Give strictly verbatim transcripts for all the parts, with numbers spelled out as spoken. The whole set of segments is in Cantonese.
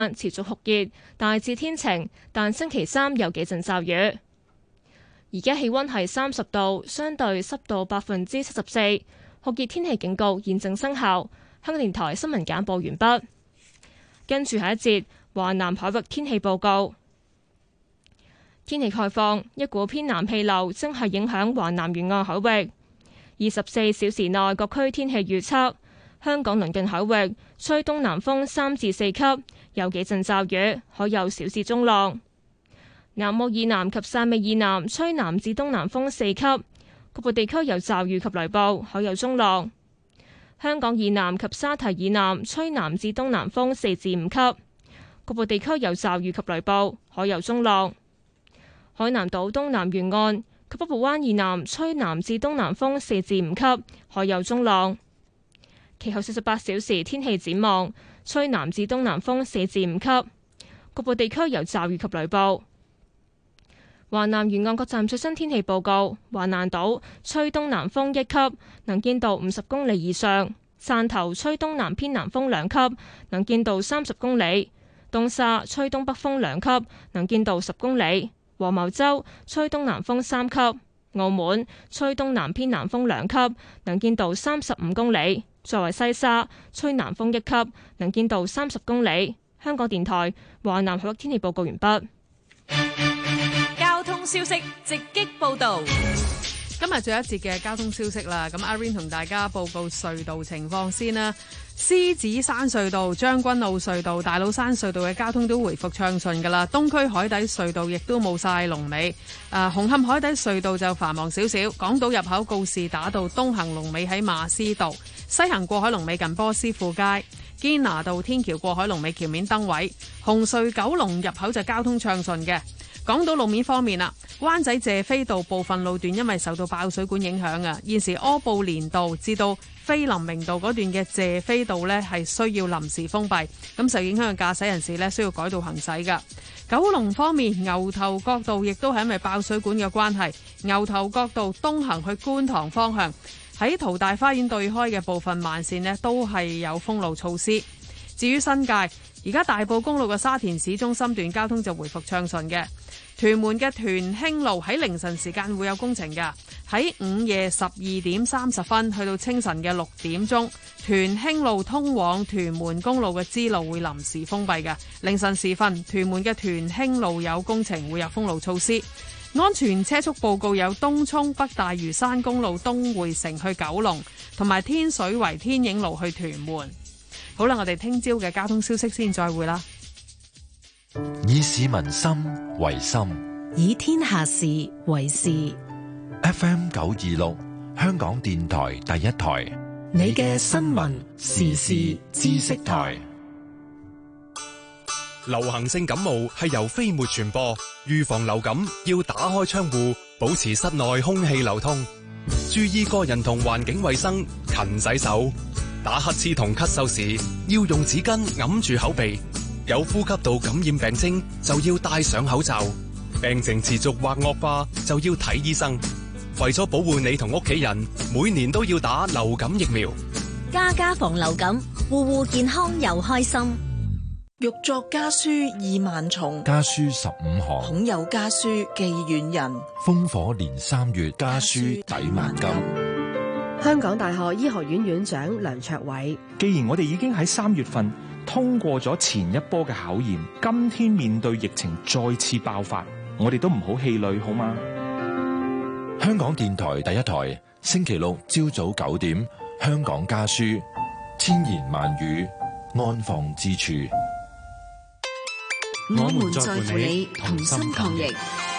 持續酷熱，大致天晴，但星期三有幾陣驟雨。而家氣溫係三十度，相對濕度百分之七十四，酷熱天氣警告現正生效。香港電台新聞簡報完畢。跟住下一節華南海域天氣報告。天氣概況，一股偏南氣流正係影響華南沿岸海域。二十四小時內各區天氣預測：香港鄰近海域吹東南風三至四級，有幾陣驟雨，海有小至中浪。南澳以南及汕尾以南吹南至東南風四級，局部地區有驟雨及雷暴，海有中浪。香港以南及沙堤以南吹南至東南風四至五級，局部地區有驟雨及雷暴，海有中浪。海南島東南沿岸及北部灣以南吹南至東南風四至五級，海有中浪。其後四十八小時天氣展望，吹南至東南風四至五級，局部地區有驟雨及雷暴。華南沿岸各站最新天氣報告：華南島吹東南風一級，能見度五十公里以上；汕頭吹東南偏南風兩級，能見度三十公里；東沙吹東北風兩級，能見度十公里；黃茅洲吹東南風三級；澳門吹東南偏南風兩級，能見度三十五公里；作為西沙吹南風一級，能見度三十公里。香港電台華南海域天氣報告完畢。 交通消息直擊報道。 今日最後一節嘅交通消息啦，咁阿 Rain 同大家報告隧道情況先啦。獅子山隧道、將軍澳隧道、大老山隧道嘅交通都回復暢順噶啦。東區海底隧道亦都冇晒龍尾。誒、呃，紅磡海底隧道就繁忙少少。港島入口告士打道東行龍尾喺馬師道，西行過海龍尾近波斯富街。堅拿道天橋過海龍尾橋面燈位。紅隧九龍入口就交通暢順嘅。講到路面方面啦，灣仔謝斐道部分路段因為受到爆水管影響啊，現時柯布連道至到菲林明道嗰段嘅謝斐道呢係需要臨時封閉，咁受影響嘅駕駛人士呢需要改道行駛噶。九龍方面，牛頭角道亦都係因為爆水管嘅關係，牛頭角道東行去觀塘方向喺淘大花園對開嘅部分慢線呢都係有封路措施。至於新界，而家大埔公路嘅沙田市中心段交通就回復暢順嘅。屯門嘅屯興路喺凌晨時間會有工程㗎，喺午夜十二點三十分去到清晨嘅六點鐘，屯興路通往屯門公路嘅支路會臨時封閉嘅。凌晨時分，屯門嘅屯興路有工程，會有封路措施。安全車速報告有東涌北大嶼山公路東匯城去九龍，同埋天水圍天影路去屯門。好啦，我哋聽朝嘅交通消息先再會啦。 以市民心為心， 以天下事為事。 F M 九二六，香港電台第一台， 你嘅新聞時事知識台。 流行性感冒係由飛沫傳播，預防流感要打開窗戶，保持室內空氣流通，注意個人同環境衛生，勤洗手。打乞嗤同咳嗽時要用紙巾揞住口鼻，有呼吸道感染病徵就要戴上口罩，病情持續或惡化就要睇醫生。為咗保護你同屋企人，每年都要打流感疫苗。 家家防流感，戶戶健康又開心。 欲作家書意萬重， 家書十五行， 恐有家書寄遠人。 烽火連三月，家書抵萬金。 香港大學醫學院院長梁卓偉， 既然我哋已經喺三月份通過咗前一波嘅考驗，今天面對疫情再次爆發，我哋都唔好氣餒，好嗎？ 香港電台第一台，星期六朝早九點，香港家書，千言萬語，安放之處。 我們在乎你，同心抗疫。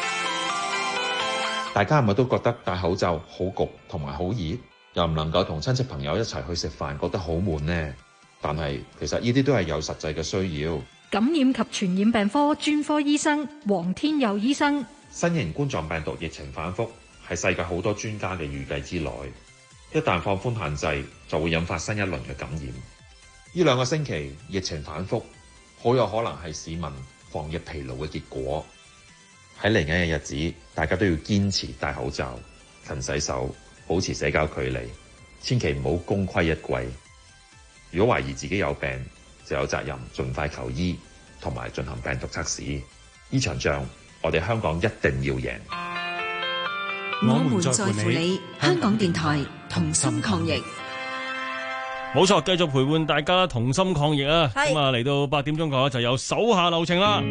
大家係咪都覺得戴口罩好焗同埋好熱，又唔能夠同親戚朋友一齊去食飯，覺得好悶呢？但係其實呢啲都係有實際嘅需要。 感染及傳染病科專科醫生黃天佑醫生， 新型冠狀病毒疫情反覆係世界好多專家嘅預計之內，一旦放寬限制，就會引發新一輪嘅感染。呢兩個星期疫情反覆，好有可能係市民防疫疲勞嘅結果。喺嚟緊嘅日子，大家都要堅持戴口罩、勤洗手、保持社交距離，千祈唔好功虧一簣。如果懷疑自己有病，就有責任盡快求醫， 同埋進行病毒測試。呢場仗我哋香港一定要贏。 我們在乎你，香港電台同心抗疫。 冇錯，繼續陪伴大家同心抗疫啊！咁啊，嚟到八點鐘嘅話就有手下留情啦。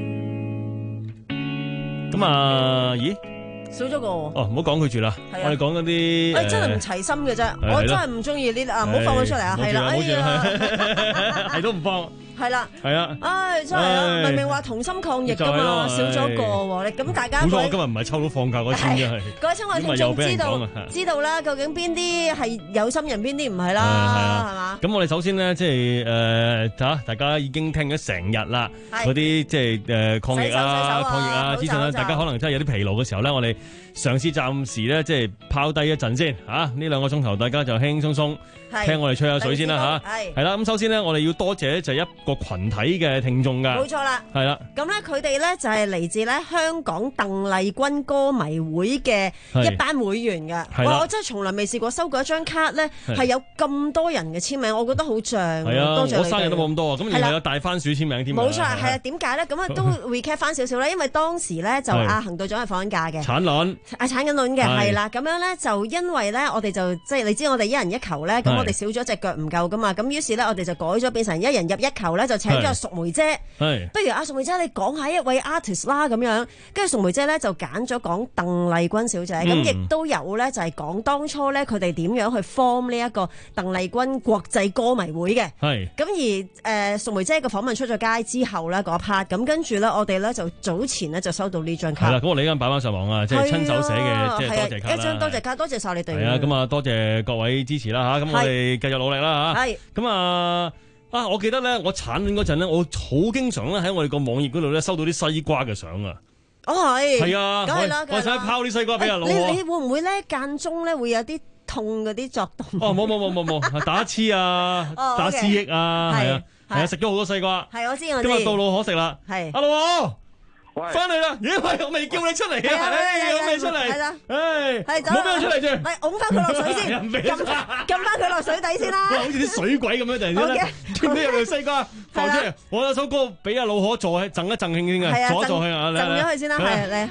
咁啊，咦？ 少咗個哦，唔好講佢住啦，我哋講嗰啲誒真係唔齊心嘅啫，我真係唔中意呢啊，唔好放佢出嚟啊，係啦，哎呀， 係都唔放。 係啦， 係啊， 唉，真係啊！明明話同心抗疫噶嘛，少咗個喎，你咁大家。 好彩我今日唔係抽到放假嗰天嘅係。 各位親愛聽眾知道知道啦，究竟邊啲係有心人，邊啲唔係啦，係嘛？ 咁我哋首先咧，即係誒嚇，大家已經聽咗成日啦，嗰啲即係誒抗疫啊、抗疫啊資訊啦，大家可能真係有啲疲勞嘅時候咧，我哋嘗試暫時咧，即係拋低一陣先嚇，呢兩個鐘頭大家就輕輕鬆鬆聽我哋吹下水先啦嚇，係係啦。咁首先咧，我哋要多謝就係一個群體嘅聽眾㗎， 冇錯啦， 係啦。 咁咧佢哋咧就係嚟自咧香港鄧麗君歌迷會嘅一班會員㗎。哇！我真係從來未試過收過一張卡咧，係有咁多人嘅簽名，我覺得好正。係啊，多謝你哋。我生日都冇咁多啊，咁然後有大番薯簽名添。冇錯，係啊。點解咧？咁啊都 recap 翻少少啦，因為當時咧就阿行隊長係放緊假嘅，產卵，啊產緊卵嘅係啦。咁樣咧就因為咧我哋就即係你知我哋一人一球咧，咁我哋少咗隻腳唔夠㗎嘛，咁於是咧我哋就改咗變成一人入一球咧，就請咗阿淑梅姐。係，不如阿淑梅姐你講下一位 artist 啦咁樣，跟住淑梅姐咧就揀咗講鄧麗君小姐，咁亦都有咧就係講當初咧佢哋點樣去 form 呢一個鄧麗君國際歌迷會嘅。係，咁而誒淑梅姐嘅訪問出咗街之後咧嗰 part，咁跟住咧我哋咧就早前咧就收到呢張卡。係啦，咁我哋呢間擺翻上網啊，即係親手寫嘅，即係多謝卡啦。一張多謝卡，多謝晒你哋。係啊，咁啊多謝各位支持啦嚇，咁我哋繼續努力啦嚇。係，咁啊。啊！我記得咧，我產卵嗰陣咧，我好經常咧喺我哋個網頁嗰度咧收到啲西瓜嘅相啊！哦係，係啊，梗係啦，我想拋啲西瓜俾阿老。你你會唔會咧間中咧會有啲痛嗰啲作動？哦，冇冇冇冇冇，打黐啊，打思噎啊，係啊，係啊，食咗好多西瓜。係我知我知。今日到老可食啦。係。阿老。翻嚟啦！咦喂，我未叫你出嚟嘅，我未出嚟。係啦，唉，冇俾我出嚟啫。咪拱翻佢落水先，撳撳翻佢落水底先啦。好似啲水鬼咁樣突然之間，見到有條西瓜浮出嚟。我有首歌俾阿老可助喺贈一贈慶先嘅，助一助慶啊！贈咗佢先啦，係你。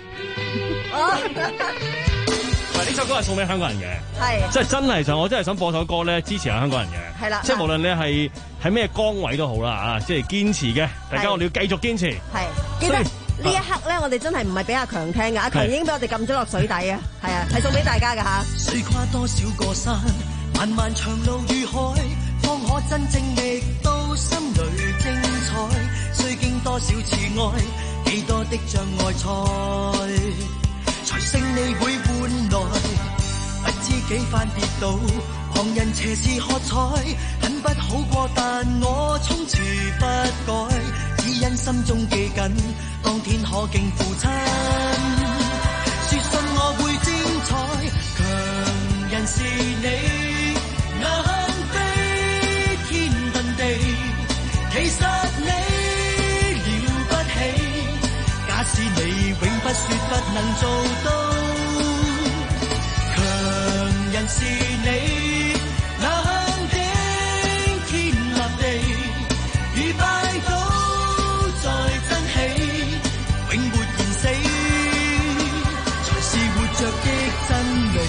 嗱，呢首歌係送俾香港人嘅，係，即係真係想，我真係想播首歌咧，支持下香港人嘅。係啦，即係無論你係喺咩崗位都好啦，啊，即係堅持嘅，大家我哋要繼續堅持。係，記得。呢一刻咧，我哋真係唔係俾阿強聽㗎，阿強已經俾我哋撳咗落水底啊！係啊，係送俾大家㗎嚇。水跨多少個山，漫漫長路與海，方可真正覓到心裏精彩。需經多少次愛，幾多的障礙賽，才勝利會換來。不知幾番跌倒，旁人斜視喝彩，很不好過，但我從此不改，只因心中記緊。當天可敬父親，說信我會精彩，強人是你，能飛天遁地，其實你了不起，假使你永不說不能做到，強人是你，能頂天立地，與拜倒在真氣。永沒言死，才是活着的真理。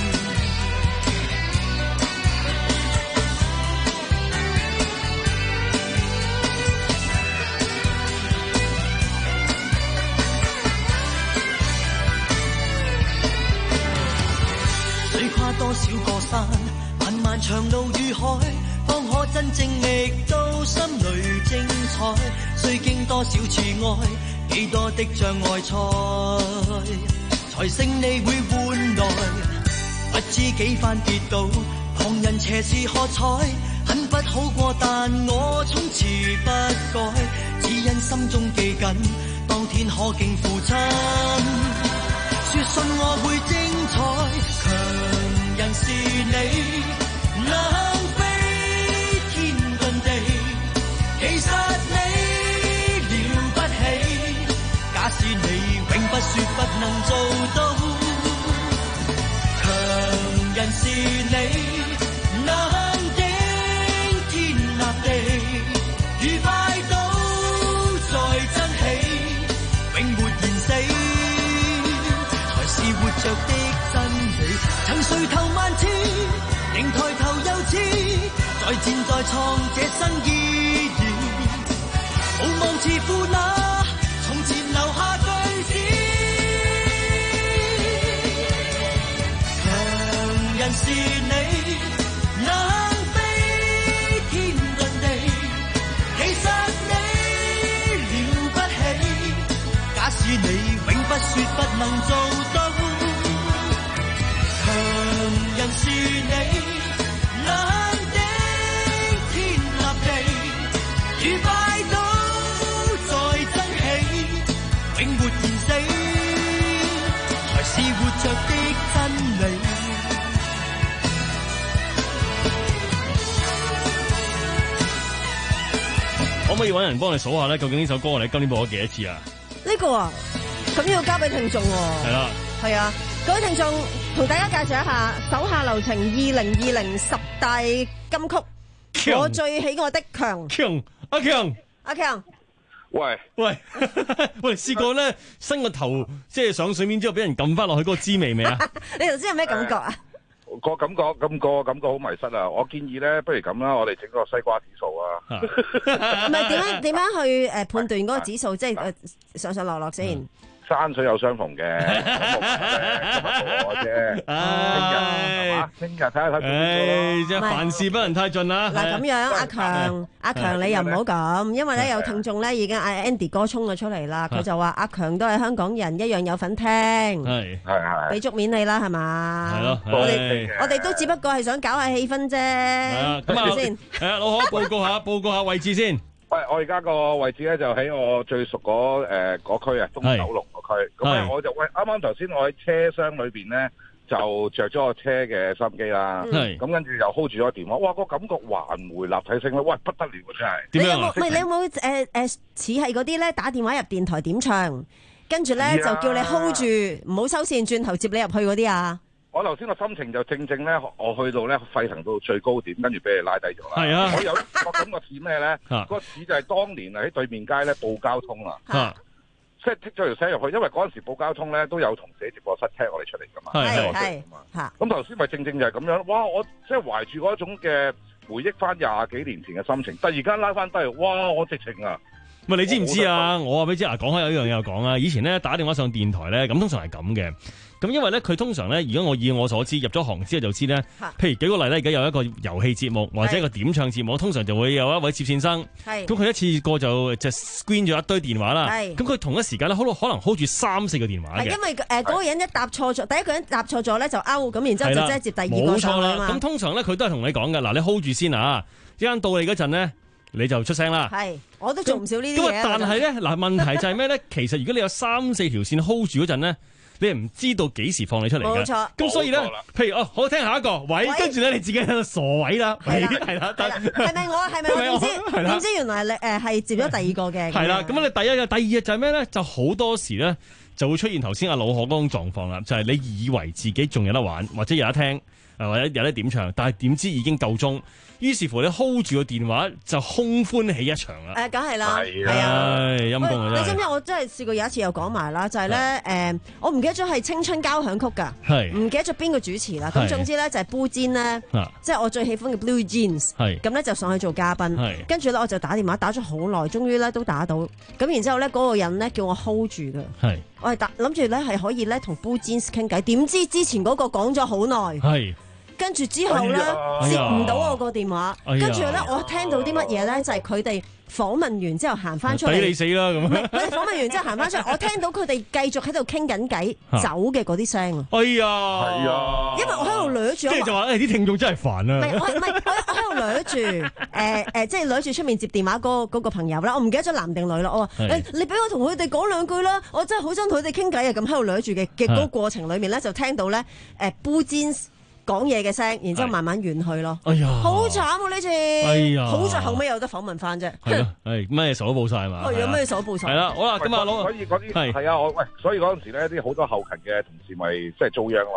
水跨多少個山，漫漫長路與海，方可真正覓到心裏精彩。需經多少次愛，幾多的障礙賽，才勝利會換來。不知幾番跌倒，旁人斜視喝彩，很不好過，但我從此不改，只因心中記緊，當天可敬父親，說信我會精彩，強人是你，能飛天遁地，其實你假使你永不說不能做到，強人是你，能頂天立地，與拜倒再戰再創這新意義，無望自負那從前留下句子。強人是你，能飛天遁地，其實你了不起。假使你永不說不能做到，強人是你。愉快都在爭氣，永沒言死，才是活着的真理。 可唔可以揾人幫你數下咧？究竟呢首歌我哋今年播咗幾多次啊？ 呢個啊，咁要交俾聽眾喎。 係啦， 係啊，各位聽眾同大家介紹一下《手下留情》二零二零十大金曲，我最喜愛的強。 強阿強， 阿強， 喂喂喂，試過咧伸個頭即係上水面之後俾人撳翻落去嗰個滋味未啊？ 你頭先有咩感覺啊？ 個感覺咁個感覺好迷失啊！我建議咧，不如咁啦，我哋整個西瓜指數啊。 唔係點樣點樣去誒判斷嗰個指數，即係誒上上落落先。嗯山水有相逢嘅，咁我啫。聽日係嘛？聽日睇下睇誒，即係凡事不能太盡啦。 嗱咁樣，阿強，阿強你又唔好咁，因為咧有聽眾咧已經嗌 Andy 哥衝咗出嚟啦，佢就話阿強都係香港人，一樣有份聽。 係係係。俾足面你啦，係嘛？ 係咯。 我哋我哋都只不過係想搞下氣氛啫。係咪先？ 誒，老可報告下，報告下位置先。 喂，我而家個位置咧就喺我最熟嗰誒嗰區啊，東九龍嗰區。咁咧我就喂，啱啱頭先我喺車廂裏邊咧就着咗個車嘅收音機啦。咁跟住又 hold 住咗電話，哇！個感覺環迴立體聲咧，喂不得了啊！真係。 你有冇？唔係你有冇誒誒似係嗰啲咧打電話入電台點唱，跟住咧就叫你 hold 住，唔好收線，轉頭接你入去嗰啲啊？ 我頭先個心情就正正咧，我去到咧沸騰到最高點，跟住俾你拉低咗啦。 係啊， 我有個感覺似咩咧？個似就係當年喺對面街咧報交通啦，即係剔咗條聲入去，因為嗰陣時報交通咧都有同寫直播室聽我哋出嚟噶嘛。 係係嚇。 咁頭先咪正正就係咁樣，哇！我即係懷住嗰種嘅回憶翻廿幾年前嘅心情，突然間拉翻低，哇！我直情啊！ 唔係你知唔知啊？我話俾你知啊，講開有一樣嘢又講啊。以前咧打電話上電台咧，咁通常係咁嘅。咁因為咧，佢通常咧，如果我以我所知入咗行之後就知咧，譬如舉個例咧，而家有一個遊戲節目或者一個點唱節目，通常就會有一位接線生，咁佢一次過就就 screen 咗一堆電話啦。咁佢同一時間咧，可能可能 hold 住三四個電話嘅。 因為誒嗰個人一答錯咗，第一個人答錯咗咧就 out，咁然之後就即係接第二個上啦嘛。 咁通常咧佢都係同你講嘅，嗱你 hold 住先啊，一間到你嗰陣咧。你就出聲啦， 係，我都做唔少呢啲嘢。 但係咧，嗱問題就係咩咧？其實如果你有三四條線 hold 住嗰陣咧，你係唔知道幾時放你出嚟嘅。 冇錯。 咁所以咧，譬如哦，好聽下一個，喂，跟住咧你自己喺度傻位啦，係係啦， 係咪我？係咪我？點知點知原來你誒係接咗第二個嘅。 係啦，咁你第一嘅，第二嘅就係咩咧？就好多時咧就會出現頭先阿老何嗰種狀況啦，就係你以為自己仲有得玩，或者有得聽，或者有得點唱，但係點知已經夠鐘。於是乎你 hold 住個電話就空歡喜一場啦。 誒，梗係啦， 係啊，陰公啊！ 你知唔知我真係試過有一次又講埋啦，就係咧誒，我唔記得咗係青春交響曲㗎，係唔記得咗邊個主持啦。咁總之咧就係 Blue Jeans 咧，即係我最喜歡嘅 Blue Jeans。係咁咧就上去做嘉賓，跟住咧我就打電話打咗好耐，終於咧都打到。咁然之後咧嗰個人咧叫我 hold 住㗎，係我係打諗住咧係可以咧同 Blue Jeans 傾偈，點知之前嗰個講咗好耐。係。跟住之後咧、哎、接唔到我個電話，哎、跟住咧我聽到啲乜嘢咧，就係佢哋訪問完之後行翻出嚟， 抵你死啦咁。 佢哋訪問完之後行翻出嚟，我聽到佢哋繼續喺度傾緊偈走嘅嗰啲聲。 哎呀，係啊， 因為我喺度掠住， 即係就話誒啲聽眾真係煩啊。 唔係我唔係我我喺度掠住誒誒，即係掠住出面接電話嗰嗰個朋友啦。我唔記得咗男定女啦。我話誒，你俾我同佢哋講兩句啦，我真係好想同佢哋傾偈啊。咁喺度掠住嘅嘅嗰個過程裡面咧，就聽到咧誒 Blue Jeans講嘢嘅聲，然之後慢慢遠去咯。哎呀，好慘啊呢次！哎呀，好在後尾有得訪問翻啫。 係咯，係咩數都報晒嘛？ 係啊，咩數都報晒。 係啦，好啦，咁啊攞。 所以嗰啲係係啊，我喂，所以嗰陣時咧，啲好多後勤嘅同事咪即係遭殃咯。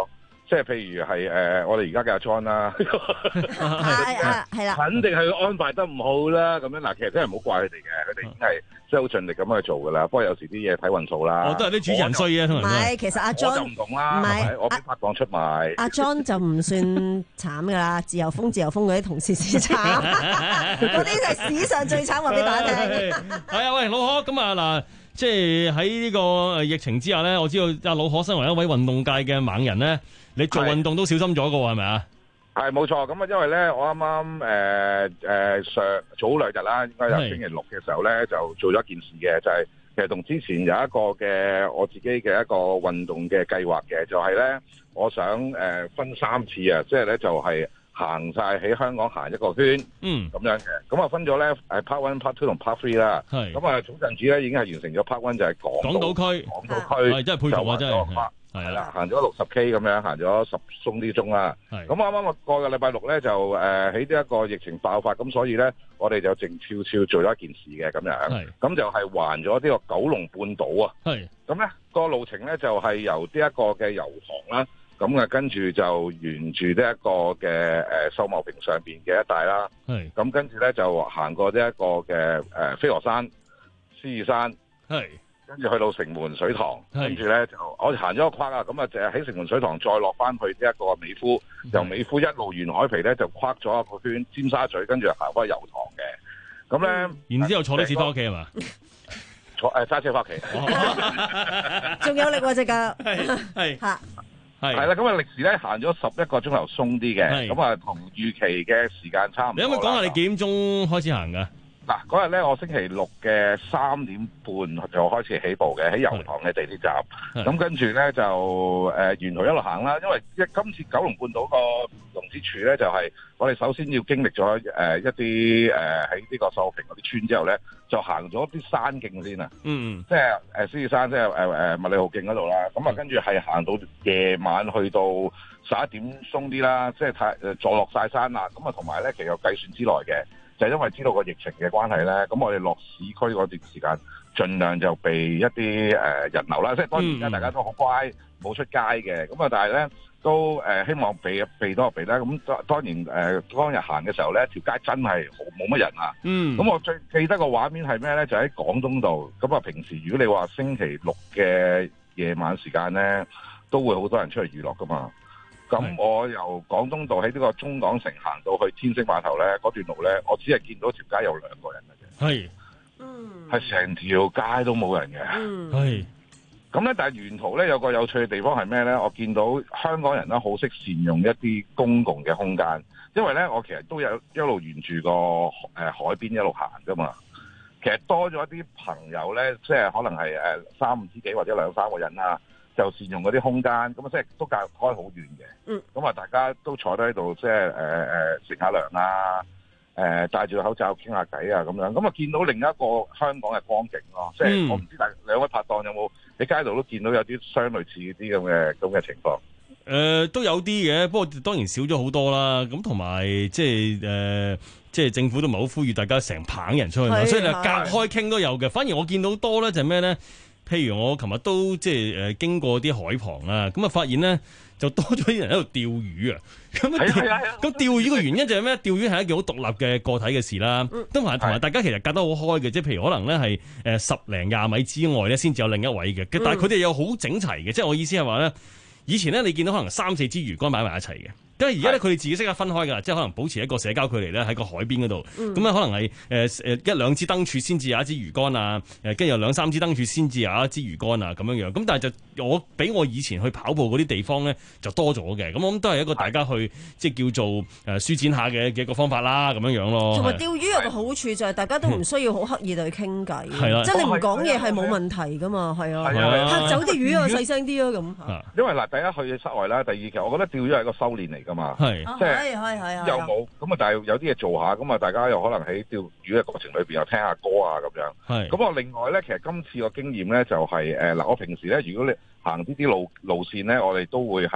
即係譬如係誒、呃，我哋而家嘅阿 John 啦， 係啦， 肯定係安排得唔好啦。咁樣嗱，其實真係唔好怪佢哋嘅，佢哋已經係即係好盡力咁去做㗎啦。不過有時啲嘢睇運數啦。 我都係啲主人衰啊，通常。 唔係，其實阿 John 我就唔同啦， 唔係我俾拍檔出賣。 阿 John 就唔算慘㗎啦，自由風自由風嗰啲同事先慘，嗰啲係史上最慘，話俾大家聽。 係啊，喂，老可咁啊嗱。即係喺呢個疫情之下咧，我知道阿老可身為一位運動界嘅猛人咧，你做運動都小心咗㗎喎，係咪啊？係冇錯，咁啊，因為咧，我啱啱誒誒上早兩日啦，應該有星期六嘅時候咧，就做咗一件事嘅，就係、是、其實同之前有一個嘅我自己嘅一個運動嘅計劃嘅，就係、是、咧，我想誒、呃、分三次啊，即係咧就係、是。行晒喺香港行一個圈，嗯，咁樣嘅，咁啊分咗咧，誒 part one、part two 同 part three 啦，係，咁啊總陣子咧已經係完成咗 part one 就係港港島區， 港島區， 係真係佩服啊，真係， 係啦，行咗六十 K 咁樣，行咗十鬆啲鐘啦，係，咁啱啱啊過個禮拜六咧就誒喺呢一個疫情爆發，咁所以咧我哋就靜悄悄做咗一件事嘅咁樣，係，咁就係環咗呢個九龍半島啊，係，咁咧個路程咧就係由呢一個嘅油塘啦。咁啊，跟住就沿住呢一個嘅誒秀茂坪上邊嘅一帶啦。係。咁跟住咧就行過呢一個嘅誒飛鵝山、獅子山。係。跟住去到城門水塘。係。跟住咧就我行咗個框啊，咁啊就喺城門水塘再落翻去呢一個美孚，由美孚一路沿海皮咧就跨咗一個圈尖沙咀，跟住行翻去油塘嘅。咁咧、 嗯，然之後坐的士翻屋企係嘛？ 坐誒揸車翻屋企。 仲有力喎隻腳。 係係嚇。係係啦，咁啊歷時咧行咗十一個鐘頭鬆啲嘅，咁啊同預期嘅時間差唔多。 你可唔可以講下你幾點鐘開始行噶？ 嗱，嗰日咧我星期六嘅三點半就開始起步嘅，喺油塘嘅地鐵站。咁跟住咧就誒、呃、沿途一路行啦，因為一今次九龍半島個龍之處咧就係、是、我哋首先要經歷咗誒、呃、一啲誒喺呢個秀茂坪嗰啲村之後咧，就行咗啲山徑先啊。嗯，即係誒獅子山，即係誒誒麥理浩徑嗰度啦。咁啊跟住係行到夜晚去到十一點鬆啲啦，即係太誒坐落晒山啦。咁啊同埋咧其實有計算之內嘅。就係因為知道個疫情嘅關係咧，咁我哋落市區嗰段時間，盡量就避一啲誒人流啦。即係當然而家大家都好乖，冇出街嘅。咁啊，但係咧都誒希望避避多個避啦。咁當當然誒當日行嘅時候咧，條街真係冇乜人啊。嗯。咁我最記得個畫面係咩咧？就喺廣東道。咁啊，平時如果你話星期六嘅夜晚時間咧，都會好多人出嚟娛樂噶嘛。咁我由廣東道喺呢個中港城行到去天星碼頭咧，嗰段路咧，我只係見到條街有兩個人嘅啫。係，嗯，係成條街都冇人嘅。嗯，係。咁咧，但係沿途咧有個有趣嘅地方係咩咧？我見到香港人咧好識善用一啲公共嘅空間，因為咧我其實都有一路沿住個誒海邊一路行噶嘛。其實多咗一啲朋友咧，即係可能係誒三五知己或者兩三個人啦。就善用嗰啲空間，咁啊即係都隔開好遠嘅。嗯，咁啊大家都坐低喺度，即係誒誒食下涼啊，誒戴住個口罩傾下偈啊咁樣，咁啊見到另一個香港嘅光景咯。即係我唔知大兩位拍檔有冇喺街度都見到有啲相類似啲咁嘅咁嘅情況。誒、 呃、都有啲嘅，不過當然少咗好多啦。咁同埋即係誒，即係政府都唔係好呼籲大家成棚人出去嘛，所以你隔開傾都有嘅。反而我見到多咧就係咩咧？譬如我琴日都即係誒經過啲海旁啦，咁啊發現咧就多咗啲人喺度釣魚啊！咁啊，咁釣魚嘅原因就係咩？釣魚係一件好獨立嘅個體嘅事啦，同埋同埋大家其實隔得好開嘅，即係譬如可能咧係誒十零廿米之外咧先至有另一位嘅，但係佢哋又好整齊嘅，即係我意思係話咧，以前咧你見到可能三四支魚竿擺埋一齊嘅。因為而家咧，佢哋自己識得分開㗎，即係可能保持一個社交距離咧，喺個海邊嗰度。咁咧可能係誒誒一兩支燈柱先至有一支魚竿啊，誒跟住有兩三支燈柱先至有一支魚竿啊，咁樣樣。咁但係就我比我以前去跑步嗰啲地方咧就多咗嘅。咁我諗都係一個大家去即係叫做誒舒展下嘅嘅一個方法啦，咁樣樣咯。 同埋釣魚有個好處就係大家都唔需要好刻意地去傾偈，即係你唔講嘢係冇問題㗎嘛，係啊，嚇走啲魚啊細聲啲啊咁。 因為嗱，第一去室外啦，第二其實我覺得釣魚係一個修練嚟㗎嘛，即係。係係係又冇咁啊！但係有啲嘢做下，咁啊大家又可能喺釣魚嘅過程裏邊又聽下歌啊咁樣。係咁啊！另外咧，其實今次個經驗咧就係誒嗱，我平時咧如果你行呢啲路路線咧，我哋都會係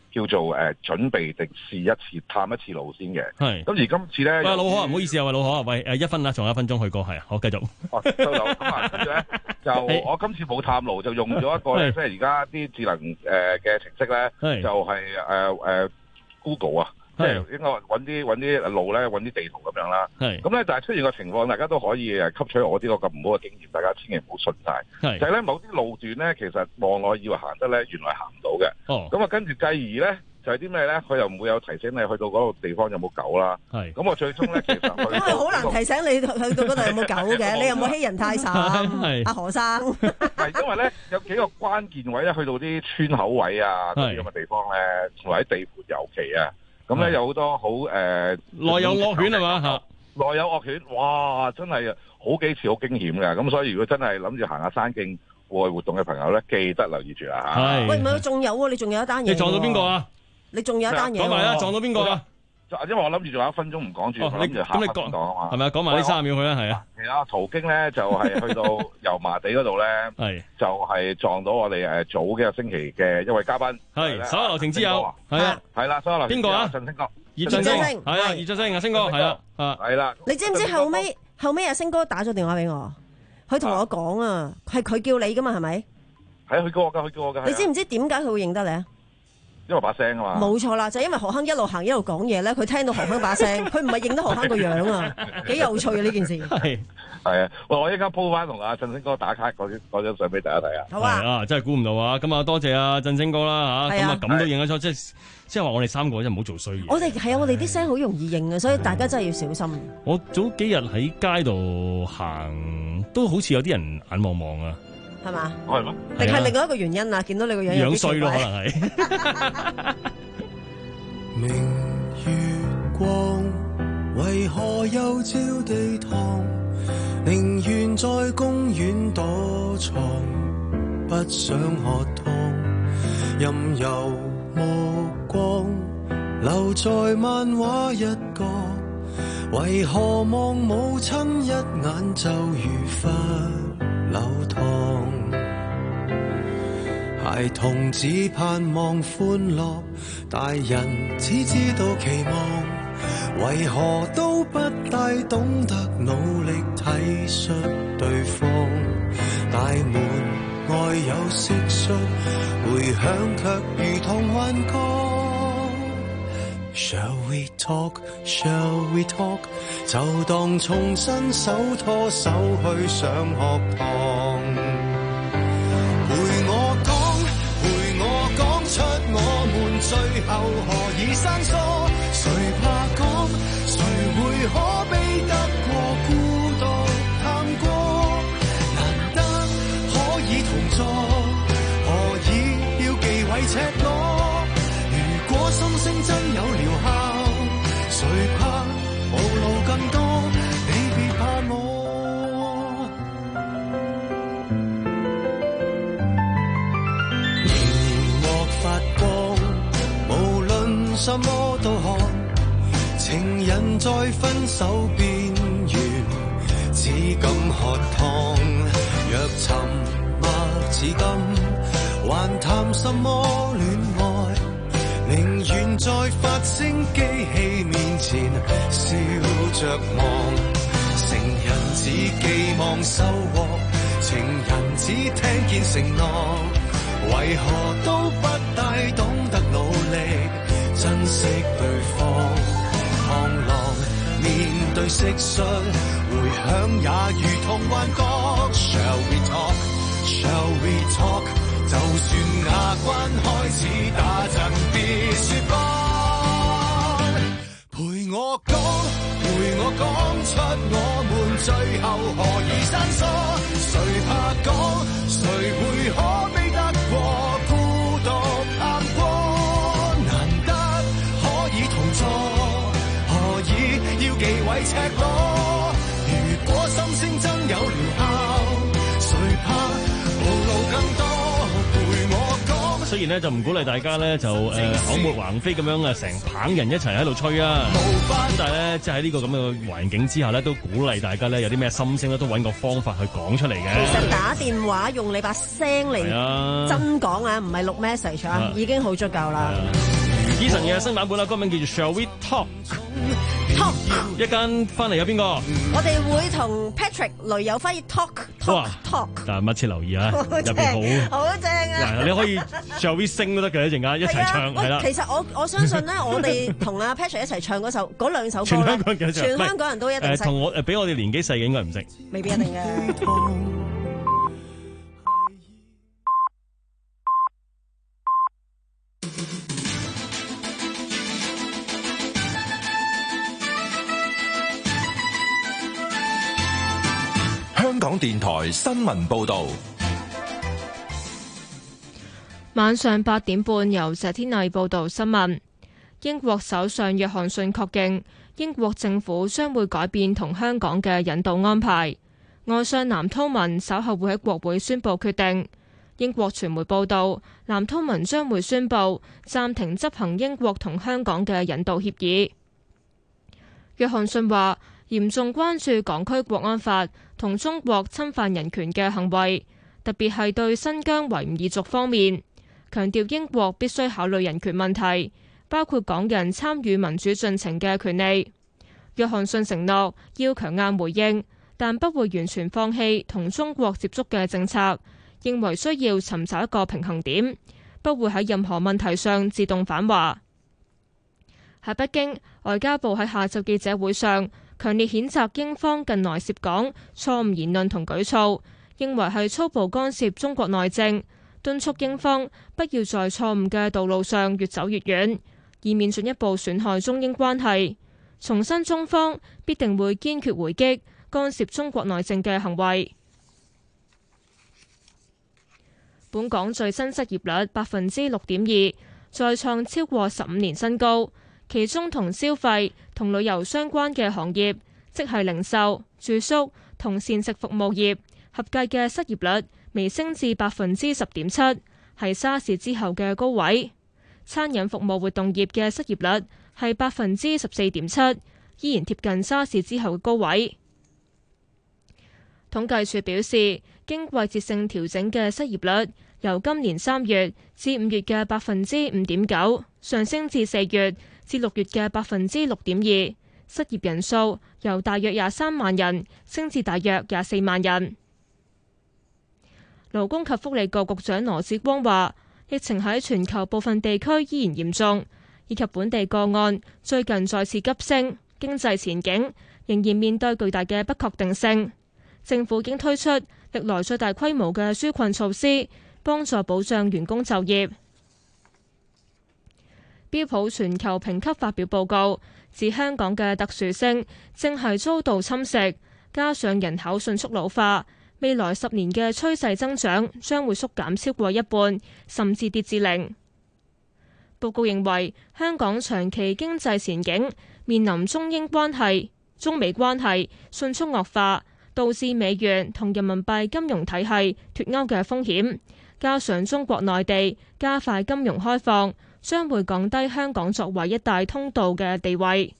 叫做誒、呃、準備定試一次探一次路先嘅。 係。 咁而今次咧， 喂老可唔好意思啊，喂老可啊，喂誒一分啦，仲有一分鐘去過係啊，好繼續。 哦，收到。咁啊，跟住咧就我今次冇探路，就用咗一個咧，即係而家啲智能誒嘅程式咧，就係誒誒 Google 啊。即係應該揾啲揾啲路咧，揾啲地圖咁樣啦。係。咁咧，但係出現個情況，大家都可以誒吸取我呢個咁唔好嘅經驗，大家千祈唔好信晒。係。就係咧，某啲路段咧，其實望落以為行得咧，原來行唔到嘅。哦。咁啊，跟住繼而咧，就係啲咩咧？佢又唔會有提醒你去到嗰個地方有冇狗啦。係。咁我最終咧，其實佢因為好難提醒你去到嗰度有冇狗嘅，你有冇欺人太甚？係。阿何生。係因為咧，有幾個關鍵位咧，去到啲村口位啊，嗰啲咁嘅地方咧，同埋喺地盤尤其啊。咁咧有好多好誒， 內有惡犬係嘛嚇？ 內有惡犬，哇！真係好幾次好驚險嘅。咁所以如果真係諗住行下山徑戶外活動嘅朋友咧，記得留意住啦嚇。 係。喂，唔係，仲有喎，你仲有一單嘢。 你撞到邊個啊？ 你仲有一單嘢。 講埋啦，撞到邊個啊？ 因為我諗住仲有一分鐘唔講住，我諗住下一分鐘講啊嘛。 係咪啊？講埋呢三秒去啦，係啊。 係啊，途經咧就係去到油麻地嗰度咧，係就係撞到我哋誒早幾個星期嘅一位嘉賓， 係手下留情之友，係啊， 係啦，手下留情。 邊個啊？ 振聲哥， 葉振聲，係啊，葉振聲啊，聲哥，係啊，啊， 係啦。 你知唔知後尾後尾阿聲哥打咗電話俾我，佢同我講啊，係佢叫你噶嘛，係咪？ 係佢叫我噶，佢叫我噶。 你知唔知點解佢會認得你啊？ 因為把聲啊嘛， 冇錯啦，就係因為何鏗一路行一路講嘢咧，佢聽到何鏗把聲，佢唔係認得何鏗個樣啊，幾有趣啊呢件事。 係係啊，喂，我依家鋪翻同阿振聲哥打卡嗰啲嗰張相俾大家睇啊。 好啊， 啊，真係估唔到啊！咁啊，多謝阿振聲哥啦嚇，咁啊咁都認得出，即係即係話我哋三個真係唔好做衰嘢。我哋係啊，我哋啲聲好容易認啊，所以大家真係要小心。 我早幾日喺街度行，都好似有啲人眼望望啊。 係嘛？ 係咩？ 定係另外一個原因啊？見到你個樣有啲衰咯，可能係。 明月光，為何又照地堂？寧願在公園躲藏，不想喝湯。任由目光留在漫畫一角，為何望母親一眼就如罰留堂？孩童只盼望歡樂，大人只知道期望，為何都不大懂得努力體恤對方？大門外有蟋蟀，回響卻如同幻覺。Shall we talk? Shall we talk? 就當重新手拖手去上學堂。最後何以生疏？誰怕講？誰會可悲得過孤獨探過？難得可以同坐，何以要忌諱赤裸？如果心聲真有療效，誰怕暴露更多？你別怕我。什麼都看，情人在分手邊緣，只敢喝湯。若沉默至今，還談什麼戀愛？寧願在發聲機器面前笑着望。成人只寄望收穫，情人只聽見承諾，為何都不大懂得努力珍惜對方？螳螂面對蟋蟀，回響也如同幻覺。Shall we talk? Shall we talk? 就算牙關開始打震，別說謊。陪我講，陪我講出我們最後何以生疏？誰怕講？誰會可悲得過孤獨探過？何以要忌諱赤裸？如果心聲真有療效，誰怕暴露更多？陪我講。 雖然咧就唔鼓勵大家咧就誒、呃、口沫橫飛咁樣啊，成棚人一齊喺度吹啊，咁但係咧即係喺呢個咁嘅環境之下咧，都鼓勵大家咧有啲咩心聲咧，都揾個方法去講出嚟嘅。 其實打電話用你把聲嚟真講啊，唔係錄 message 啊，已經好足夠啦。 Eason 嘅新版本啦，歌名叫做 Shall We Talk。 Talk 一間翻嚟有邊個？ 我哋會同 Patrick 雷有輝 talk talk talk， 但係密切留意啊，入邊好好正啊！ 你可以 Shall We Sing 都得嘅，一陣間一齊唱係啦。 其實我我相信咧，我哋同阿 Patrick 一齊唱嗰首嗰兩首歌全香港人全香港人都一定識。 同我誒，比我哋年紀細嘅應該唔識， 未必一定嘅。 香港電台新聞報道， 晚上八點半由謝天麗報道新聞。英國首相約翰遜確認，英國政府將會改變同香港嘅引渡安排。外相藍韜文稍後會喺國會宣布決定。英國傳媒報道，藍韜文將會宣布暫停執行英國同香港嘅引渡協議。約翰遜話，嚴重關注港區國安法同中國侵犯人權嘅行為，特別係對新疆維吾爾族方面，強調英國必須考慮人權問題，包括港人參與民主進程嘅權利。約翰遜承諾要強硬回應，但不會完全放棄同中國接觸嘅政策，認為需要尋找一個平衡點，不會喺任何問題上自動反華。喺北京，外交部喺下晝記者會上強烈譴責英方近來涉港錯誤言論同舉措，認為係粗暴干涉中國內政，敦促英方不要在錯誤嘅道路上越走越遠，以免進一步損害中英關係。重申中方必定會堅決回擊干涉中國內政嘅行為。本港最新失業率百分之六點二，再創超過十五年新高。其中同消費同旅遊相關嘅行業，即係零售、住宿同膳食服務業，合計嘅失業率微升至百分之十點七，係沙士之後嘅高位。餐飲服務活動業嘅失業率係百分之十四點七，依然貼近沙士之後嘅高位。統計處表示，經季節性調整嘅失業率由今年三月至五月嘅百分之五點九上升至四月至六月嘅百分之六點二，失業人數由大約廿三萬人升至大約廿四萬人。勞工及福利局局長羅致光話，疫情喺全球部分地區依然嚴重，以及本地個案最近再次急升，經濟前景仍然面對巨大嘅不確定性。政府已經推出歷來最大規模嘅紓困措施，幫助保障員工就業。標普全球評級發表報告，指香港嘅特殊性正係遭到侵蝕，加上人口迅速老化，未來十年嘅趨勢增長將會縮減超過一半，甚至跌至零。報告認為，香港長期經濟前景面臨中英關係、中美關係迅速惡化，導致美元同人民幣金融體系脫鈎嘅風險，加上中國內地加快金融開放，將會降低香港作為一帶通道嘅地位。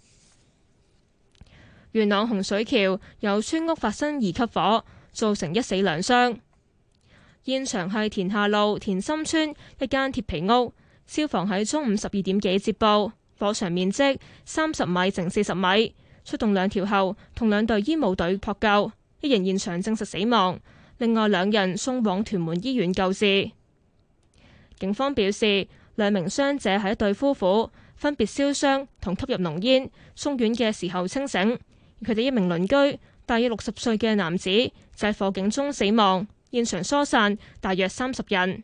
元朗洪水橋有村屋發生二級火，造成一死兩傷。現場係田下路田心村一間鐵皮屋，消防喺中午十二點幾接報，火場面積三十米乘四十米，出動兩條喉同兩隊醫務隊撲救，一人現場證實死亡，另外兩人送往屯門醫院救治。警方表示，兩名傷者係一對夫婦，分別燒傷同吸入濃煙，送院嘅時候清醒。佢哋一名鄰居，大約六十歲嘅男子，就喺火警中死亡。現場疏散大約三十人。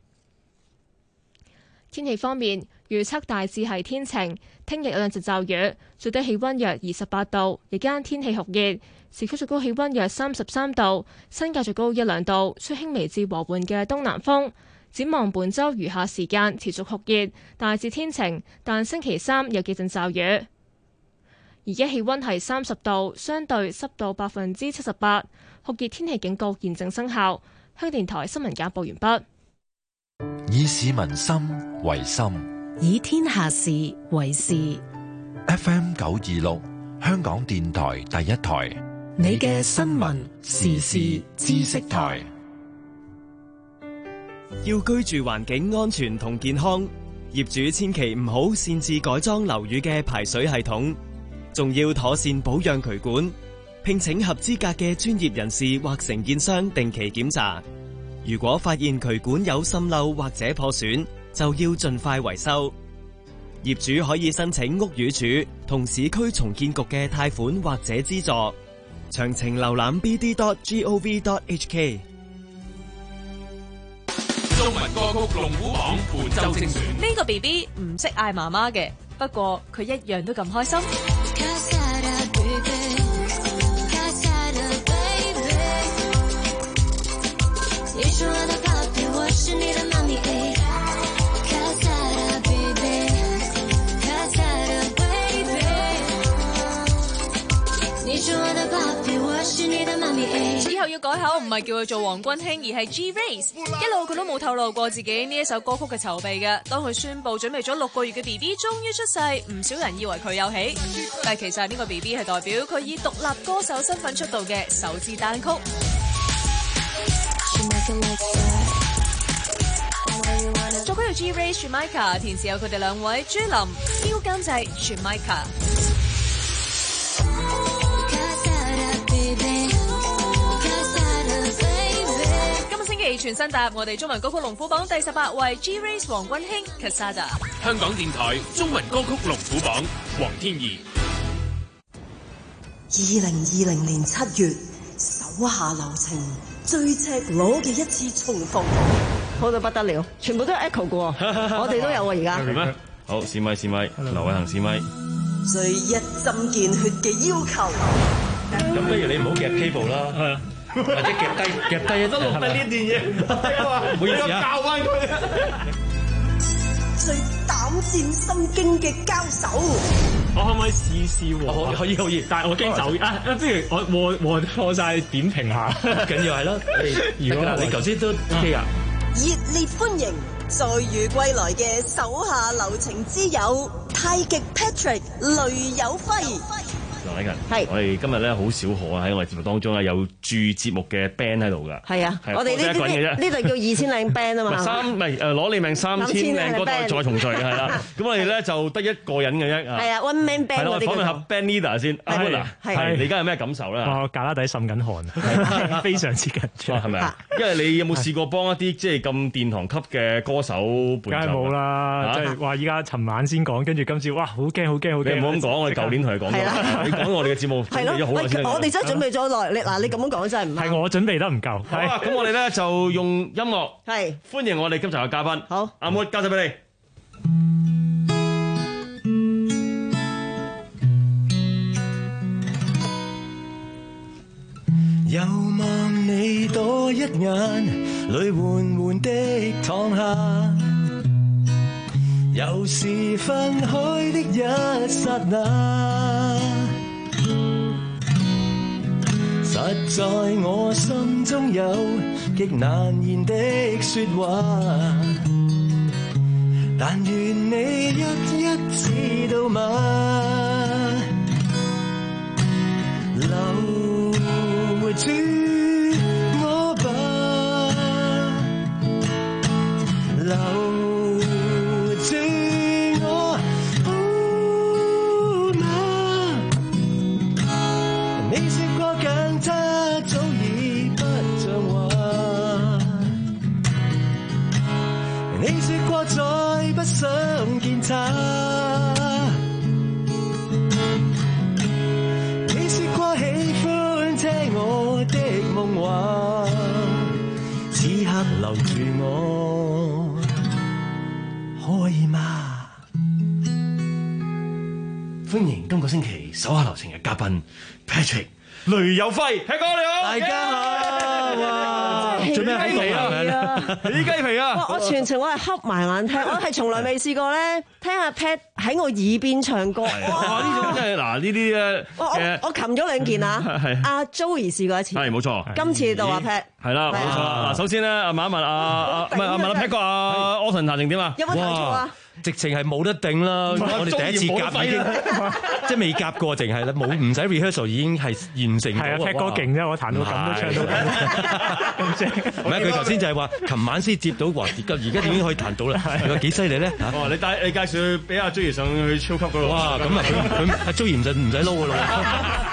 天氣方面，預測大致係天晴，聽日有兩陣驟雨，最低氣溫約二十八度，日間天氣酷熱，市區最高氣溫約三十三度，新界最高一兩度，吹輕微至和緩嘅東南風。展望本周餘下時間持續酷熱，大致天晴，但星期三有幾陣驟雨。而家氣溫係三十度，相對濕度百分之七十八，酷熱天氣警告現正生效。香港電台新聞簡報完畢。 以市民心為心， 以天下事為事。 F M 九二六，香港電台第一台， 你嘅新聞時事知識台。 要居住環境安全同健康， 業主千祈唔好擅自改裝樓宇嘅排水系統，仲要妥善保養渠管，聘請合資格嘅專業人士或承建商定期檢查。如果發現渠管有滲漏或者破損，就要盡快維修。業主可以申請屋宇署同市區重建局嘅貸款或者資助。詳情瀏覽 b d dot gov dot h k。 中文歌曲龍虎榜本周精選。 呢個 B B 唔識嗌媽媽嘅，不過佢一樣都咁開心。以後要改口，唔係叫佢做黃君馨，而係 G Race。一路佢都冇透露過自己呢一首歌曲嘅籌備嘅。當佢宣布準備咗六個月嘅 B B 終於出世，唔少人以為佢有喜，但係其實呢個 B B 係代表佢以獨立歌手身份出道嘅首支單曲。作曲有 G Race、Jamaica， 填詞有佢哋兩位朱琳、標監製 Jamaica。全新踏入我哋中文歌曲龍虎榜第十八位 G Race 黃君馨 Casada。 香港電台中文歌曲龍虎榜黃天怡。 二零二零年七月，手下留情最赤裸嘅一次重逢， 好到不得了，全部都有 echo 過，我哋都有啊而家。 係咩？好，試咪試咪，劉偉恒試咪。 最一針見血嘅要求。 咁不如你唔好夾 cable 啦。係啊。或者夾低夾低啊！都錄緊呢段嘢，唔好意思啊，教翻佢啊！ 最膽戰心驚嘅交手， 我可唔可以試試喎？可以可以，但係我驚走啊！不如我和和錯曬點評下，緊要係咯。如果你頭先都 OK 啊！ 熱烈歡迎再遇歸來嘅手下留情之友太極 Patrick 雷有輝。 係，我哋今日咧好少可喺我哋節目當中咧有駐節目嘅 band 喺度噶。 係啊，我哋呢啲呢度叫二千靚 band 啊嘛。 三唔係誒攞你命三千靚歌再重聚係啦。咁我哋咧就得一個人嘅啫。 係啊 ，one man band 嗰啲。 訪問下 band leader 先。阿 Moon 啊，係你而家有咩感受咧？ 我架拉底滲緊汗，非常之緊張， 係咪啊？因為你有冇試過幫一啲即係咁殿堂級嘅歌手伴奏？ 梗係冇啦，即係話依家尋晚先講，跟住今朝哇好驚好驚好驚！ 你唔好咁講，我哋舊年同你講過。講我哋嘅節目係咯，我哋真係準備咗耐。你嗱，你咁樣講真係唔係我準備得唔夠。 好啊，咁我哋咧就用音樂係歡迎我哋今集嘅嘉賓。 好， 阿 Moon 交晒俾你。 又望你多一眼，淚緩緩的淌下，又是分開的一剎那，實在我心中有極難言的說話，但願你一一知道嗎？留住我吧，留住我好嗎？你說過緊他早已不像話，你說過再不想見他，你說過喜歡聽我的夢話，此刻留住我可以嗎？ 歡迎今個星期手下留情嘅嘉賓 Patrick 雷有輝，聽哥你好， 大家好，哇， 做咩起雞皮啊？起雞皮啊！ 我全程我係瞌埋眼聽，我係從來未試過咧，聽阿 Pat 喺我耳邊唱歌。哇！ 呢種真係嗱呢啲咧， 我我我擒咗兩件啊！阿 Joey 試過一次， 係冇錯。 今次到阿 Pat， 係啦，冇錯。嗱，首先咧，問一問阿阿唔係問阿 Pat 哥阿 Austin 彈成點啊？ 有冇彈錯啊？ 直情係冇得定啦！我哋第一次夾已經即係未夾過，淨係啦，冇唔使 rehearsal 已經係完成咗。 係啊，踢歌勁啫，我彈到咁都唱到咁正。 唔係佢頭先就係話，琴晚先接到，話而家而家已經可以彈到啦。你話幾犀利咧？ 哦，你帶你介紹俾阿 Joey 上去超級嗰度。 哇！咁啊，佢佢阿 Joey 唔使唔使撈噶啦。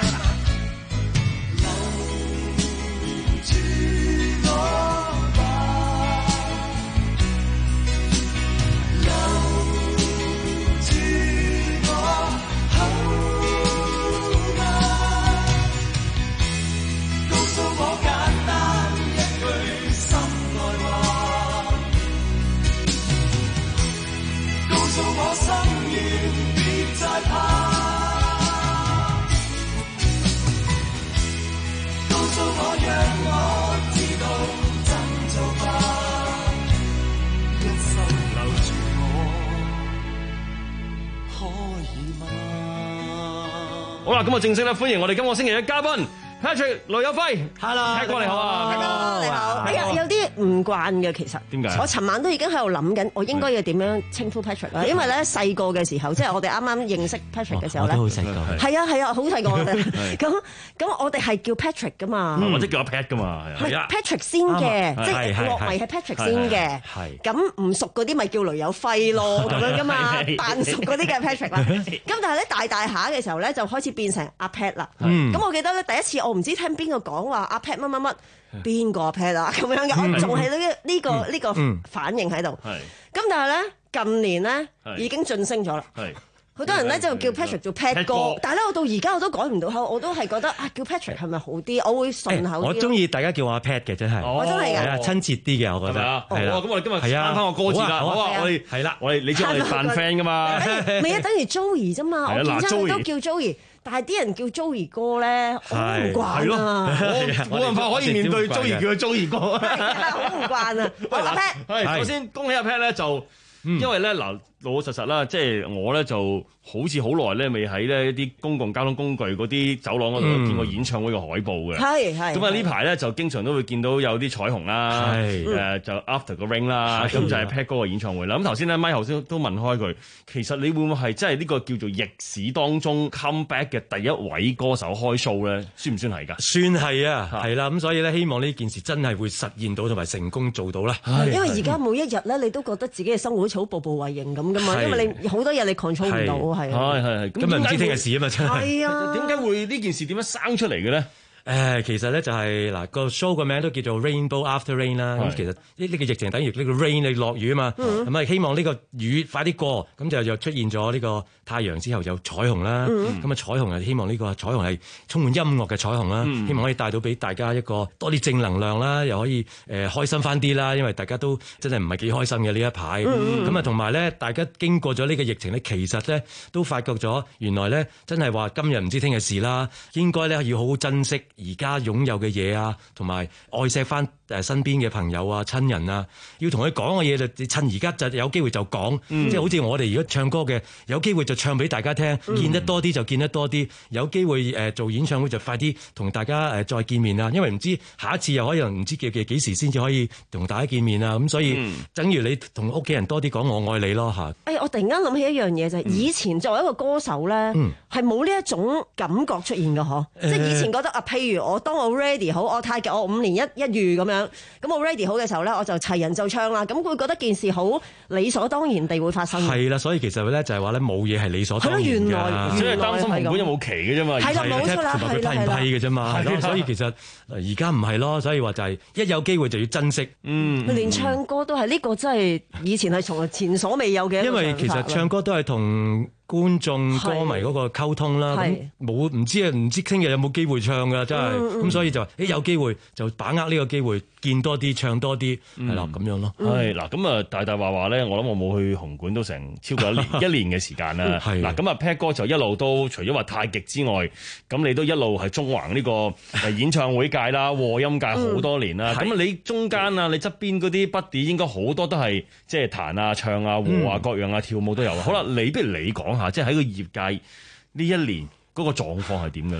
好啦，咁啊正式咧歡迎我哋今個星期嘅嘉賓 Patrick 雷有輝 ，Hello， 哥你好啊 ，Hello， 你好。哎呀，有啲唔慣嘅其實。 點解？ 我尋晚都已經喺度諗緊，我應該要點樣稱呼 Patrick 啦。因為咧細個嘅時候，即係我哋啱啱認識 Patrick 嘅時候咧， 我都好細個。 係啊係啊，好細個我哋。咁咁我哋係叫 Patrick 噶嘛， 或者叫阿 Pat 噶嘛， 係啊。Patrick 先嘅，即係樂迷係 Patrick 先嘅。 係。 咁唔熟嗰啲咪叫雷有輝咯，咁樣噶嘛。扮熟嗰啲嘅 Patrick 啦。咁但係咧大大下嘅時候咧，就開始變成阿 Pat 啦。咁我記得咧第一次我唔知聽邊個講話阿 Pat 乜乜乜，邊個阿 Pat 啊咁樣嘅，我仲係呢呢個呢個反應喺度。咁但係咧近年咧已經晉升咗啦。好多人咧就叫 Patrick 做 Pat 哥，但係咧我到而家我都改唔到口，我都係覺得啊叫 Patrick 係咪好啲？我會順口啲。 我中意大家叫我阿 Pat 嘅，真係。 我真係嘅， 親切啲嘅，我覺得。 係啦。咁我哋今日翻翻個歌詞啦，好啊，我哋係啦，我哋你知我哋扮 friend 噶嘛？ 咪一等於 Joey 啫嘛，我見親佢都叫 Joey。但係啲人叫 Joey 哥咧，好唔慣啊！ 冇辦法可以面對 Joey 叫佢 Joey 哥， 好唔慣啊！喂，阿 Pat， 係首先恭喜阿 Pat 咧，就因為咧嗱老老實實啦，即係我咧就好似好耐咧未喺呢一啲公共交通工具嗰啲走廊嗰度見過演唱會嘅海報嘅。係係。咁啊呢排咧就經常都會見到有啲彩虹啦，誒就 After 個 Ring 啦，咁就係 Pat 哥嘅演唱會啦。咁頭先咧 Mike 頭先都問開佢，其實你會唔會係真係呢個叫做逆市當中 come back 嘅第一位歌手開 show 咧？算唔算係㗎？ 算係啊，係啦。咁所以咧，希望呢件事真係會實現到同埋成功做到啦。 因為而家每一日咧，你都覺得自己嘅生活好似好步步為營咁噶嘛，因為你好多嘢你 control 唔到，係係係。 今日唔知聽日事啊嘛，真係。 係啊。 點解會呢件事點樣生出嚟嘅咧？ 誒，其實咧就係嗱個 show 個名都叫做 Rainbow After Rain 啦。咁其實呢呢個疫情等於呢個 rain 你落雨啊嘛。咁啊希望呢個雨快啲過，咁就又出現咗呢個太陽之後有彩虹啦。咁啊彩虹啊希望呢個彩虹係充滿音樂嘅彩虹啦。希望可以帶到俾大家一個多啲正能量啦，又可以誒開心翻啲啦。因為大家都真係唔係幾開心嘅呢一排。咁啊同埋咧，大家經過咗呢個疫情咧，其實咧都發覺咗原來咧真係話今日唔知聽日事啦，應該咧要好好珍惜而家擁有嘅嘢啊，同埋愛錫翻誒身邊嘅朋友啊、親人啊，要同佢講嘅嘢就趁而家就有機會就講，嗯、即係好似我哋如果唱歌嘅，有機會就唱俾大家聽，嗯、見得多啲就見得多啲，有機會誒做演唱會就快啲同大家誒再見面啊，因為唔知下一次又可能唔知幾幾幾時先至可以同大家見面啊，咁所以、嗯、等於你同屋企人多啲講我愛你咯嚇。 誒，我突然間諗起一樣嘢就係、是、以前作為一個歌手咧，係冇呢一種感覺出現嘅嗬，嗯、即係以前覺得啊，譬如我當我 ready 好，我太極我五年一一遇咁樣，咁我 ready 好嘅時候咧，我就齊人就唱啦，咁佢覺得件事好理所當然地會發生。 係啦，所以其實咧就係話咧冇嘢係理所當然嘅， 原來即係擔心紅館有冇期嘅啫嘛， 係啦冇錯啦， 同埋佢批唔批嘅啫嘛，係咯，所以其實而家唔係咯，所以話就係一有機會就要珍惜。 嗯，連唱歌都係呢、這個真係以前係從來前所未有嘅。 因為其實唱歌都係同觀眾歌迷嗰個溝通啦，咁冇唔知啊，唔知聽日有冇機會唱噶，真係咁，所以就誒有機會就把握呢個機會，見多啲，唱多啲，係啦咁樣咯。 係嗱，咁啊大大話話咧，我諗我冇去紅館都成超過一年一年嘅時間啦。嗱，咁啊 Pat 哥就一路都除咗話太極之外，咁你都一路係中環呢個演唱會界啦、和音界好多年啦。咁你中間啊，你側邊嗰啲 buddy 應該好多都係即係彈啊、唱啊、和啊、各樣啊、跳舞都有。好啦，你不如你講下。即係喺個業界呢一年嗰個狀況係點嘅咧？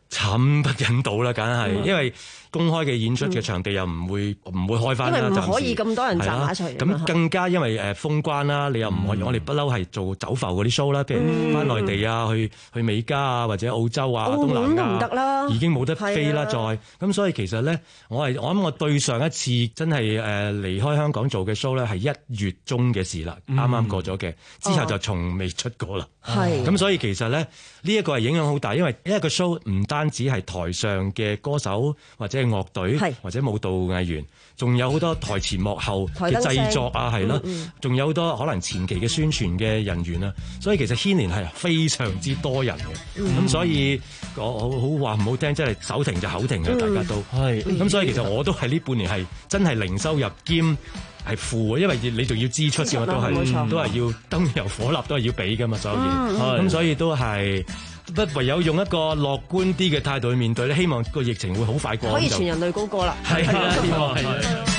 慘不忍睹啦，梗係，嗯、因為公開嘅演出嘅場地又唔會唔、嗯、會開翻啦， 因為唔可以咁多人集埋一齊。 咁更加因為誒封關啦，你又唔可以，嗯、我哋不嬲係做走埠嗰啲 show 啦，譬如翻內地啊，去去美加啊，或者澳洲啊、東南亞，唔得啦，已經冇得飛啦，再咁所以其實咧，我係我諗我對上一次真係誒離開香港做嘅 show 咧，係一月中嘅事啦，啱啱過咗嘅，之後就從未出過啦。係咁，所以其實咧呢一個係影響好大，因為一個 show 唔單止係台上嘅歌手或者係樂隊或者舞蹈藝員，仲有好多台前幕後嘅製作啊，係咯，仲有好多可能前期嘅宣傳嘅人員啊，所以其實牽連係非常之多人嘅。咁、嗯、所以我好好話唔好聽，即係手停就口停嘅，大家都係。咁、嗯、所以其實我都係呢半年係真係零收入兼係負嘅，因為你仲要支出嘅，都係都係要燈油火蠟都係要俾噶嘛，所有嘢。咁、嗯、所以都係不唯有用一個樂觀啲嘅態度去面對咧，希望個疫情會好快過， 可以全人類高過啦。 係啊，希望係。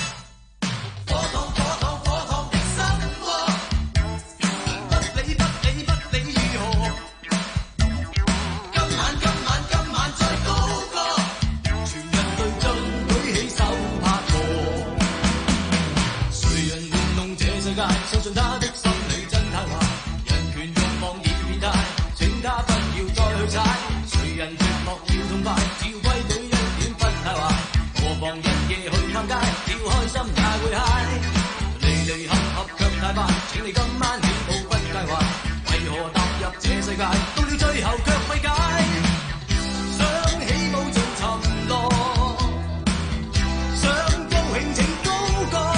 相信他的心裏真太壞，人權慾望已變態，請他不要再去踩。誰人絕學要痛快，照規矩一點不太壞。何妨日夜去探街，要開心也會嗨。離離合合卻太快，請你今晚起舞不介懷。為何踏入這世界，到了最後卻費解？想起舞盡沉落，想高興請高歌。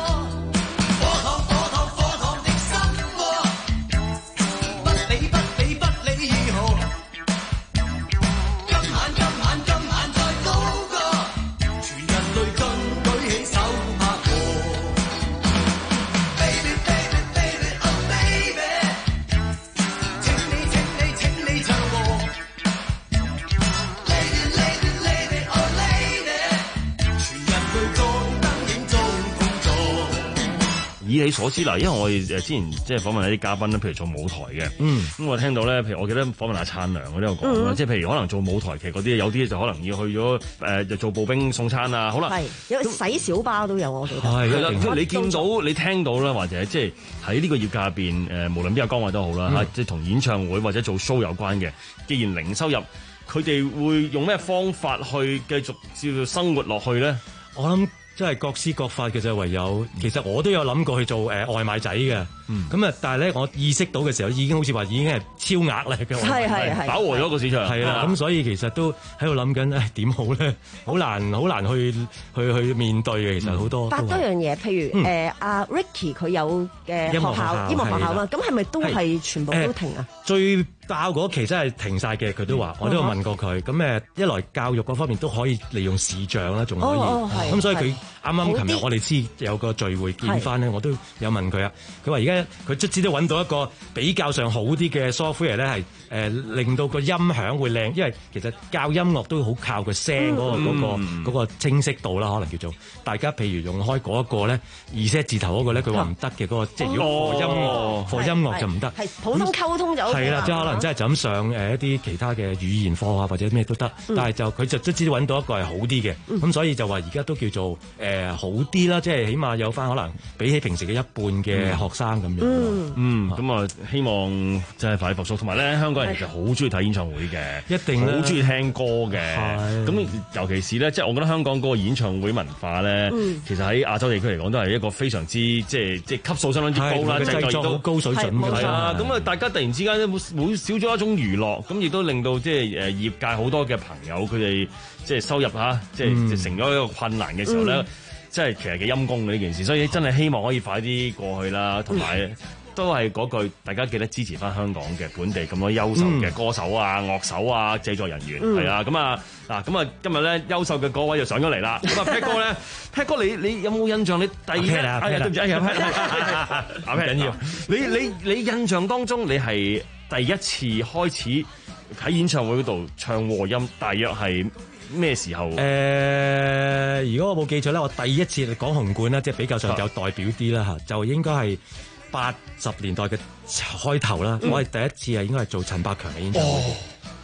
以你所知嗱，因為我哋誒之前即係訪問一啲嘉賓咧，譬如做舞台嘅，咁、嗯、我聽到咧，譬如我記得訪問阿燦良嗰啲有講啦，即係譬如可能做舞台劇嗰啲，有啲就可能要去咗誒、呃、做步兵送餐啊，好啦， 係有洗小巴都有，我記得係啦，即係你見到你聽到啦，或者即係喺呢個業界入邊誒，無論邊個崗位都好啦嚇，即係同演唱會或者做 show 有關嘅，既然零收入，佢哋會用咩方法去繼續照做生活落去咧？ 我諗。真係各施各法嘅就唯有，其實我都有諗過去做誒、呃、外賣仔嘅，咁、嗯、啊，但係咧我意識到嘅時候，已經好似話已經係超額啦嘅， 係係係飽和咗個市場， 係啦，咁、啊、所以其實都喺度諗緊，誒點好咧？好難好難去去去面對嘅，其實好多。 發多樣嘢，譬如誒阿、嗯呃、Ricky 佢有嘅學校音樂學校嘛，咁係咪都係全部都停啊？ 最爆嗰期真係停晒嘅，佢都話，我都有問過佢。咁誒一來教育嗰方面都可以利用視像啦，仲可以。咁、哦哦、所以佢啱啱琴日我哋知有個聚會見翻咧，我都有問佢啊。佢話而家佢卒之都揾到一個比較上好啲嘅 software 咧，係誒令到個音響會靚，因為其實教音樂都好靠個聲嗰、嗰個嗰、嗯嗰個嗰個清晰度啦，可能叫做大家譬如用開嗰一個咧，二聲字頭嗰個咧，佢話唔得嘅嗰個，即係如果課音樂課音樂就唔得。係普通溝通就 OK 係啦，即係可能真係就咁上誒一啲其他嘅語言課啊，或者咩都得。嗯、但係就佢就卒之揾到一個係好啲嘅，咁、嗯、所以就話而家都叫做誒、呃、好啲啦，即係起碼有翻可能比起平時嘅一半嘅學生咁樣。 嗯，咁、嗯、啊、嗯、希望真係快啲復甦。同埋咧，香港人其實好中意睇演唱會嘅， 一定好中意聽歌嘅。咁尤其是咧，即係我覺得香港嗰個演唱會文化咧、嗯，其實喺亞洲地區嚟講都係一個非常之即係即係級數相當之高啦，製作都高水準嘅。 係啊，咁啊，大家突然之間會會少咗一種娛樂，咁亦都令到即係誒業界好多嘅朋友佢哋即係收入嚇，即係成咗一個困難嘅時候咧，即、嗯、係其實幾陰功嘅呢件事，所以真係希望可以快啲過去啦，同埋都係嗰句，大家記得支持翻香港嘅本地咁多優秀嘅歌手啊、嗯、樂手啊、製作人員，係、嗯、啊，咁啊嗱，咁啊今日咧優秀嘅嗰位就上咗嚟啦，咁啊 Pat 哥咧，Pat 哥你你有冇印象你第一啊？對唔住，阿 Pat，阿 Pat 緊要，你你你印象當中你係第一次開始喺演唱會嗰度唱和音，大約係咩時候？誒、 呃，如果我冇記錯咧，我第一次講紅館啦，即係比較上有代表啲啦嚇，就應該係八十年代嘅開頭啦、嗯。我係第一次係應該係做陳百強嘅演唱會。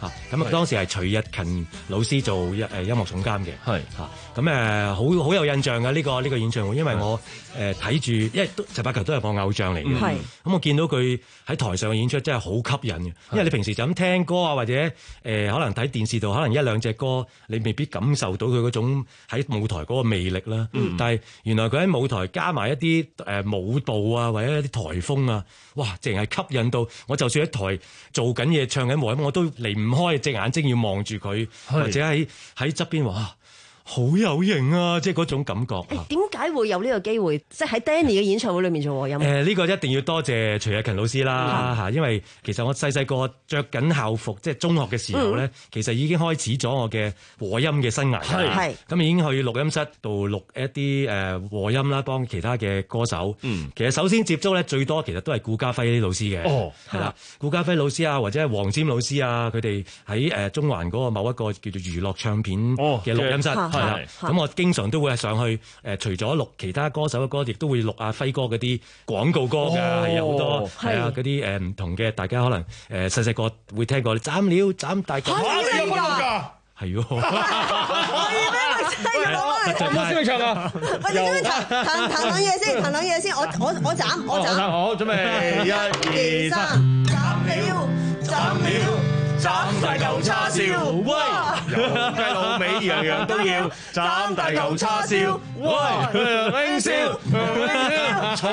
嚇，咁啊當時係徐日勤老師做一誒音樂總監嘅， 係嚇，咁誒好好有印象嘅呢個呢個演唱會，因為我誒睇住，因為都陳百強都係我偶像嚟嘅， 係， 咁我見到佢喺台上嘅演出真係好吸引嘅，因為你平時就咁聽歌啊，或者誒可能睇電視度可能一兩隻歌，你未必感受到佢嗰種喺舞台嗰個魅力啦，嗯、但係原來佢喺舞台加埋一啲誒舞步啊，或者一啲台風啊，哇！淨係吸引到我，就算喺台做緊嘢唱緊和音，我都離唔開隻眼睛要望住佢，或者喺喺側邊話。好有型啊！即係嗰種感覺。誒點解會有呢個機會？即係喺 Danny 嘅演唱會裏面做和音。 誒呢、呃這個一定要多謝徐日勤老師啦嚇，嗯、因為其實我細細個着緊校服，即係中學嘅時候咧，嗯、其實已經開始咗我嘅和音嘅生涯。係係咁已經去錄音室度錄一啲誒和音啦，幫其他嘅歌手。嗯，其實首先接觸咧最多其實都係顧嘉輝老師嘅。哦，係啦，顧嘉輝老師啊，或者係黃霑老師啊，佢哋喺誒中環嗰個某一個叫做娛樂唱片嘅錄音室。哦係啦，咁我經常都會係上去，誒，除咗錄其他歌手嘅歌，亦都會錄阿輝哥嗰啲廣告歌㗎，係有好多係啊，嗰啲誒唔同嘅，大家可能誒細細個會聽過，斬料斬大嚿， 嚇你有冇㗎？ 係喎， 可以咩？真係攞嚟， 我冇先去唱啊！ 喂，你做咩彈彈彈兩嘢先？彈兩嘢先，我我我斬我斬。 好，準備一二三， 斬料斬料。 斬大嚿叉燒，喂！油雞滷味樣樣都要斬大嚿叉燒，喂！英燒，坐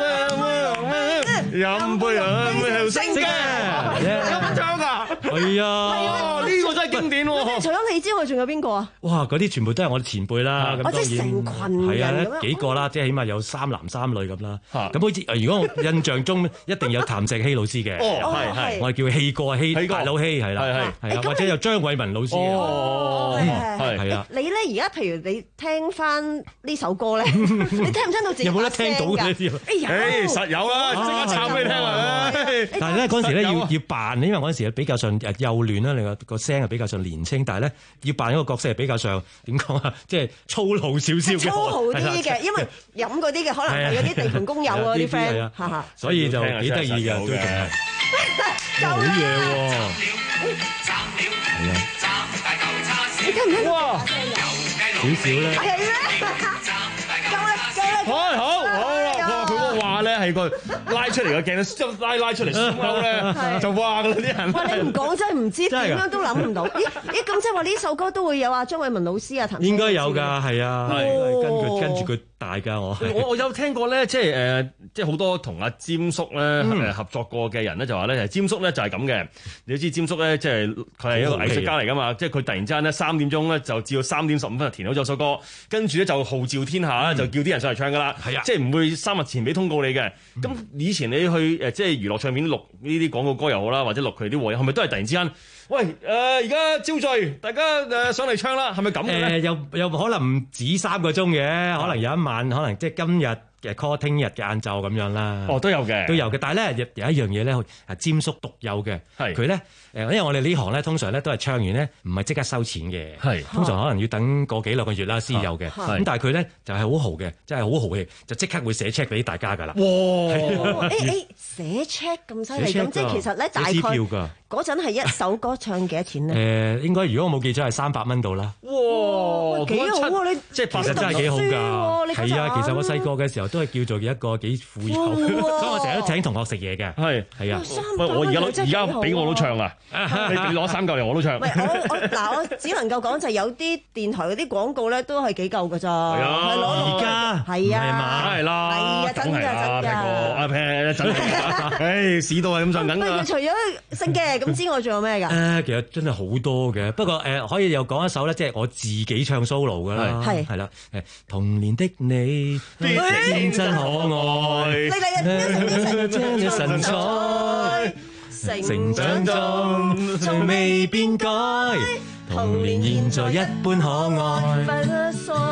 飲杯飲升嘅，有乜唱㗎？ 係啊， 呢個真係經典喎！ 除咗你之外，仲有邊個啊？ 哇！嗰啲全部都係我哋前輩啦，咁當然成群係啊，幾個啦，即係起碼有三男三女咁啦。咁好似如果我印象中一定有譚石希老師嘅， 係係， 我係叫希哥希大佬希。係啦，係係啊，或者有張偉文老師哦，係係啊。你咧而家譬如你聽翻呢首歌咧，你聽唔聽到自己有冇得聽到嘅？ 誒實有啦，即刻唱俾你聽啊！ 但係咧嗰陣時咧要要扮，因為嗰陣時比較上幼嫩啦，你個個聲係比較上年青，但係咧要扮一個角色係比較上點講啊，即係粗魯少少嘅， 粗豪啲嘅，因為飲嗰啲嘅可能係嗰啲地盤工友啊啲 friend，哈哈， 所以就幾得意嘅，都仲係好嘢喎。係啊！ 你聽唔聽到？ 哇！少少咧。 係咩？夠啦夠啦！ 好好好啦，佢嗰個話咧係個拉出嚟嘅鏡，即係拉拉出嚟鬆勾咧，就話㗎啦啲人。 哇！你唔講真係唔知，點樣都諗唔到。咦咦咁即係話呢首歌都會有啊張偉文老師啊譚。 應該有㗎，係啊，係跟住跟住佢。大㗎我我我有聽過咧，即係誒，即係好多同阿詹叔咧誒合作過嘅人咧，就話咧，詹叔咧就係咁嘅。你都知詹叔咧，即係佢係一個藝術家嚟㗎嘛，即係佢突然之間咧三點鐘咧就至到三點十五分就填好咗首歌，跟住咧就號召天下咧就叫啲人上嚟唱㗎啦。係啊，即係唔會三日前俾通告你嘅。咁以前你去誒即係娛樂唱片錄呢啲廣告歌又好啦，或者錄佢啲和音，係咪都係突然之間？喂，誒而家招聚，大家誒、呃、上嚟唱啦，係咪咁嘅咧？ 誒又又可能唔止三個鐘嘅，可能有一晚，可能即係今日嘅 call， 聽日嘅晏晝咁樣啦。 哦，都有嘅， 都有嘅。但係咧有一樣嘢咧，係詹叔獨有嘅，係佢咧誒，因為我哋呢行咧通常咧都係唱完咧唔係即刻收錢嘅，係通常可能要等個幾兩個月啦先有嘅。咁但係佢咧就係好豪嘅，真係好豪氣，就即刻會寫 check 俾大家㗎啦。哇！ 誒誒寫 check 咁犀利，咁即係其實咧大概嗰陣係一首歌唱幾多錢咧？ 誒應該如果我冇記錯係三百蚊到啦。 哇！幾好啊！你即係其實真係幾好㗎。係啊，其實我細個嘅時候都係叫做一個幾富有，所以我成日都請同學食嘢嘅。係係啊， 喂，我而家而家俾我都唱啊！你你攞三嚿嚟我都唱。 喂，我我嗱，我只能夠講就係有啲電台嗰啲廣告咧，都係幾嚿㗎咋。係啊，而家係啊， 梗係啦， 係啊，真㗎真㗎。 阿平真係，誒市道係咁上緊㗎。 除咗升嘅咁之外，仲有咩㗎？ 誒，其實真係好多嘅。不過誒，可以又講一首咧，即係我自己唱 solo 㗎啦。係係啦，誒童年的你天真可愛，神采，成長中從未變改，童年現在一般可愛。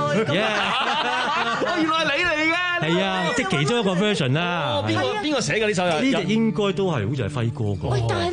原來係你嚟嘅， 係啊，即係其中一個 version 啦。 邊個邊個寫嘅呢首？ 呢隻應該都係好似係輝哥個。 喂，但係咧，我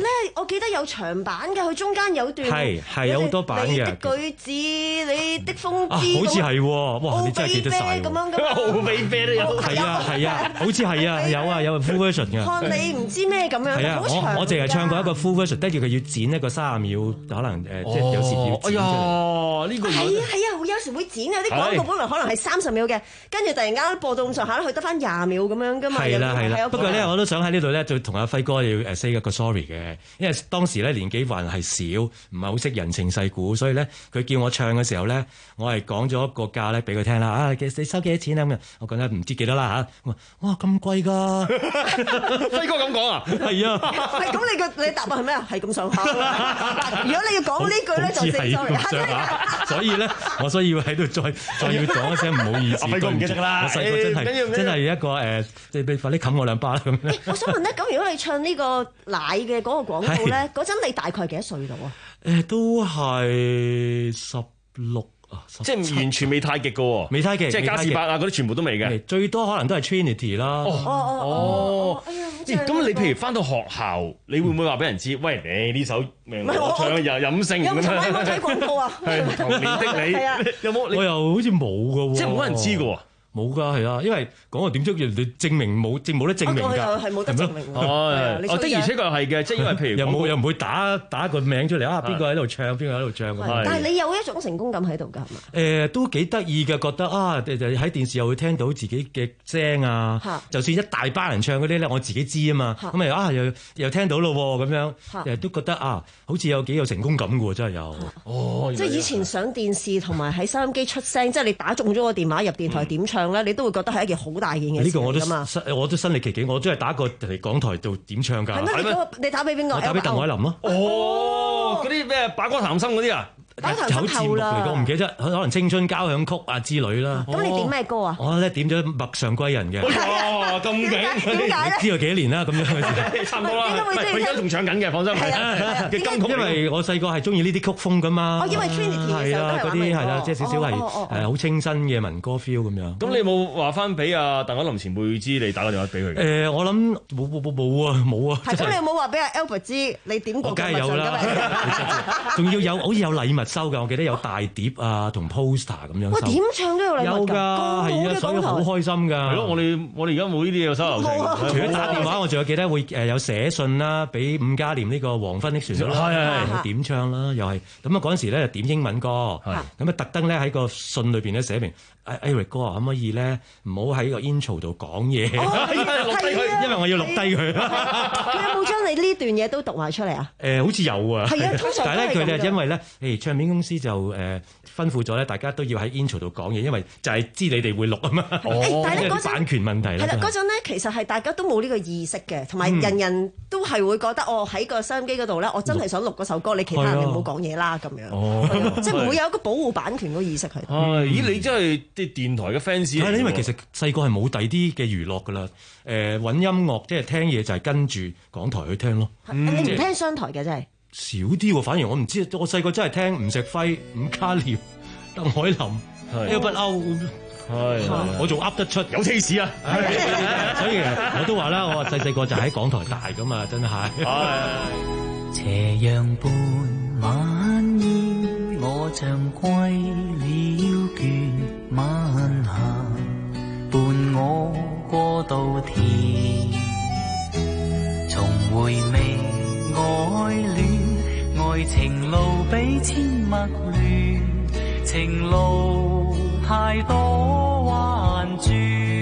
記得有長版嘅，佢中間有段係係有好多版嘅。 你的句子，你的風姿， 啊，好似係喎，哇！你真係記得晒咁樣嘅。 好悲悲都有。 係啊係啊，好似係啊，有啊有 full version 嘅。 看你唔知咩咁樣， 係啊，我我淨係唱過一個 full version，跟住佢要剪一個三十秒，可能誒即係有時要剪出嚟。 哎呀，呢個係啊係啊，有時會剪有啲廣告本來可能係三十秒嘅，跟住突然間播到咁上下咧，佢得翻廿秒咁樣噶嘛。 係啦係啦，不過咧我都想喺呢度咧，就同阿輝哥要誒 say 一個 sorry 嘅，因為當時咧年紀還係少，唔係好識人情世故，所以咧佢叫我唱嘅時候咧，我係講咗個價咧俾佢聽啦。啊，你收幾多錢啊？咁我覺得唔知幾多啦嚇。哇，咁貴㗎！ 輝哥咁講啊？ 係啊。係咁，你個你答案係咩啊？係咁上下。如果你要講呢句咧，就 say sorry。 所以咧，我所以要喺度再再要講一聲唔好意思。 輝哥唔記得啦。 我細個真係真係一個誒，你你快啲冚我兩巴啦咁。 我想問咧，咁如果你唱呢個奶嘅嗰個廣告咧，嗰陣你大概幾多歲度啊？ 誒，都係十六啊， 即係完全未太極嘅喎， 未太極， 即係嘉士伯啊嗰啲全部都未嘅， 最多可能都係 Trinity 啦。 哦哦哦！哎呀， 咁你譬如翻到學校，你會唔會話俾人知？喂，你呢首咩我唱又飲勝咁樣？有冇睇廣告啊？ 係童年的你，有冇？ 我又好似冇嘅喎， 即係冇人知嘅喎。 冇㗎，係啊，因為講話點知人哋證明冇，證冇得證明㗎， 係冇得證明。 哦，的而且確係嘅，即係因為譬如又冇又唔會打打個名出嚟啊，邊個喺度唱，邊個喺度唱。 但係你有一種成功感喺度㗎，係嘛？ 誒，都幾得意嘅，覺得啊，喺電視又會聽到自己嘅聲啊，就算一大班人唱嗰啲咧，我自己知啊嘛，咁咪啊又又聽到咯喎，咁樣誒都覺得啊，好似有幾有成功感嘅喎，真係有。 哦， 即係以前上電視同埋喺收音機出聲，即係你打中咗個電話入電台點唱。你都會覺得係一件好大件嘅事㗎嘛？ 呢個我都我都身歷其境，我都係打過嚟港台度點唱㗎。 係咩？你打俾邊個？ 我打俾鄧海琳咯。 哦，嗰啲咩把歌談心嗰啲啊？ 有節目嚟㗎， 我唔記得，可能青春交響曲啊之類啦。 咁你點咩歌啊？ 我咧點咗《陌上歸人》嘅。 哇，咁勁！ 點解咧？ 知道幾年啦，咁樣差唔多啦。佢而家仲唱緊嘅，放心。嘅金曲， 因為我細個係中意呢啲曲風㗎嘛。 哦，因為 Trinity 嘅時候都係嗰啲係啦，即係少少係誒好清新嘅民歌 feel 咁樣。 咁你冇話翻俾阿鄧海琳前輩知你打個電話俾佢？ 誒，我諗冇冇冇冇啊，冇啊。 係咁，你有冇話俾阿 Albert 知你點過？ 梗係有啦，仲要有好似有禮物收㗎，我記得有大碟啊同 poster 咁樣收。 哇！點唱都有禮物㗎， 有㗎，係啊，所以好開心㗎。 係咯，我哋我哋而家冇呢啲嘢收流程。 除咗打電話，我仲有記得會誒有寫信啦，俾伍嘉廉呢個黃昏的旋律啦，係係點唱啦，又係咁啊！嗰陣時咧點英文歌，咁啊特登咧喺個信裏邊咧寫明。Eric 哥啊，可唔可以咧唔好喺個 intro 度講嘢？ 錄低佢， 因為我要錄低佢。 佢有冇將你呢段嘢都讀埋出嚟啊？ 誒，好似有啊。 係啊，通常但係咧，佢哋因為咧，誒唱片公司就誒吩咐咗咧，大家都要喺 intro 度講嘢，因為就係知你哋會錄啊嘛。 哦，但係咧嗰陣版權問題啦。 係啦，嗰陣咧其實係大家都冇呢個意識嘅，同埋人人都係會覺得哦喺個收音機嗰度咧，我真係想錄嗰首歌，你其他人唔好講嘢啦咁樣。 哦， 即係唔會有一個保護版權嗰個意識喺度。 咦，你真係啲電台嘅 fans 係，因為其實細個係冇第啲嘅娛樂㗎啦。誒揾音樂即係聽嘢就係跟住港台去聽咯。 你唔聽商台嘅真係少啲喎，反而我唔知。我細個真係聽吳錫輝、伍嘉廉、鄧海琳、Albert O。係，我仲噏得出有 taste 啊！ 所以我都話啦，我細細個就喺港台大㗎嘛，真係。 斜陽伴晚煙，我像歸了倦晚霞，伴我過稻田，重回味愛戀，愛情路比千陌亂，情路太多彎轉，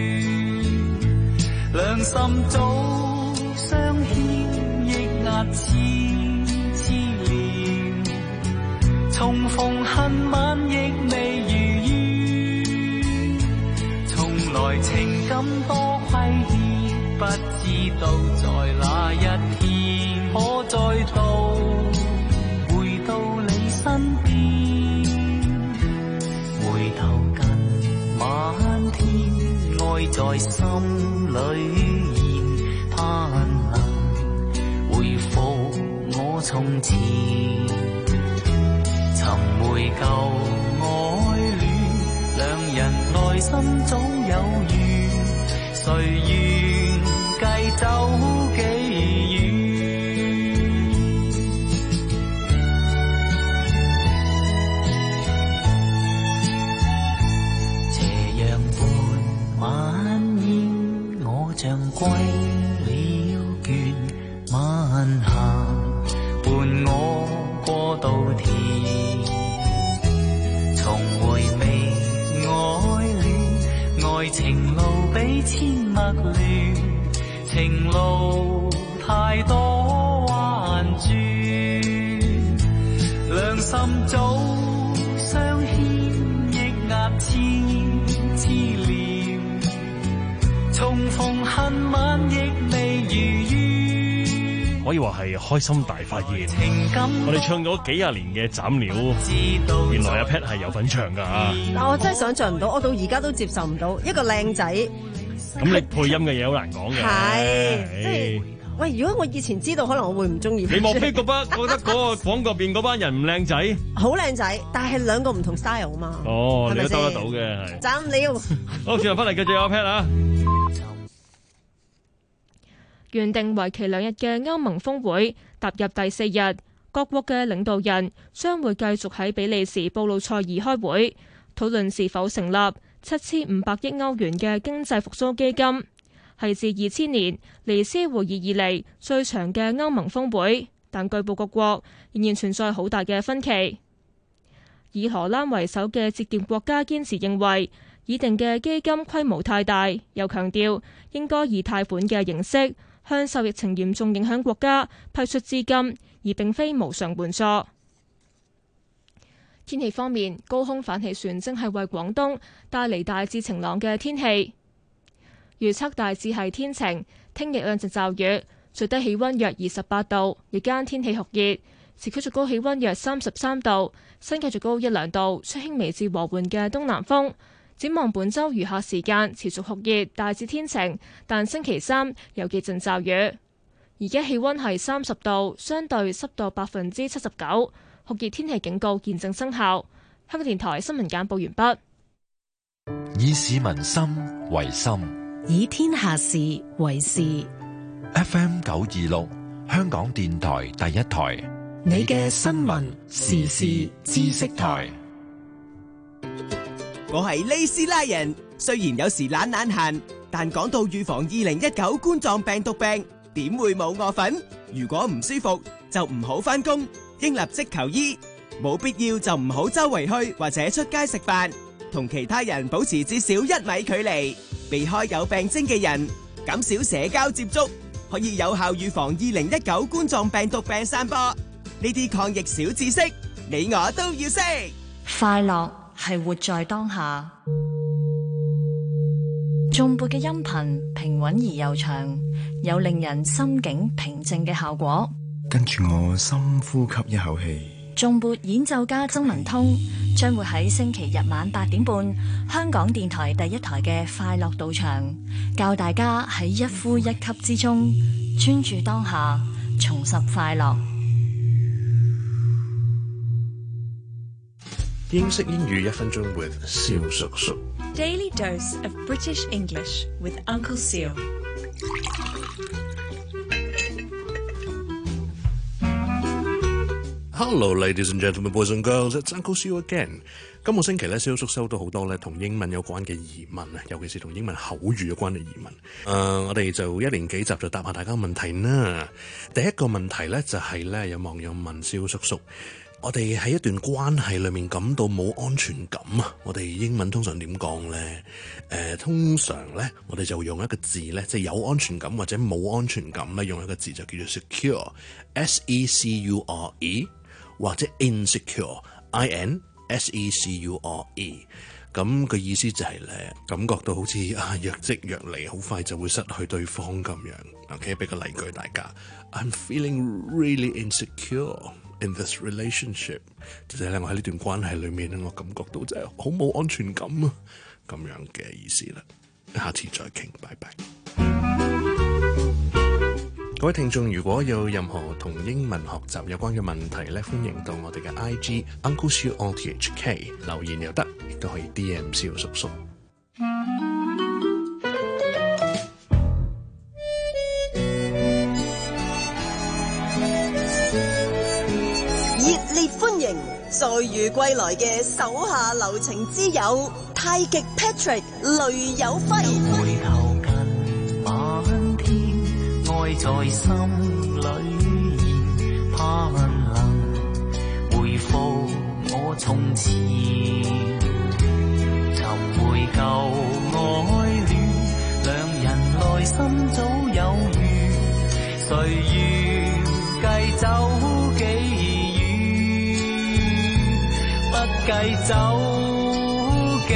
兩心早相牽，抑壓痴痴戀，重逢恨晚亦未如願，從來情感多虧欠，不知道在哪一天可再度回到你身邊，回頭近晚天，愛在心裏現，盼能回復我從前，尋回舊愛戀，兩人內心總有緣，誰願計走幾遠？ 像歸了倦晚霞，伴我過稻田，重回味愛戀，愛情路比千陌亂，情路太多彎轉，兩心早相牽，抑壓痴痴念，重逢恨晚亦未如願， 可以話係開心大發現。我哋唱咗幾廿年嘅斬料，原來阿 Pat 係有份唱噶。 但我真係想象唔到，我到而家都接受唔到一個靚仔。 咁你配音嘅嘢好難講嘅。 係，即係喂，如果我以前知道，可能我會唔中意。 你莫非嗰班覺得嗰個廣告邊嗰班人唔靚仔？ 好靚仔，但係兩個唔同 style 啊嘛。 哦，你都收得到嘅係。 斬料。 好，轉頭翻嚟繼續有 Pat 啊。 原定為期兩日嘅歐盟峰會踏入第四日，各國嘅領導人將會繼續喺比利時布魯塞爾開會，討論是否成立七千五百億歐元嘅經濟復甦基金，係自二千年尼斯會議以嚟最長嘅歐盟峰會，但據報各國仍然存在好大嘅分歧。以荷蘭為首嘅節儉國家堅持認為，擬定嘅基金規模太大，又強調應該以貸款嘅形式向受疫情嚴重影響國家批出資金，而並非無償援助。天氣方面，高空反氣旋正係為廣東帶嚟大致晴朗嘅天氣，預測大致係天晴，聽日兩陣驟雨，最低氣溫約二十八度，日間天氣酷熱，市區最高氣溫約三十三度，新界最高一兩度，吹輕微至和緩嘅東南風。展望本週餘下時間持續酷熱，大致天晴，但星期三有幾陣驟雨。而家氣溫係三十度，相對濕度百分之七十九，酷熱天氣警告現正生效。香港電台新聞簡報完畢。 以市民心為心， 以天下事為事。 F M 九二六，香港電台第一台， 你嘅新聞時事知識台。 我係利斯拉人，雖然有時懶懶閒，但講到預防二零一九冠狀病毒病，點會冇我份？如果唔舒服就唔好返工，應立即求醫，冇必要就唔好周圍去或者出街食飯，同其他人保持至少一米距離，避開有病徵嘅人，減少社交接觸，可以有效預防二零一九冠狀病毒病散播。呢啲抗疫小知識，你我都要識。 快樂係活在當下。頌缽嘅音頻平穩而悠長，有令人心境平靜嘅效果。 跟住我深呼吸一口氣。 頌缽演奏家曾文通將會喺星期日晚八點半，香港電台第一台嘅快樂道場，教大家喺一呼一吸之中專注當下，重拾快樂。 英式英語一分鐘 with 蕭叔叔。 Daily dose of British English with Uncle Seal。 Hello, ladies and gentlemen, boys and girls, it's Uncle Seal again。今個星期咧，蕭叔收到好多咧同英文有關嘅疑問啊，尤其是同英文口語有關嘅疑問。誒、呃，我哋就一連幾集就答下大家問題啦。第一個問題咧就係、是、咧，有網友問蕭叔叔，我哋喺一段關係裏面感到冇安全感啊，我哋英文通常點講咧？誒、呃，通常咧，我哋就會用一個字咧，即係有安全感或者冇安全感咧，用一個字就叫做 secure，S E C U R E。或者 insecure，I N S E C U R E， 咁個意思就係咧，感覺到好似啊若即若離，好快就會失去對方咁樣。OK， 俾個例句大家 ，I'm feeling really insecure in this relationship， 即係咧我喺呢段關係裏面咧，我感覺到真係好冇安全感啊，咁樣嘅意思啦。下次再傾，拜拜。各位聽眾，如果有任何同英文學習有關嘅問題咧，歡迎到我哋嘅 I G Uncle Siu O T H K 留言又得，亦都可以 D M 蕭叔叔。 熱烈歡迎載譽歸來嘅手下留情之友太極 Patrick 雷有輝。 愛在心裏現，盼能回復我從前，尋回舊愛戀，兩人內心早有緣，誰願計走幾遠，不計走幾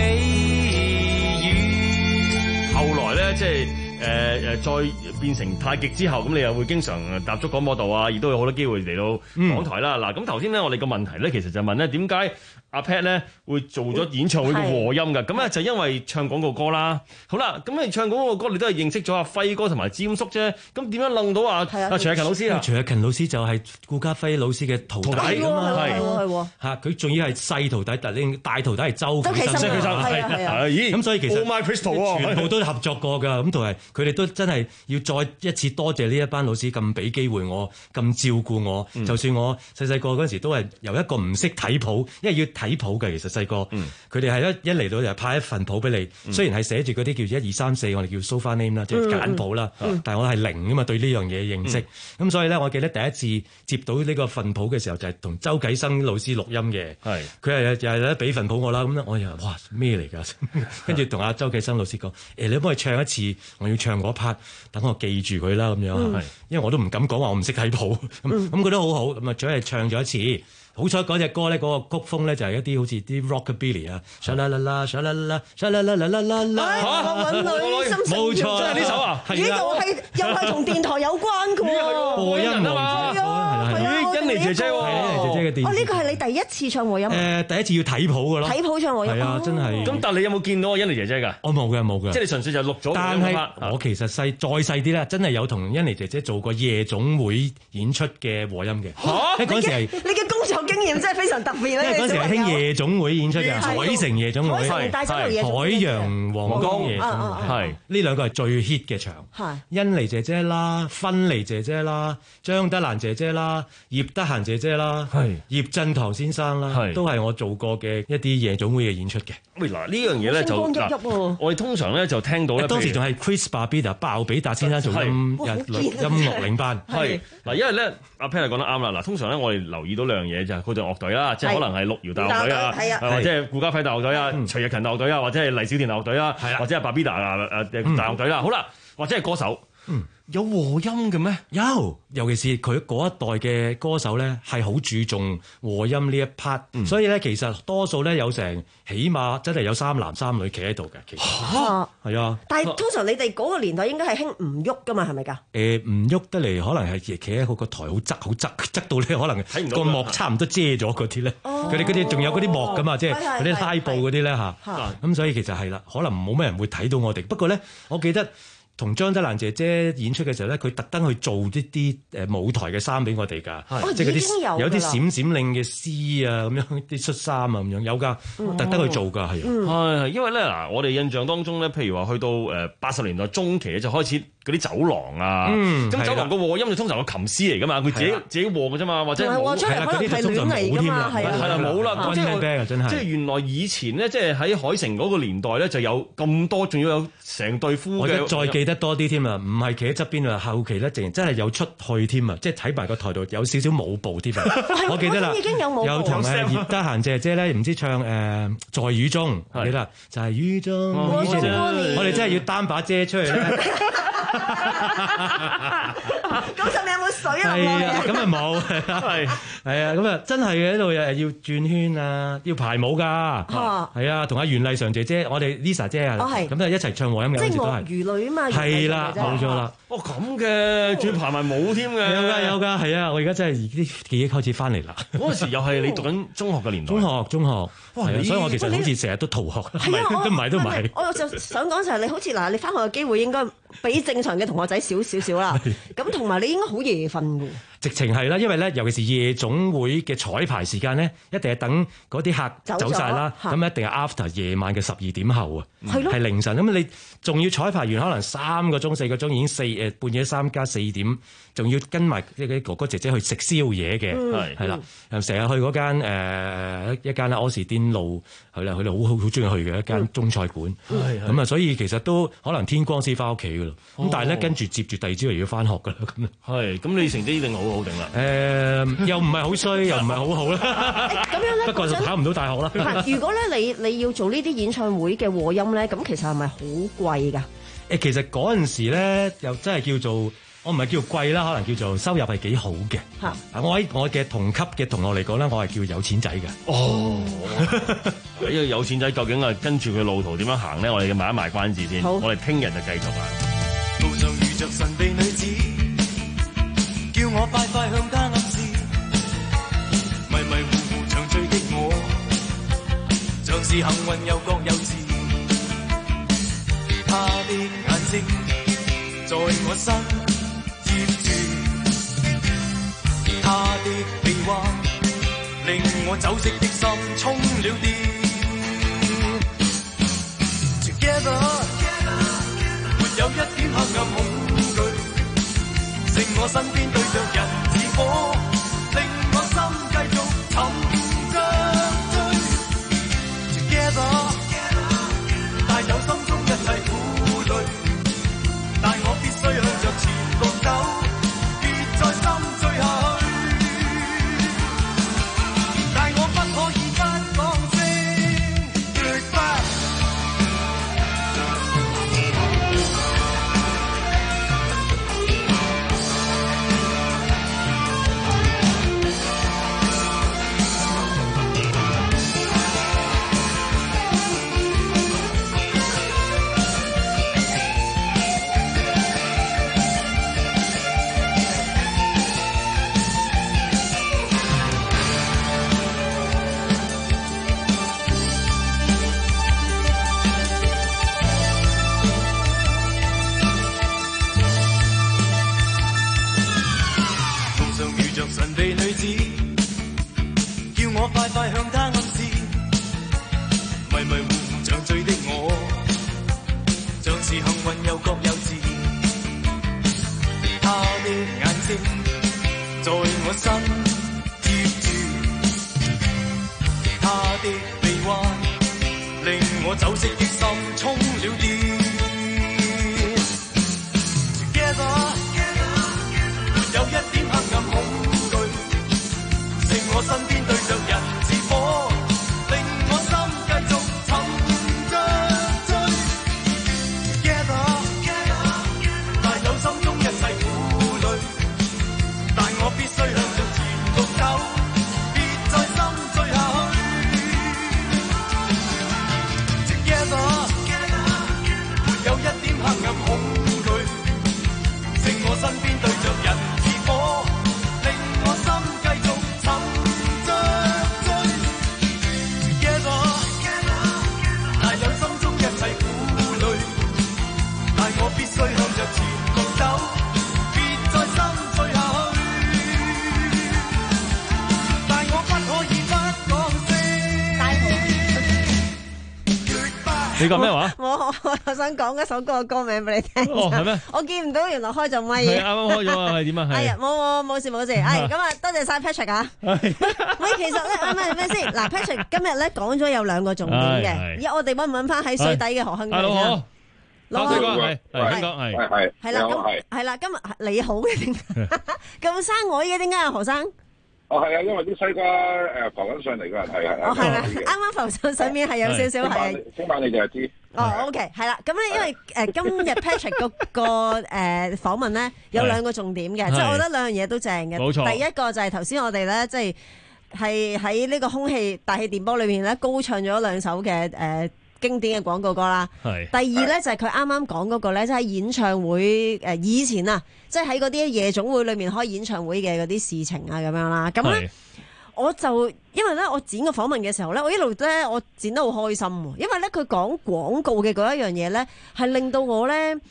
遠。 後來咧，即係誒誒，再變成太極之後，咁你又會經常踏足廣播道啊，亦都有好多機會嚟到港台啦。嗱、嗯，咁頭先咧，我哋個問題咧，其實就問咧，點解阿 Pat 咧會做咗演唱會嘅和音㗎？咁咧就因為唱廣告歌啦。好啦，咁你唱廣告歌，你都係認識咗阿輝哥同埋詹叔啫。咁點樣楞到阿阿徐日勤老師啊？ 徐日勤老師就係顧嘉輝老師嘅徒弟咁啊， 係係嚇，佢仲要係細徒弟，但係大徒弟係周啟生， 周啟生係啊係啊。 咁所以其實 Oh my Crystal 全部都合作過㗎。咁同埋佢哋都真係要再一次多謝呢一班老師咁俾機會我，咁照顧我。嗯、就算我細細個嗰陣時都係由一個唔識睇譜，因為要睇譜嘅，其實細個佢哋係一一嚟到就派一份譜俾你，嗯、雖然係寫住嗰啲叫一二三四，我哋叫 sofa name 啦，即係簡譜啦，嗯、但係我係零㗎嘛，對呢樣嘢認識。咁、嗯、所以咧，我記得第一次接到呢個份譜嘅時候，就係、是、同周啟生老師錄音嘅。係佢係又係咧俾份譜我啦，咁我又哇咩嚟㗎？跟住同阿周啟生老師講：誒、欸，你可唔可以唱一次？我要唱嗰 part，等我記住佢啦咁樣。嗯、因為我都唔敢講話我唔識睇譜。咁咁佢都好好，咁啊，只係唱咗一次。好彩嗰隻歌咧，嗰個曲風咧就係一啲好似啲 rockabilly 啊，唰啦啦啦，唰啦啦，唰啦啦啦啦啦啦，冇錯， 真係呢首啊， 呢度係又係同電台有關嘅喎， 和音啊嘛， 係啊， 甄妮姐姐喎， 甄妮姐姐嘅電。 哦，呢個係你第一次唱和音？ 誒，第一次要睇譜嘅咯， 睇譜唱和音， 係啊，真係。 咁但係你有冇見到阿甄妮姐姐㗎？ 我冇嘅，冇嘅。 即係你純粹就錄咗。 但係我其實細再細啲咧，真係有同甄妮姐姐做過夜總會演出嘅和音嘅。嚇！嗰時係你嘅工作經驗真係非常特別咧。 因為嗰時係興夜總會演出嘅，海城夜總會、 海洋皇宮夜總會，係呢兩個係最 hit 嘅場。係甄妮姐姐啦、芬妮姐姐啦、張德蘭姐姐啦、葉德嫻姐姐啦、葉振棠先生啦，都係我做過嘅一啲夜總會嘅演出嘅。 喂，嗱呢樣嘢咧就嗱，我哋通常咧就聽到咧，當時仲係 Chris Babida 鮑比達先生做音音樂領班。係嗱，因為咧阿 Pat 講得啱啦。嗱，通常咧我哋留意到兩樣嘢就係佢哋樂隊啦，即係可能係六搖大樂隊啊，或者係顧嘉輝大樂隊啊、徐日勤大樂隊啊，或者係黎小田大樂隊啊，或者係 Babida 啊誒大樂隊啦。好啦，或者係歌手。有和音嘅咩？有，尤其是佢嗰一代嘅歌手咧，係好注重和音呢一 part，嗯、所以咧其實多數咧有成起碼真係有三男三女企喺度嘅。其實嚇係啊！ 但係通常你哋嗰個年代應該係興唔喐噶嘛，係咪㗎？ 誒唔喐得嚟，可能係企喺嗰個台好側好側側到咧，可能睇唔到個幕差唔多遮咗嗰啲咧。佢哋嗰啲仲有嗰啲幕噶嘛，即係嗰啲拉布嗰啲咧嚇。咁所以其實係啦，可能冇咩人會睇到我哋。不過咧，我記得。同張德蘭姐姐演出嘅時候咧，佢特登去做啲啲誒舞台嘅衫俾我哋㗎，即係嗰啲有啲閃閃令嘅絲啊，咁樣啲恤衫啊，咁樣有㗎，特登去做㗎，係。 係因為咧嗱，我哋印象當中咧，譬如話去到誒八十年代中期就開始嗰啲酒廊啊，咁酒廊個和音就通常個琴師嚟㗎嘛，佢自己自己和㗎啫嘛，或者冇係啦，嗰啲通常冇添啦， 係啦冇啦，即係即係原來以前咧，即係喺海城嗰個年代咧，就有咁多，仲要有成對夫嘅。 再記得多啲添啊，唔係企喺側邊啊，後期咧，淨真係有出去添啊，即係睇埋個台度有少少舞步添啊。我記得啦，有同誒葉德嫻姐姐咧，唔知唱誒在雨中，記得就係雨中，我哋真係要擔把遮出嚟咧。 咁上面有冇水啊？ 係啊，咁啊冇，係係啊，咁啊真係嘅，喺度誒要轉圈啊，要排舞㗎，係啊，同阿袁麗嫦姐姐，我哋 Lisa 姐啊，咁都係一齊唱和音嘅， 即係鱷魚女啊嘛， 係啦，冇錯啦。 哦咁嘅，仲要排埋舞添嘅， 有㗎有㗎，係啊！我而家真係啲記憶開始翻嚟啦。 嗰陣時又係你讀緊中學嘅年代， 中學中學，係啊，所以我其實好似成日都逃學，唔係都唔係都唔係。 我就想講就係你好似嗱，你翻學嘅機會應該比正常嘅同學仔少少少啦。咁同埋你應該好夜瞓㗎。 直情係啦，因為咧，尤其是夜總會嘅彩排時間咧，一定係等嗰啲客走晒啦，咁一定係 after 夜晚嘅十二點後啊，係凌晨。咁你仲要彩排完，可能三個鐘、四個鐘已經四誒半夜三加四點，仲要跟埋即係哥哥姐姐去食宵夜嘅，係係啦，成日去嗰間誒一間咧柯士甸路，係啦，佢哋好好好中意去嘅一間中菜館，咁啊，所以其實都可能天光先翻屋企噶咯。咁但係咧，跟住接住第二朝又要翻學噶啦，咁係咁你成績一定好好定啦。 誒，又唔係好衰，又唔係好好啦。 咁樣咧， 不過就考唔到大學啦。 如果咧你你要做呢啲演唱會嘅和音咧，咁其實係咪好貴㗎？ 誒，其實嗰陣時咧，又真係叫做我唔係叫貴啦，可能叫做收入係幾好嘅。嚇！我喺我嘅同級嘅同學嚟講咧，我係叫有錢仔嘅。 哦，呢個有錢仔究竟係跟住佢路途點樣行咧？我哋要賣一賣關子先。好，我哋聽日就繼續啦。 路上遇着神秘女子，叫我快快向她暗示，迷迷糊糊長醉的我，像是幸運又覺幼稚。她的眼睛在我身貼住，她的臂彎令我酒色的心衝了電。Together， 沒有一點黑暗恐懼，剩我身邊對着人似火，令我心繼續沉着追。Together， 帶走心中一切負累，但我必須向着前路走，別再心醉下去。但我不可以不講聲 goodbye。神秘女子叫我快快向她暗示，迷迷糊糊像醉的我，像是幸運又覺幼稚。她的眼睛在我身貼住，她的臂彎令我酒色的心衝了電。Together， 沒有一點黑暗恐懼，我身邊對着人似火，令我心繼續沉着追。Together， 帶走心中一切負累，但我必須向着前路走，別再心醉下去。Together， 沒有一點黑暗恐懼，剩我身邊對着人似火，令我心繼續沉。我必須向着前路走，別再心醉下去。但我不可以不講聲。大豪， 你講咩話？ 我我我想講一首歌嘅歌名俾你聽。 哦，係咩？ 我見唔到，原來開咗咪。 係啱啱開咗啊！係點啊？係。 係啊，冇冇冇事冇事。係咁啊，多謝晒 Patrick 啊。喂，其實咧，啱啱係咩先？嗱 ，Patrick 今日咧講咗有兩個重點嘅，而家我哋揾唔揾翻喺水底嘅何亨利啊？ 老師講係係香港係係係啦，咁係啦，今日你好嘅點解咁生我嘅？點解啊，何生？ 哦，係啊，因為啲西瓜誒浮緊上嚟嘅人係係。 哦，係啦，啱啱浮上水面係有少少係。 聽晚你就知。 哦 ，OK， 係啦，咁咧因為誒今日 Patrick 嗰個誒訪問咧有兩個重點嘅，即係我覺得兩樣嘢都正嘅。 冇錯。 第一個就係頭先我哋咧，即係係喺呢個空氣大氣電波裏面咧，高唱咗兩首嘅誒經典嘅廣告歌啦。係。第二咧就係佢啱啱講嗰個咧，即係演唱會誒以前啊，即係喺嗰啲夜總會裏面開演唱會嘅嗰啲事情啊咁樣啦。咁咧我就因為咧我剪個訪問嘅時候咧，我一路咧我剪得好開心喎，因為咧佢講廣告嘅嗰一樣嘢咧，係令到我咧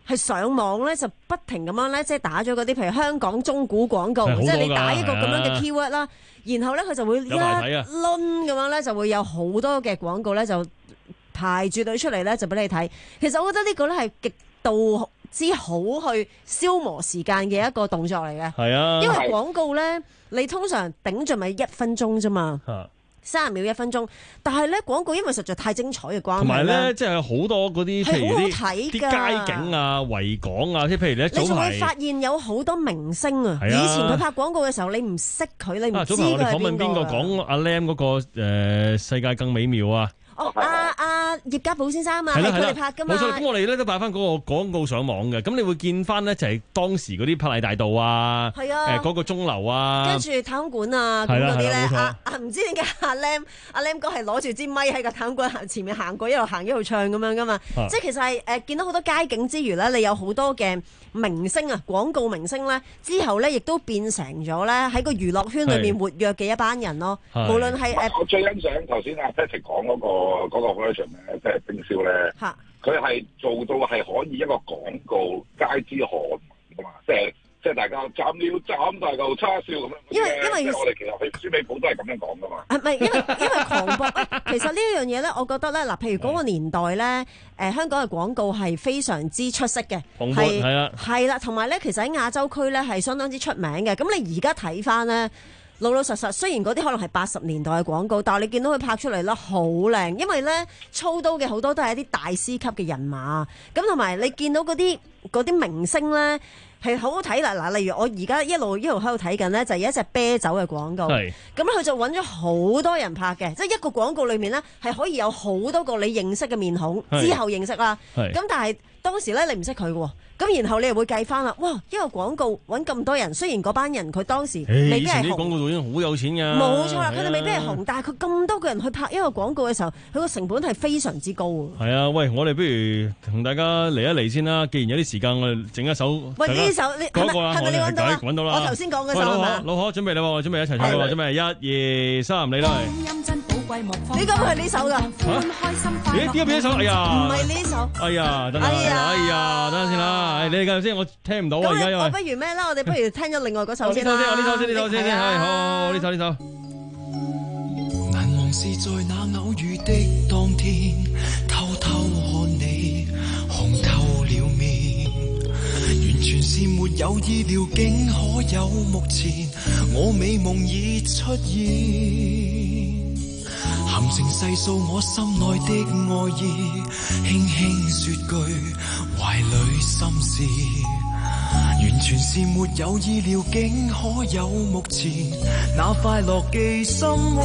係上網咧就不停咁樣咧，即係打咗嗰啲譬如香港中古廣告，即係你打一個咁樣嘅 keyword 啦，然後咧佢就會一輪咁樣咧就會有好多嘅廣告咧就排住隊出嚟咧就俾你睇。其實我覺得呢個咧係極度之好去消磨時間嘅一個動作嚟嘅。係啊，因為廣告咧你通常頂盡咪一分鐘啫嘛。三十秒一分鐘，但係咧廣告因為實在太精彩嘅關係，同埋咧即係好多嗰啲譬如啲啲街景啊、維港啊，即係譬如咧，你仲會發現有好多明星啊！以前佢拍廣告嘅時候，你唔識佢，你唔知佢係邊個。早排我哋訪問邊個講阿 Lam 嗰個誒世界更美妙啊？哦，阿阿葉家寶先生啊，係佢哋拍噶嘛。冇錯，咁我哋咧都擺翻嗰個廣告上網嘅，咁你會見翻咧就係當時嗰啲柏麗大道啊，係啊，誒嗰個鐘樓啊，跟住太空館啊咁嗰啲咧，阿阿唔知點解阿 Lam 阿 Lam 哥係攞住支咪喺個太空館行前面行過，一路行一路唱咁樣噶嘛。即係其實係誒見到好多街景之餘咧，你有好多嘅明星啊，廣告明星咧，之後咧亦都變成咗咧喺個娛樂圈裏面活躍嘅一班人咯。無論係誒，我最欣賞頭先阿 Patrick 講嗰個。嗰個 version 咧，即係冰燒咧，佢係做到係可以一個廣告街知巷聞噶嘛，即係即係大家斬料斬大嚿叉燒咁樣。因為因為我哋其實去書美鋪都係咁樣講噶嘛。係咪因為因為狂播？其實呢一樣嘢咧，我覺得咧嗱，譬如嗰個年代咧，誒、呃、香港嘅廣告係非常之出色嘅，係係啊，係啦，同埋咧，其實喺亞洲區咧係相當之出名嘅。咁你而家睇翻咧。老老實實，雖然嗰啲可能係八十年代嘅廣告，但係你見到佢拍出嚟咧好靚，因為咧操刀嘅好多都係一啲大師級嘅人馬，咁同埋你見到嗰啲嗰啲明星咧係好好睇啦。嗱，例如我而家一路一路喺度睇緊咧，就係有一隻啤酒嘅廣告，咁佢就揾咗好多人拍嘅，即係一個廣告裏面咧係可以有好多個你認識嘅面孔，之後認識啦，咁但係當時咧你唔識佢嘅。咁然後你又會計翻啦，哇！一個廣告揾咁多人，雖然嗰班人佢當時未必係紅，以前啲廣告導演好有錢㗎。冇錯啦，佢哋未必係紅，但係佢咁多個人去拍一個廣告嘅時候，佢個成本係非常之高喎。係啊，喂！我哋不如同大家嚟一嚟先啦。既然有啲時間，我哋整一首。喂，呢首你係咪係咪你揾到啊？揾到啦！我頭先講嘅首係嘛？老可準備啦，我準備一齊唱啦，準備一二三，你啦。呢個係呢首㗎。嚇？咦？邊個邊一首？哎呀！唔係呢首。哎呀！等等。哎呀！哎呀！等陣先啦。係你哋講先，我聽唔到啊！而家因為我不如咩啦？我哋不如聽咗另外嗰首先啦。呢首先，呢首先，呢首先，係好呢首呢首。難忘是在那偶遇的當天，偷偷看你紅透了面，完全是沒有意料，竟可有目前我美夢已出現。含情細數我心內的愛意，輕輕說句懷裏心事，完全是沒有意料，竟可有目前那快樂寄心窩。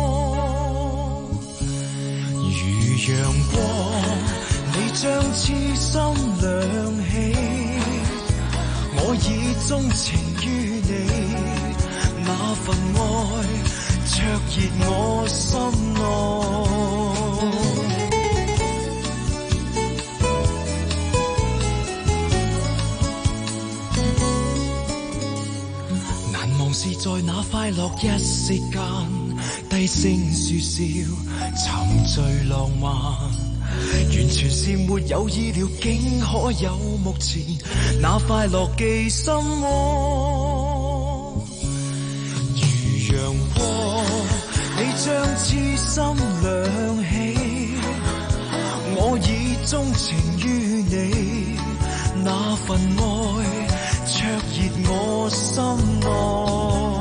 如陽光，你將痴心亮起，我已鍾情於你，那份愛灼熱我心內。難忘是在那快樂一息間，低聲說笑，沉醉浪漫，完全是沒有意料，竟可有目前那快樂寄心窩。陽光，你將痴心亮起，我已鍾情於你，那份愛灼熱我心內。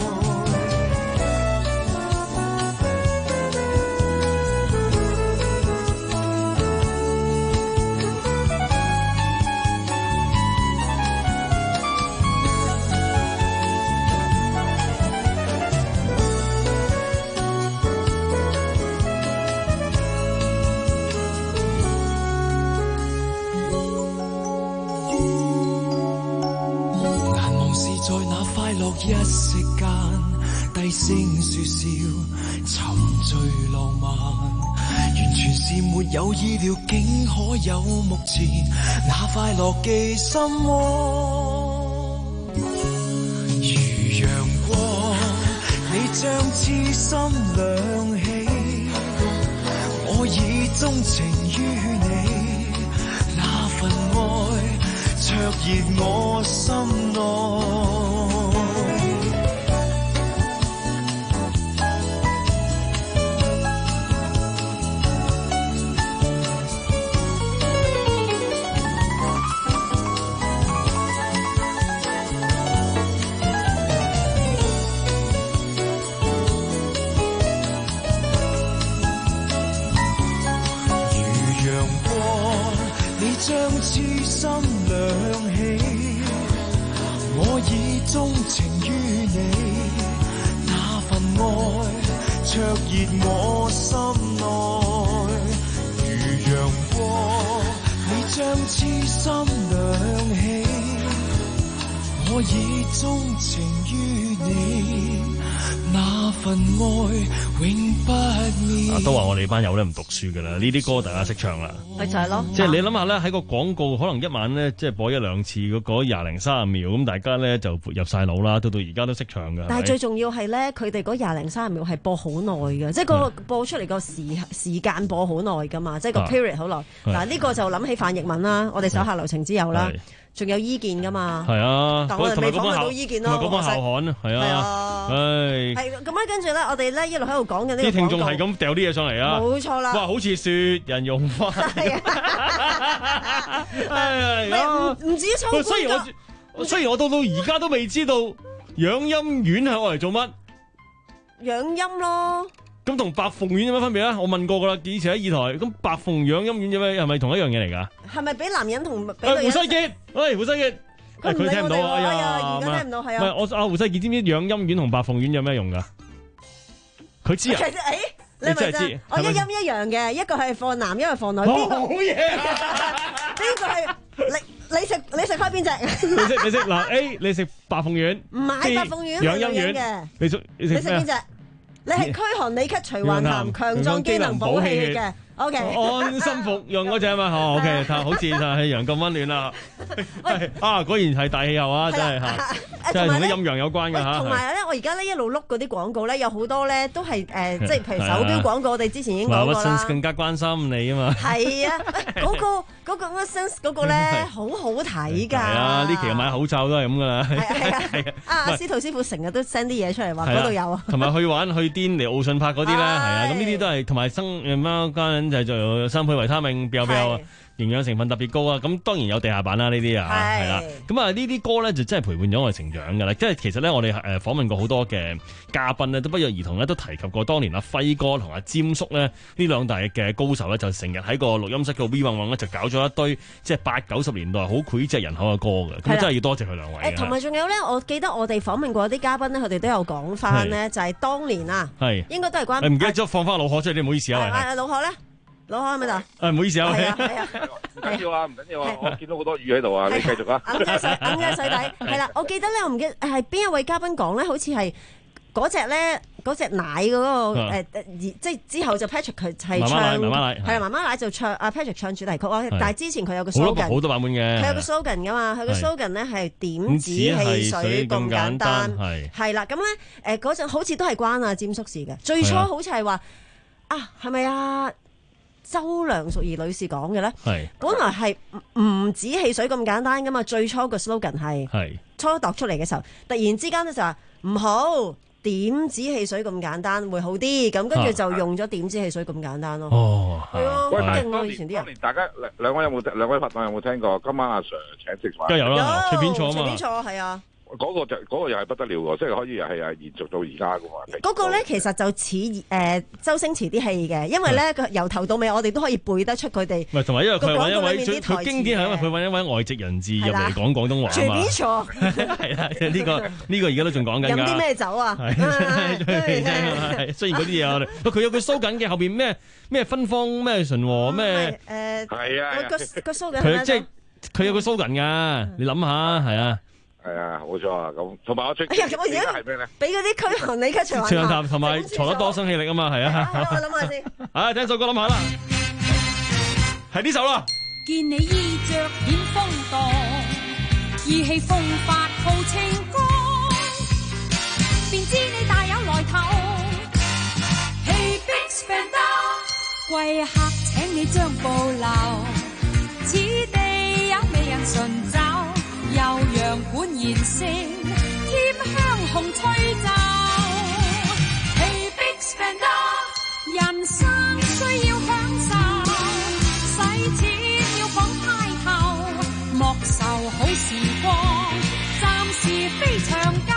一息間，低聲說笑，沉醉浪漫，完全是沒有意料，竟可有目前那快樂寄心窩。如陽光，你將痴心亮起，我已鍾情於你，那份愛熱我心內。將痴心亮起，我已鍾情於你，那份愛灼熱我心內。如陽光，你將痴心亮起，我已鍾情於你，那份愛永不滅。 啊，都話我哋班友咧唔讀書噶啦，呢啲歌大家識唱啦。 咪就係咯， 即係你諗下咧，喺個廣告可能一晚咧，即係播一兩次嗰嗰廿零三十秒，咁大家咧就入晒腦啦，到到而家都識唱噶。 但係最重要係咧，佢哋嗰廿零三十秒係播好耐嘅，即係嗰個播出嚟個時時間播好耐噶嘛，即係個 period 好耐。嗱呢個就諗起范逸文啦，我哋手下留情之友啦。仲有伊健噶嘛？ 係啊， 但我哋未訪問到伊健咯。 同埋嗰班校刊啊，係啊，唉， 係咁咧，跟住咧，我哋咧一路喺度講緊呢個廣告。啲聽眾係咁掉啲嘢上嚟啊！ 冇錯啦！ 哇，好似雪人用花。係啊！ 唔唔止秋官㗎。 雖然我雖然我到到而家都未知道養陰丸係我嚟做乜？ 養陰咯。 咁同白鳳丸有咩分別啊？我問過噶啦，以前喺二台。咁白鳳養陰丸有咩？係咪同一樣嘢嚟㗎？ 係咪俾男人同俾女人？胡世傑，喂，胡世傑，佢聽唔到啊！ 哎呀，而家聽唔到，係啊。 唔係我阿胡世傑知唔知養陰丸同白鳳丸有咩用㗎？佢知啊。 其實誒，你咪知。我一陰一陽嘅，一個係放男，一個係放女。邊個？ 好嘢！ 呢個係你你食你食開邊隻？ 你食你食嗱 A， 你食白鳳丸。 唔係白鳳丸， 養陰丸嘅。你食你食邊隻？你係驅寒理咳除患痰強壯機能補氣血嘅 ，OK。 安心服用嗰隻啊嘛，好 OK，好似就係陽咁溫暖啦。啊，果然係大氣候啊，真係嚇，真係同啲陰陽有關㗎嚇。 同埋咧，我而家咧一路碌嗰啲廣告咧，有好多咧都係誒，即係譬如手錶廣告，我哋之前已經講過啦。 更加關心你啊嘛。 係啊，嗰個嗰個 Essence 嗰個咧好好睇㗎。係啊，呢期買口罩都係咁㗎啦。 係啊係啊，啊司徒師傅成日都 send 啲嘢出嚟話嗰度有啊。 同埋去玩去癲嚟奧信拍嗰啲咧，係啊，咁呢啲都係同埋生誒貓家人就係做三倍維他命，比較比較營養成分特別高啊！咁當然有地下版啦，呢啲啊係啦。咁啊呢啲歌咧就真係陪伴咗我哋成長㗎啦。即係其實咧，我哋誒訪問過好多嘅嘉賓咧，都不約而同咧都提及過當年阿輝哥同阿詹叔咧呢兩大嘅高手咧，就成日喺個錄音室個 V 運運咧就搞咗一堆即係八九十年代好膾炙人口嘅歌嘅。咁真係要多謝佢兩位。 誒同埋仲有咧，我記得我哋訪問過啲嘉賓咧，佢哋都有講翻咧，就係當年啊，係應該都係關。 唔記得咗放翻老何出嚟，唔好意思啊。 係老何咧。老開咪得？ 誒唔好意思啊， 係啊係啊， 唔緊要啊，唔緊要啊，我見到好多魚喺度啊，你繼續啊。 揞嘅水，揞嘅水底係啦。我記得咧，我唔記得係邊一位嘉賓講咧，好似係嗰隻咧，嗰隻奶嗰個誒即係之後就 Patrick 佢係唱， 媽媽奶係啊媽媽奶就唱阿 Patrick 唱主題曲啊。但係之前佢有個 slogan， 好多版本嘅， 佢有個 slogan 㗎嘛，佢個 slogan 咧係點止汽水咁簡單，係係啦。咁咧誒嗰陣好似都係關阿詹叔事嘅，最初好似係話啊係咪啊？周梁淑怡女士講嘅咧，係本來係唔止汽水咁簡單噶嘛，最初個 slogan 係，係初度出嚟嘅時候，突然之間咧就話唔好點止汽水咁簡單會好啲，咁跟住就用咗點止汽水咁簡單咯。哦，係啊，好勁啊！以前啲人， 當年大家兩兩位有冇兩位拍檔有冇聽過？今晚阿 Sir 請食飯， 梗係有啦，隨便坐啊嘛， 隨便坐係啊。 嗰個就嗰個又係不得了喎，即係可以又係啊延續到而家噶嘛。 嗰個咧其實就似誒周星馳啲戲嘅，因為咧佢由頭到尾我哋都可以背得出佢哋。 唔係同埋因為佢揾一位佢經典係因為佢揾一位外籍人士入嚟講廣東話啊嘛。隨便坐係啦，呢個呢個而家都仲講緊㗎。 飲啲咩酒啊？ 係雖然嗰啲嘢我哋，佢有句蘇緊嘅後邊咩咩芬芳咩純和咩誒係啊個個蘇緊佢即係佢有個蘇緊㗎，你諗下係啊。 係啊，冇錯啊，咁同埋我最哎呀，我而家係咩咧？俾嗰啲驅寒理咳除長談同埋坐得多生氣力啊嘛，係啊。 我諗下先。 啊，聽首歌諗下啦，係呢首啦。 見你衣着顯風蕩，意氣風發好情歌，便知你大有來頭。Hey Big Spender，貴客請你將步留，此地有美人尋找。 燃盛，添香紅吹奏。Hey Big Spender， 人生需要享受，使錢要講開頭，莫愁好時光，暫時非長久。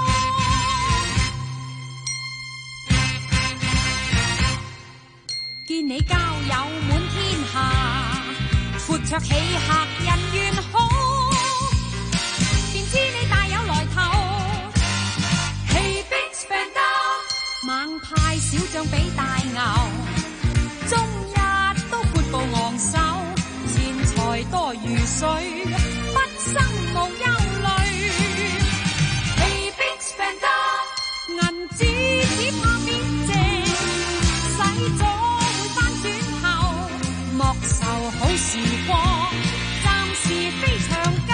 見你交友滿天下，闊綽喜客人緣好，便知你大有來頭。Hey Big Spender， 猛派小將比大牛，終日都闊步昂首，錢財多如水，不生無憂慮。Hey Big Spender， 銀紙只怕貶值，使咗莫愁好時光，暫時非長久。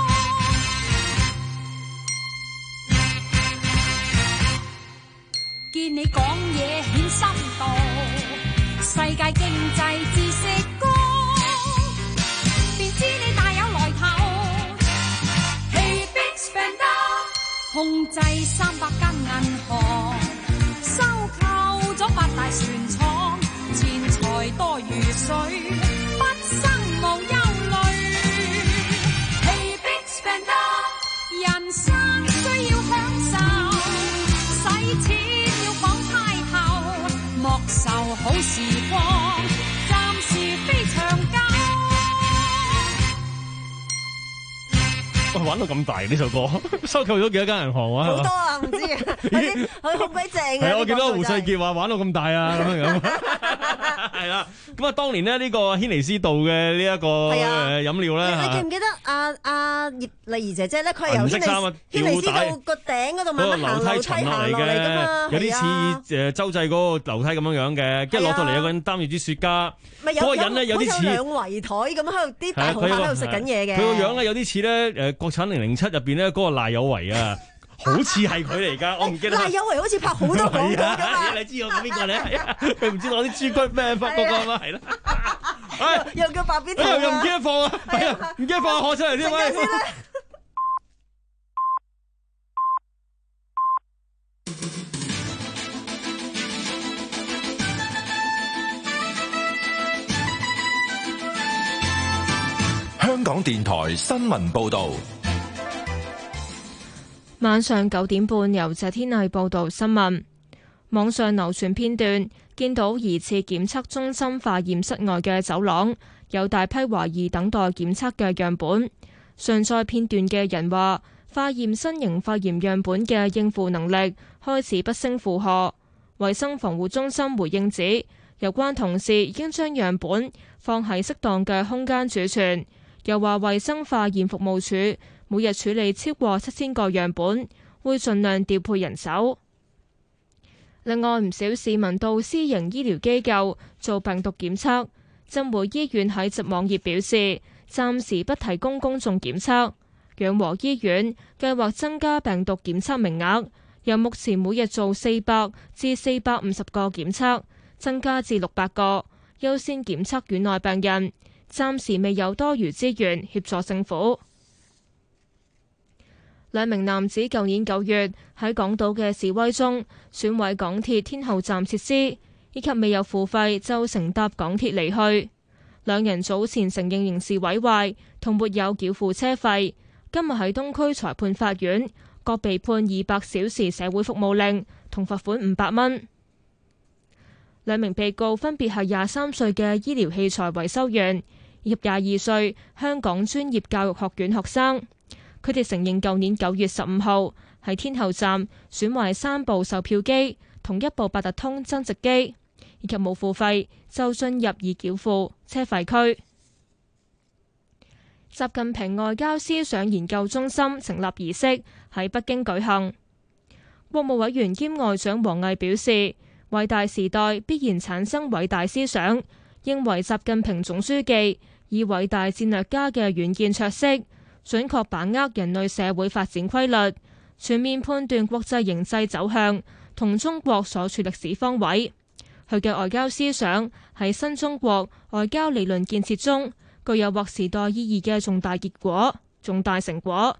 見你講嘢顯深度，世界經濟知識高，便知你大有來頭。Hey Big Spender， 控制三百間銀行，收購咗八大船廠，錢財多如水，不生無憂慮。Hey Big Spender， 人生需要享受，使錢要講開頭，莫愁好時光，暫時非長久。 喂，玩到咁大呢首歌，收購咗幾多間銀行啊？ 好多啊，唔知啊，佢佢好鬼正啊！ 係啊，我見到胡世傑話玩到咁大啊，咁樣樣。係啦，咁啊，當年咧呢個軒尼詩道嘅呢一個誒飲料咧， 你記唔記得阿阿葉麗儀姐姐咧？佢係由軒尼軒尼詩道個頂嗰度慢慢行樓梯行落嚟㗎嘛， 有啲似誒洲際嗰個樓梯咁樣樣嘅，跟住落到嚟有個人擔住支雪茄，嗰個人咧有啲似兩圍台咁喺度，啲大豪客喺度食緊嘢嘅。 佢個樣咧有啲似咧誒國產零零七入邊咧嗰個賴有為啊。好似係佢嚟㗎，我唔記得。 賴有為好似拍好多廣告㗎嘛。 你知我講邊個咧？佢唔知攞啲豬骨咩發嗰個嘛？係啦。 又叫白邊糖又唔記得放啊！係啊，唔記得放可出嚟添喂。 香港電台新聞報導。 晚上九點半，由謝天麗報道新聞。網上流傳片段，見到疑似檢測中心化驗室外嘅走廊，有大批懷疑等待檢測嘅樣本。上載片段嘅人話，化驗新型肺炎樣本嘅應付能力開始不勝負荷。衛生防護中心回應指，有關同事已經將樣本放喺適當嘅空間儲存。又話衛生化驗服務處每日處理超過七千個樣本，會盡量調配人手。另外，唔少市民到私營醫療機構做病毒檢測。浸會醫院喺集網頁表示，暫時不提供公眾檢測。養和醫院計劃增加病毒檢測名額，由目前每日做四百至四百五十個檢測，增加至六百個，優先檢測院內病人。暫時未有多餘資源協助政府。兩名男子舊年九月喺港島嘅示威中損毀港鐵天后站設施，以及未有付費就乘搭港鐵離去。兩人早前承認刑事毀壞同沒有繳付車費，今日喺東區裁判法院各被判二百小時社會服務令同罰款五百蚊。兩名被告分別係廿三歲嘅醫療器材維修員以及廿二歲香港專業教育學院學生。佢哋承認舊年九月十五號喺天后站損壞三部售票機同一部八達通增值機，以及冇付費就進入已繳付車費區。習近平外交思想研究中心成立儀式喺北京舉行。國務委員兼外長王毅表示，偉大時代必然產生偉大思想，認為習近平總書記以偉大戰略家嘅遠見卓識，準確把握人類社會發展規律，全面判斷國際形勢走向同中國所處歷史方位。佢嘅外交思想喺新中國外交理論建設中具有劃時代意義嘅重大結果、重大成果，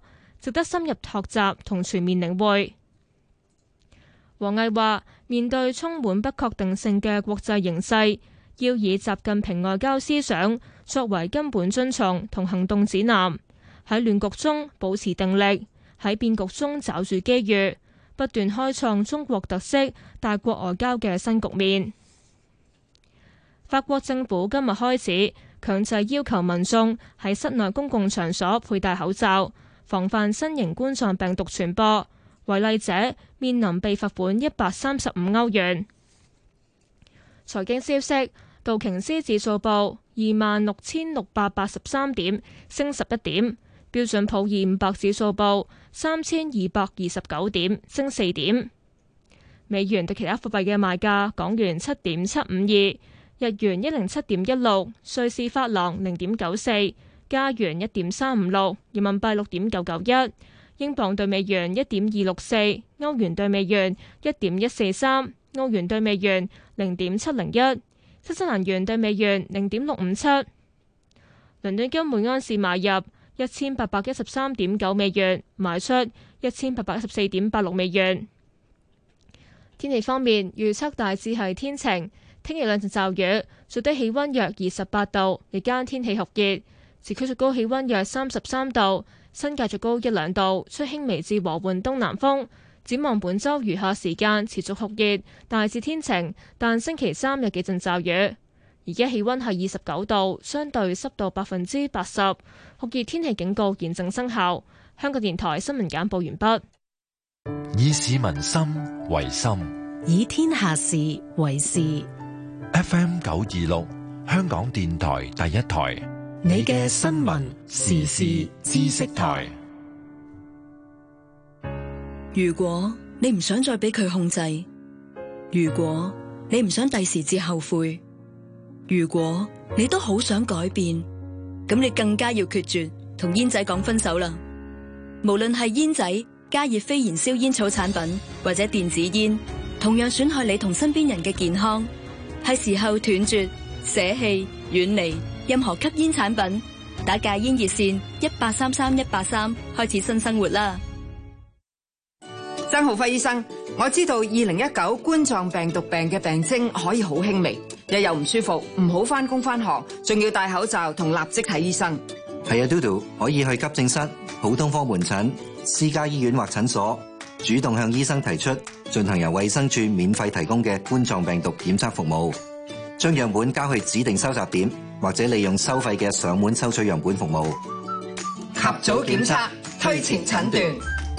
值得深入學習同全面領會。王毅話：面對充滿不確定性嘅國際形勢，要以習近平外交思想作為根本遵從同行動指南，喺亂局中保持定力，喺變局中抓住機遇，不斷開創中國特色大國外交嘅新局面。法國政府今日開始強制要求民眾喺室內公共場所佩戴口罩，防範新型冠狀病毒傳播。違例者面臨被罰款一百三十五歐元。財經消息：道瓊斯指數報二萬六千六百八十三點，升十一點；標準普爾五百指數報三千二百二十九點，升四點。美元對其他貨幣嘅賣價：港元七點七五二，日元一零七點一六，瑞士法郎零點九四，加元一點三五六，人民幣六點九九一。英鎊兌美元一點二六四，歐元兌美元一點一四三，澳元兌美元零點七零一，新西蘭元兌美元零點六五七。倫敦金每安士買入一千八百一十三點九美元，賣出一千八百一十四點八六美元。天氣方面，預測大致係天晴，聽日兩陣驟雨，最低氣溫約二十八度，日間天氣酷熱，市區最高氣溫約三十三度。新界最高一兩度，吹輕微至和緩東南風。展望本週餘下時間持續酷熱，大致天晴，但星期三有幾陣驟雨。而家氣溫係二十九度，相對濕度百分之八十，酷熱天氣警告現正生效。香港電台新聞簡報完畢。 以市民心為心， 以天下事為事。 F M 九二六，香港電台第一台。 你嘅新聞時事知識台。 如果你唔想再俾佢控制，如果你唔想第時至後悔，如果你都好想改變，咁你更加要決絕同煙仔講分手啦。無論係煙仔、加熱非燃燒煙草產品或者電子煙，同樣損害你同身邊人嘅健康。係時候斷絕、捨棄、遠離任何吸煙產品，打戒煙熱線一八三三一八三，開始新生活啦。 曾浩輝醫生，我知道二零一九冠狀病毒病嘅病徵可以好輕微，日又唔舒服，唔好返工返學，仲要戴口罩同立即睇醫生。 係啊，嘟嘟可以去急症室、普通科門診、私家醫院或診所，主動向醫生提出進行由衛生署免費提供嘅冠狀病毒檢測服務。將樣本交去指定收集點，或者利用收費嘅上門收取樣本服務。 及早檢測，推前診斷。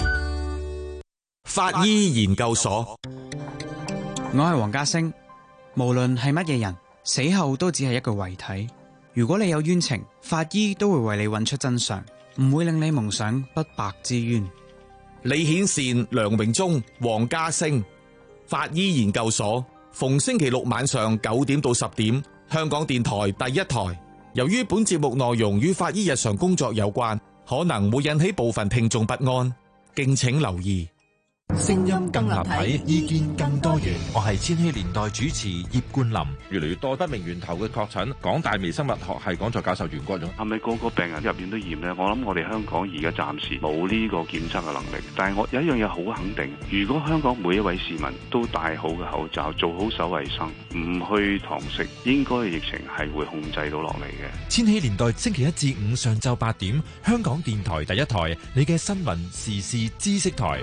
法醫研究所， 我係黃家星。無論係乜嘢人，死後都只係一具遺體。如果你有冤情，法醫都會為你揾出真相，唔會令你蒙上不白之冤。 李顯善、梁榮忠、黃家星，法醫研究所。逢星期六晚上九點到十點，香港電台第一台。由於本節目內容與法醫日常工作有關，可能會引起部分聽眾不安，敬請留意。 聲音更立體，意見更多元。我係千禧年代主持葉冠霖。 越嚟越多不明源頭嘅確診，港大微生物學系講座教授袁國勇， 係咪個個病人入院都驗呢？我諗我哋香港而家暫時冇呢個檢測嘅能力。但係我有一樣嘢好肯定，如果香港每一位市民都戴好嘅口罩，做好手衛生，唔去堂食，應該疫情係會控制到落嚟嘅。 千禧年代星期一至五上晝八點，香港電台第一台，你嘅新聞時事知識台。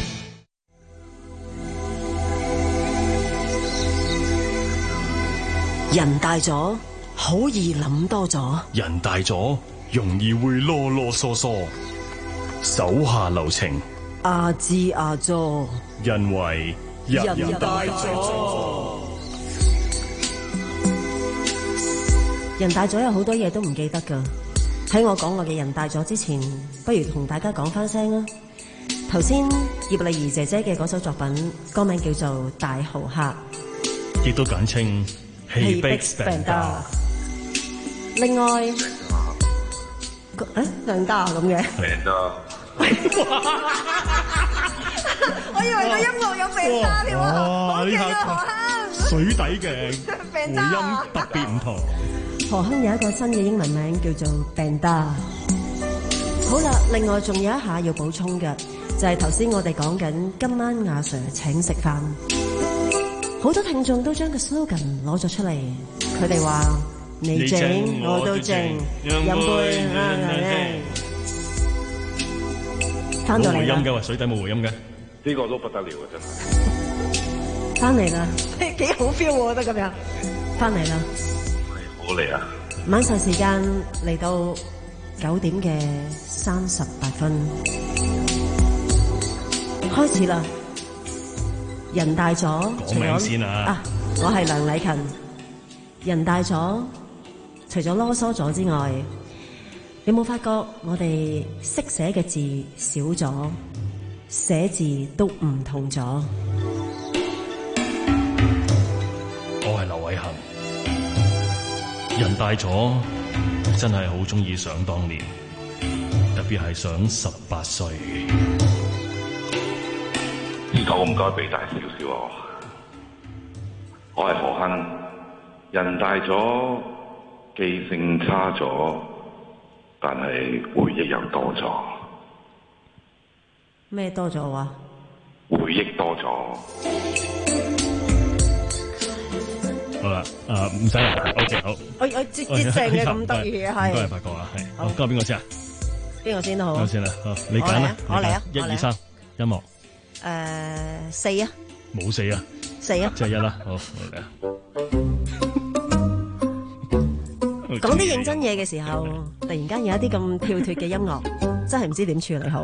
人大咗，好易諗多咗。 人大咗，容易會囉囉嗦嗦。手下留情， 阿支阿佐， 因為人大咗。 人大咗有好多嘢都唔記得㗎。喺我講我嘅人大咗之前，不如同大家講返聲啊。頭先葉麗儀姐姐嘅嗰首作品，歌名叫做《大豪客》， 亦都簡稱Hey Big Spender。 另外，誒兩家咁嘅。 Spender。 我以為個音樂有病打添喎，好勁啊何鏗！ 水底嘅回音特別唔同。 何鏗有一個新嘅英文名叫做 Bender。 好啦，另外仲有一下要補充嘅，就係頭先我哋講緊今晚阿 Sir 請食飯，好多聽眾都將個 slogan 攞咗出嚟，佢哋話你整我都整，飲杯啊啊！翻到嚟啦， 冇回音嘅，水底冇回音嘅， 呢個都不得了啊！真係翻嚟啦，幾好 feel 我覺得咁樣，翻嚟啦， 好嚟啊！ 晚上時間嚟到九點嘅三十八分，開始啦。人大咗， 講名先啊！ 啊，我係梁禮勤。人大咗，除咗囉嗦咗之外，你冇發覺我哋識寫嘅字少咗，寫字都唔同咗。 我係劉偉恒。人大咗，真係好中意想當年，特別係想十八歲。 可唔該俾大少少我？我係何亨。人大咗，記性差咗，但係回憶又多咗。 咩多咗啊？ 回憶多咗。 好啦，誒唔使啦 ，OK 好。 我我接接正嘅咁得意嘅係。 唔該，發覺啊，係。好，今日邊個先啊？ 邊個先都好。 我先啦，好，你揀啦。 我嚟啊！ 一二三，音樂。 誒四啊。冇四啊。 四啊。 即係一啦，好，我嚟啊。 講啲認真嘢嘅時候，突然間有一啲咁跳脫嘅音樂，真係唔知點處理好。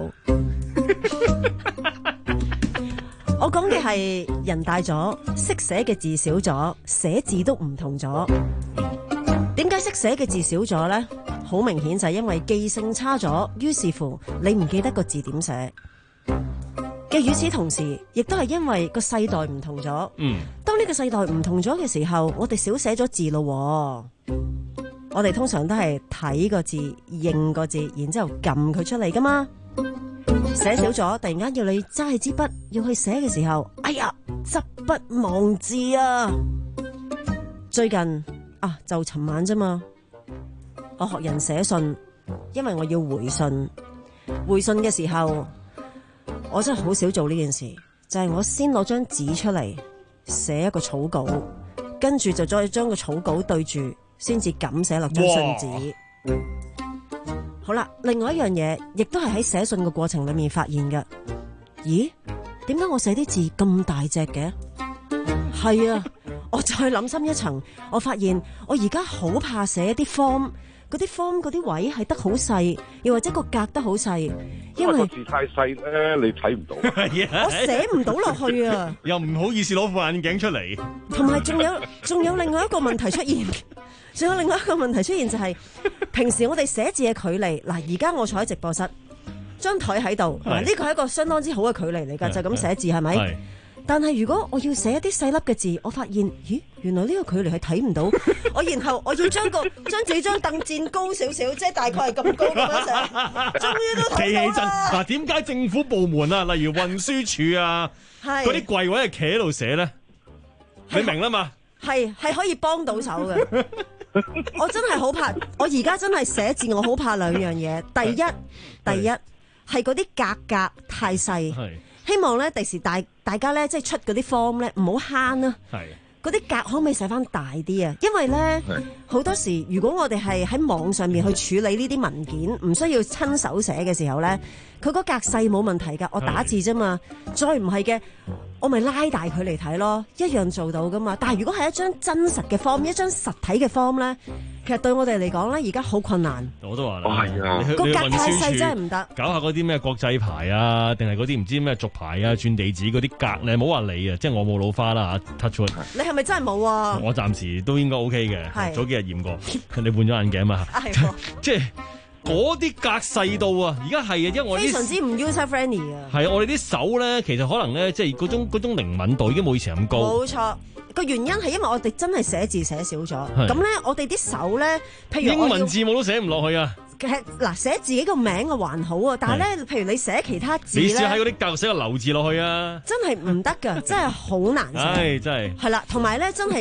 我講嘅係人大咗，識寫嘅字少咗，寫字都唔同咗。點解識寫嘅字少咗呢？好明顯就係因為記性差咗，於是乎你唔記得個字點寫。嘅與此同時，亦都係因為個世代唔同咗。嗯，當呢個世代唔同咗嘅時候，我哋少寫咗字咯。我哋通常都係睇個字、認個字，然之後撳佢出嚟噶嘛。寫少咗，突然間要你揸起支筆要去寫嘅時候，哎呀，執筆忘字啊！最近啊，就尋晚啫嘛，我學人寫信，因為我要回信。回信嘅時候，我真係好少做呢件事，就係我先攞張紙出嚟寫一個草稿，跟住就再將個草稿對住。先至咁寫落張信紙。好啦，另外一樣嘢，亦都係喺寫信嘅過程裏面發現嘅。咦？點解我寫啲字咁大隻嘅？係啊，我再諗深一層，我發現我而家好怕寫一啲 form，嗰啲 form 嗰啲位係得好細，又或者個格得好細，因為個字太細咧，你睇唔到。 我寫唔到落去啊！ 又唔好意思攞副眼鏡出嚟。 同埋仲有仲有另外一個問題出現。仲有另外一個問題出現，就係平時我哋寫字嘅距離。嗱，而家我坐喺直播室，張台喺度，嗱，呢個係一個相當之好嘅距離嚟㗎，就咁寫字係咪？但係如果我要寫一啲細粒嘅字，我發現，咦，原來呢個距離係睇唔到。我然後我要將個將自己張凳墊高少少，即係大概係咁高咁樣寫，終於都睇到啦。 企起身嗱，點解政府部門啊，例如運輸署啊，嗰啲櫃位係企喺度寫咧？你明啦嘛？ 係係可以幫到手嘅。我真係好怕，我而家真係寫字，我好怕兩樣嘢。第一，第一係嗰啲格格太細，希望咧第時大大家咧即係出嗰啲 form 咧唔好慳啦。嗰啲格可唔可以寫翻大啲啊？因為咧好多時，如果我哋係喺網上面去處理呢啲文件，唔需要親手寫嘅時候咧，佢嗰格細冇問題㗎，我打字啫嘛。再唔係嘅，我咪拉大佢嚟睇咯，一樣做到噶嘛。但係如果係一張真實嘅 form，一張實體嘅 form 咧，其實對我哋嚟講咧，而家好困難。 我都話啦， 係啊， 個格太細真係唔得。 搞下嗰啲咩國際牌啊，定係嗰啲唔知咩續牌啊、轉地址嗰啲格，你唔好話你啊，即係我冇老花啦嚇 touch wood。你係咪真係冇啊？ 我暫時都應該 OK 嘅，早幾日驗過，你換咗眼鏡嘛？即係嗰啲格細到啊！而家係啊，因為我非常之唔 user friendly 啊。 係啊，我哋啲手咧，其實可能咧，即係嗰種嗰種靈敏度已經冇以前咁高。 冇錯，個原因係因為我哋真係寫字寫少咗。咁咧，我哋啲手咧，譬如英文字母都寫唔落去啊。 其實嗱，寫自己個名啊還好啊，但係咧，譬如你寫其他字咧， 你試喺嗰啲格寫個流字落去啊， 真係唔得㗎，真係好難寫。 唉，真係。 係啦，同埋咧，真係嘅，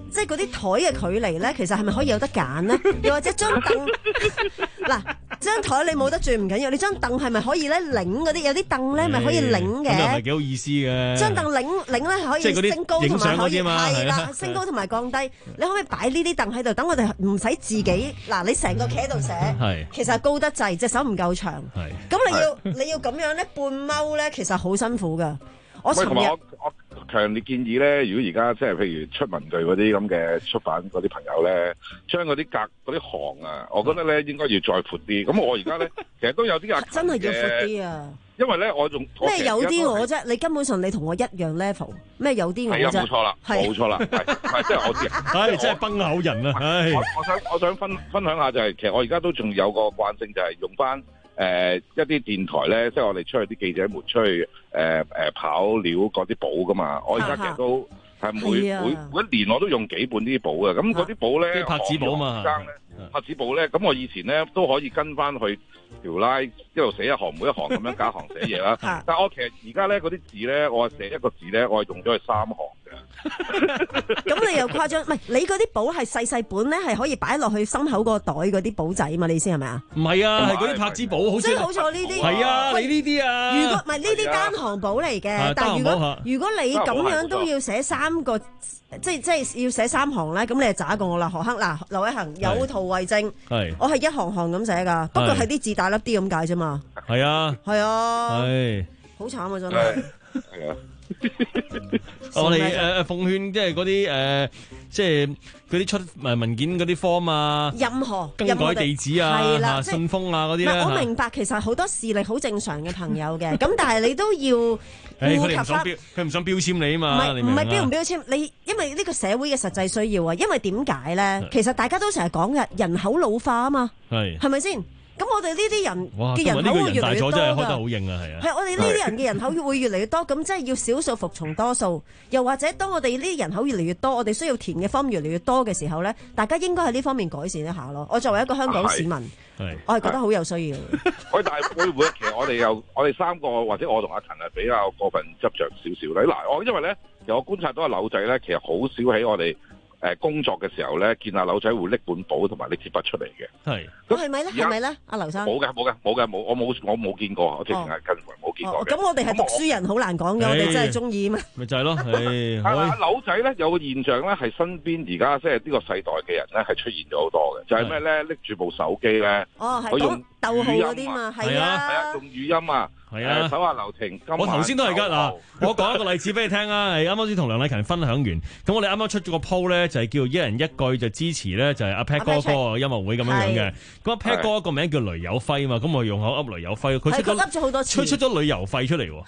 即係嗰啲台嘅距離咧，其實係咪可以有得揀咧？又或者張凳嗱，張台你冇得轉唔緊要，你張凳係咪可以咧擰嗰啲？有啲凳咧咪可以擰嘅， 咁又唔係幾好意思嘅。張凳擰擰咧係可以升高同埋可以係啦，升高同埋降低。你可唔可以擺呢啲凳喺度？等我哋唔使自己嗱，你成個企喺度寫，其實高得滯，隻手唔夠長。咁你要你要咁樣咧半踎咧，其實好辛苦噶。我尋日。 強烈建議咧，如果而家即係譬如出文具嗰啲咁嘅出版嗰啲朋友咧，將嗰啲格嗰啲行啊，我覺得咧應該要再闊啲。咁我而家咧其實都有啲真係要闊啲啊！ 因為咧我仲咩有啲我啫，你根本上你同我一樣 level， 咩有啲我啫？ 係啊，冇錯啦，冇錯啦，係係即係我知。 唉，真係崩口人啊！唉， 我我想我想分分享下就係，其實我而家都仲有個慣性，就係用翻。誒、呃、一啲電台咧，即係我哋出去啲記者們出去誒誒、呃呃、跑料嗰啲簿噶嘛，我而家其實都係每、啊、每每一年我都用幾本呢啲簿嘅，咁嗰啲簿咧， 拍紙簿嘛， 拍紙簿咧，咁我以前咧都可以跟翻去條拉一路寫一行，每一行咁樣隔一行寫嘢啦。但係我其實而家咧嗰啲字咧，我寫一個字咧，我係用咗去三行嘅。 咁你又誇張？唔係你嗰啲簿係細細本咧，係可以擺落去心口個袋嗰啲簿仔嘛？你意思係咪啊？ 唔係啊，係嗰啲拍紙簿，好似即係好似呢啲。 係啊，你呢啲啊。 如果唔係呢啲單行簿嚟嘅，但係如果如果你咁樣都要寫三個。即係即係要寫三行咧，咁你就渣過我啦，何克嗱，劉一恒有圖為證，我係一行行咁寫噶，不過係啲字大粒啲咁解啫嘛。 係啊， 係啊， 係， 好慘啊真係。 係啊， 我哋誒奉勸即係嗰啲誒，即係嗰啲出誒文件嗰啲 form 啊， 任何更改地址啊， 係啦， 信封啊嗰啲咧。 我明白，其實好多視力好正常嘅朋友嘅，咁但係你都要。 誒，佢哋唔想標，佢唔想標籤你啊嘛， 唔係唔係標唔標籤你，因為呢個社會嘅實際需要啊。因為點解咧？其實大家都成日講嘅人口老化啊嘛，係係咪先？咁我哋呢啲人嘅人口會越嚟越多㗎。真係開得好硬啊，係啊。係我哋呢啲人嘅人口會越嚟越多，咁即係要少數服從多數。又或者當我哋呢啲人口越嚟越多，我哋需要填嘅方面越嚟越多嘅時候咧，大家應該喺呢方面改善一下咯。我作為一個香港市民，我係覺得好有需要。 喂，但係會唔會其實我哋又我哋三個或者我同阿陳係比較過分執着少少咧？嗱，我因為咧，其實我觀察到阿柳仔咧，其實好少喺我哋。誒工作嘅時候咧，見阿柳仔會拎本簿同埋拎支筆出嚟嘅。係， 咁係咪咧？係咪咧？阿劉生冇嘅，冇嘅，冇嘅，冇，我冇，我冇見過，我直情係近來冇見過嘅。 咁我哋係讀書人，好難講嘅，我哋真係中意嘛。 咪就係咯，係。 阿柳仔咧有個現象咧，係身邊而家即係呢個世代嘅人咧，係出現咗好多嘅，就係咩咧？拎住部手機咧， 哦，係講逗號嗰啲嘛，係啊， 係啊，用語音啊。係啊，手下留情。 我頭先都係㗎嗱，我講一個例子俾你聽啊。係啱啱先同梁禮勤分享完，咁我哋啱啱出咗個 po 咧，就係叫一人一句就支持咧，就係阿 Pat 哥嗰個音樂會咁樣樣嘅。咁阿 Pat 哥個名叫雷有輝嘛，咁我用口噏雷有輝，佢出咗好多次， 出出咗旅遊費出嚟喎。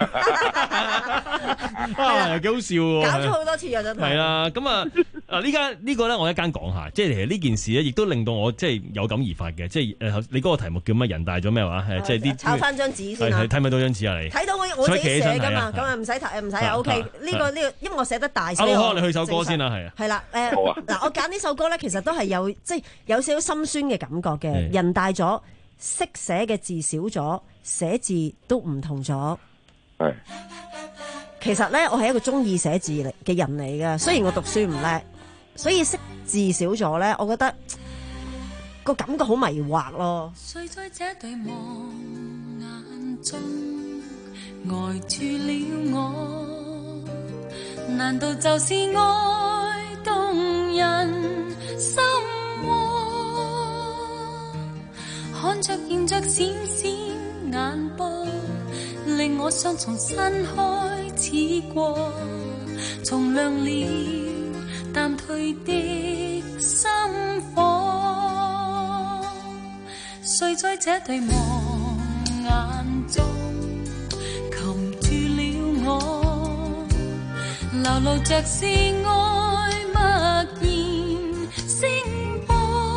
啊，幾好笑喎！ 搞咗好多次啊，真係。 係啊，咁啊，啊呢間呢個咧，我一間講下，即係其實呢件事咧，亦都令到我即係有感而發嘅，即係誒，你嗰個題目叫乜？人大咗咩話？即係啲抄翻張紙先。 睇唔睇到張紙啊？你睇到我我自己寫噶嘛，咁啊唔使睇唔使啊 OK。呢個呢個，因為我寫得大。 好，好，你去首歌先啦，係啊。 係啦，誒嗱，我揀呢首歌咧，其實都係有即係有少少心酸嘅感覺嘅。人大咗，識寫嘅字少咗，寫字都唔同咗。係。其實咧，我係一個中意寫字嚟嘅人嚟嘅，雖然我讀書唔叻，所以識字少咗咧，我覺得個感覺好迷惑咯。 睡在這對望眼中，呆住了我，難道就是愛動人心窩？看着現着閃閃眼波，令我想從新開始過，從亮了淡退的心火，睡在這對望眼中，擒住了我，流露着是愛默然聲波，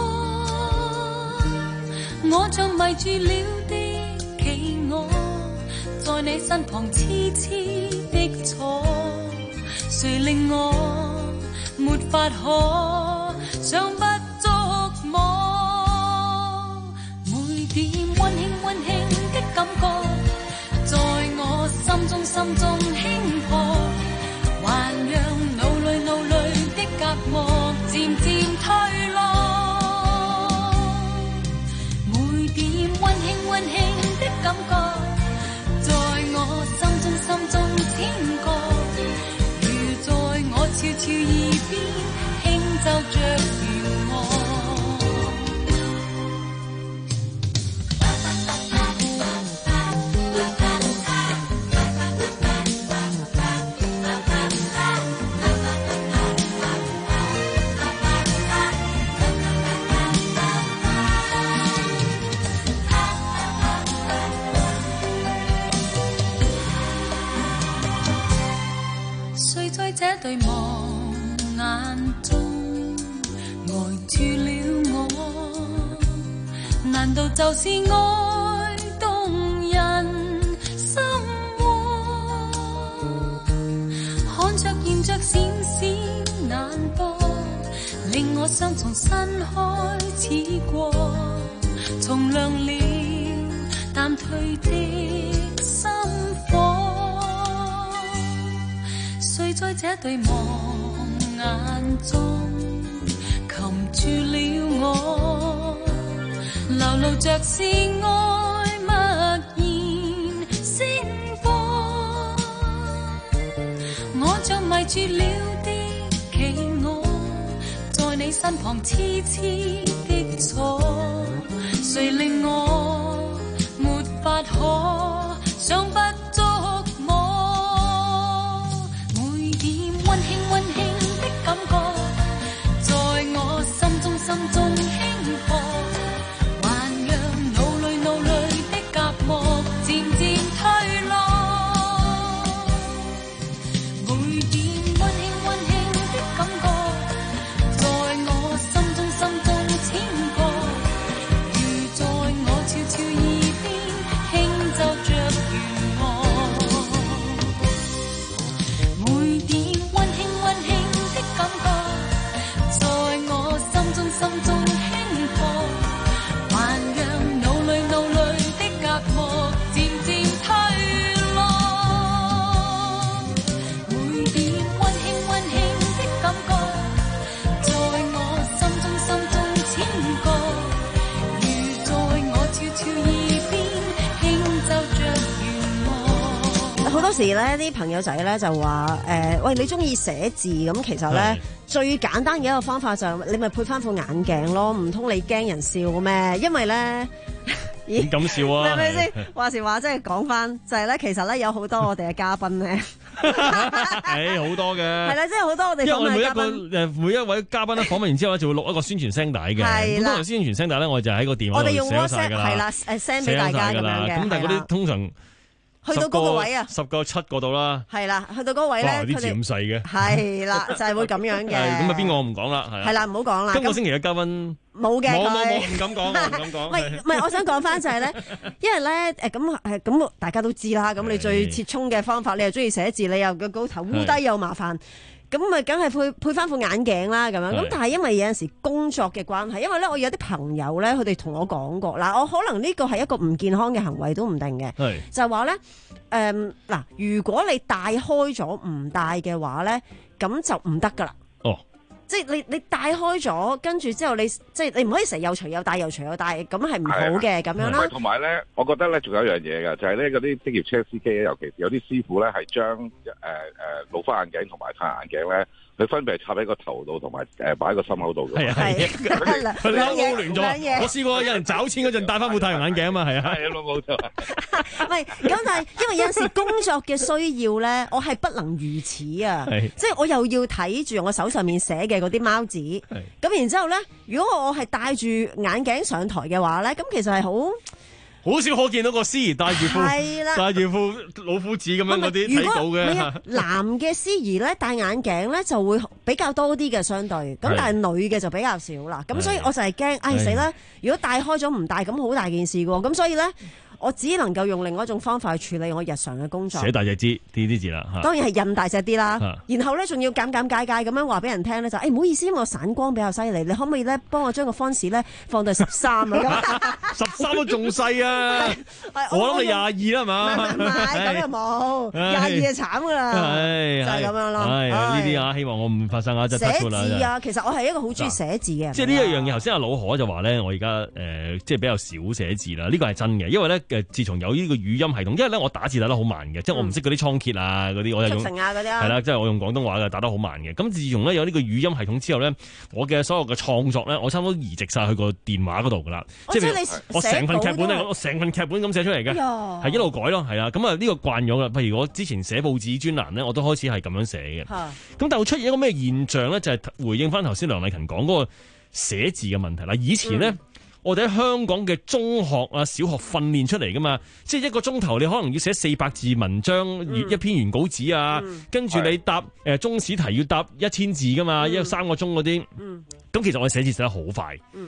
我像迷住了的企鵝，在你身旁痴痴的坐，誰令我沒法可想不觸摸？每點溫馨溫馨的感覺，在我心中心中輕破，還讓腦裏腦裏的隔膜道就是愛動人心窩？看着現着閃閃眼波，令我想從新開始過，從亮了淡退的心火，誰在這對望眼中擒住了我，流露着是愛默然鮮花，我像迷住了的企鵝，在你身旁痴痴的坐，誰令我沒法可想不觸摸，每點溫馨溫馨的感覺在我心中心中輕破，還讓腦裏腦裏的隔膜漸漸退落，每點溫馨溫馨的感覺在我心中心中淺破，如在我悄悄耳邊輕奏着弦樂，每點溫馨溫馨的感覺在我心中心中輕破，還讓腦裏腦裏的隔膜漸漸退落，每點溫馨溫馨的感覺在我心中心中淺過，如在我悄悄耳邊輕奏着弦樂。 好多時咧，啲朋友仔咧就話誒、呃，喂，你中意寫字咁，其實咧最簡單嘅一個方法就係你咪配翻副眼鏡咯，唔通你驚人笑咩？因為咧， 咦咁笑啊？ 係咪先？話時話即係講翻，就係、是、咧，其實咧有好多我哋嘅嘉賓咧， 誒好多嘅， 係啦，即係好多我哋因為我哋每一個訪問嘅嘉賓。 誒每一位嘉賓咧訪問完之後咧，就會錄一個宣傳聲帶嘅。 係啦咁通常宣傳聲帶咧，我就喺個電話度我哋用寫咗晒 WhatsApp 㗎啦， 係啦，誒 send 俾大家咁樣嘅。 咁但係嗰啲通常去到嗰個位啊， 十個七個度啦。 係啦，去到嗰個位咧， 哇！啲字佢哋咁細嘅。 係啦，就係會咁樣嘅。 係咁啊，邊個我唔講啦，係係啦，唔好講啦。 今個星期嘅嘉賓冇嘅， 冇冇佢冇，唔敢講，我唔敢講。 喂，唔係，我想講翻就係咧，因為咧誒咁誒咁，大家都知啦。咁你最切衷嘅方法，你又中意寫字，你又個個頭烏低又麻煩，咁咪梗係配配翻副眼鏡啦咁樣。咁但係因為有陣時工作嘅關係，因為咧我有啲朋友咧，佢哋同我講過，嗱，我可能呢個係一個唔健康嘅行為都唔定嘅，就係話咧誒嗱，如果你戴開咗唔戴嘅話咧，咁就唔得噶啦。 哦。 即係你你戴開咗，跟住之後你即係你唔可以成日又除又戴又除又戴，咁係唔好嘅咁樣啦。 同埋咧，我覺得咧仲有一樣嘢嘅，就係咧嗰啲職業車司機咧，尤其是有啲師傅咧係將誒誒老花眼鏡同埋太陽眼鏡咧，佢分別係插喺個頭度同埋誒擺喺個心口度嘅。係啊係啊， 佢哋勾勾亂咗。我試過有人找錢嗰陣戴翻副太陽眼鏡啊嘛，係啊。 係啊，冇錯。 唔係咁，但係因為有陣時工作嘅需要咧，我係不能如此啊！即係我又要睇住我手上面寫嘅嗰啲貓紙，咁然之後咧，如果我係戴住眼鏡上台嘅話咧，咁其實係好好少可見到個司儀戴住副戴住副老虎紙咁樣嗰啲睇到嘅。 男嘅司儀咧戴眼鏡咧就會比較多啲嘅相對，咁但係女嘅就比較少啦。咁所以我就係驚，唉死啦！如果戴開咗唔戴，咁好大件事嘅喎。咁所以咧。我只能夠用另外一種方法去處理我日常嘅工作。 寫大隻字，啲啲字啦。 當然係印大隻啲啦。然後咧，仲要減減解解咁樣話俾人聽咧，就誒唔好意思，因為我散光比較犀利，你可唔可以咧幫我將個 font 咧放到十三啊？ 十三都仲細啊！我諗你廿二啦，係嘛？ 唔係咁又冇，廿二就慘噶啦，就係咁樣咯。 呢啲啊，希望我唔發生啊，真係寫字啊，其實我係一個好中意寫字嘅。 即係呢一樣嘢，頭先阿老何就話咧，我而家誒即係比較少寫字啦。呢個係真嘅，因為咧。誒，自從有呢個語音系統，因為咧我打字打得好慢嘅，嗯、即係我唔識嗰啲倉頡啊嗰啲，我又用係啦，即係我用廣東話嘅打得好慢嘅。咁自從咧有呢個語音系統之後咧，我嘅所有嘅創作咧，我差唔多移植晒去個電話嗰度噶啦。即係我成份劇本咧，我成份劇本咁寫出嚟嘅，係、哎、一路改咯，係啊。咁啊呢個慣咗啦。譬如我之前寫報紙專欄咧，我都開始係咁樣寫嘅。咁、啊、但係出現一個咩現象咧，就係、是、回應翻頭先梁麗勤講嗰個寫字嘅問題啦。以前咧。嗯我哋喺香港嘅中學啊、小學訓練出嚟噶嘛，即係一個鐘頭你可能要寫四百字文章，嗯、一篇原稿紙啊，嗯、跟住你答誒、呃、中史題要答一千字噶嘛，一、嗯、三個鐘嗰啲，咁、嗯、其實我哋寫字寫得好快。嗯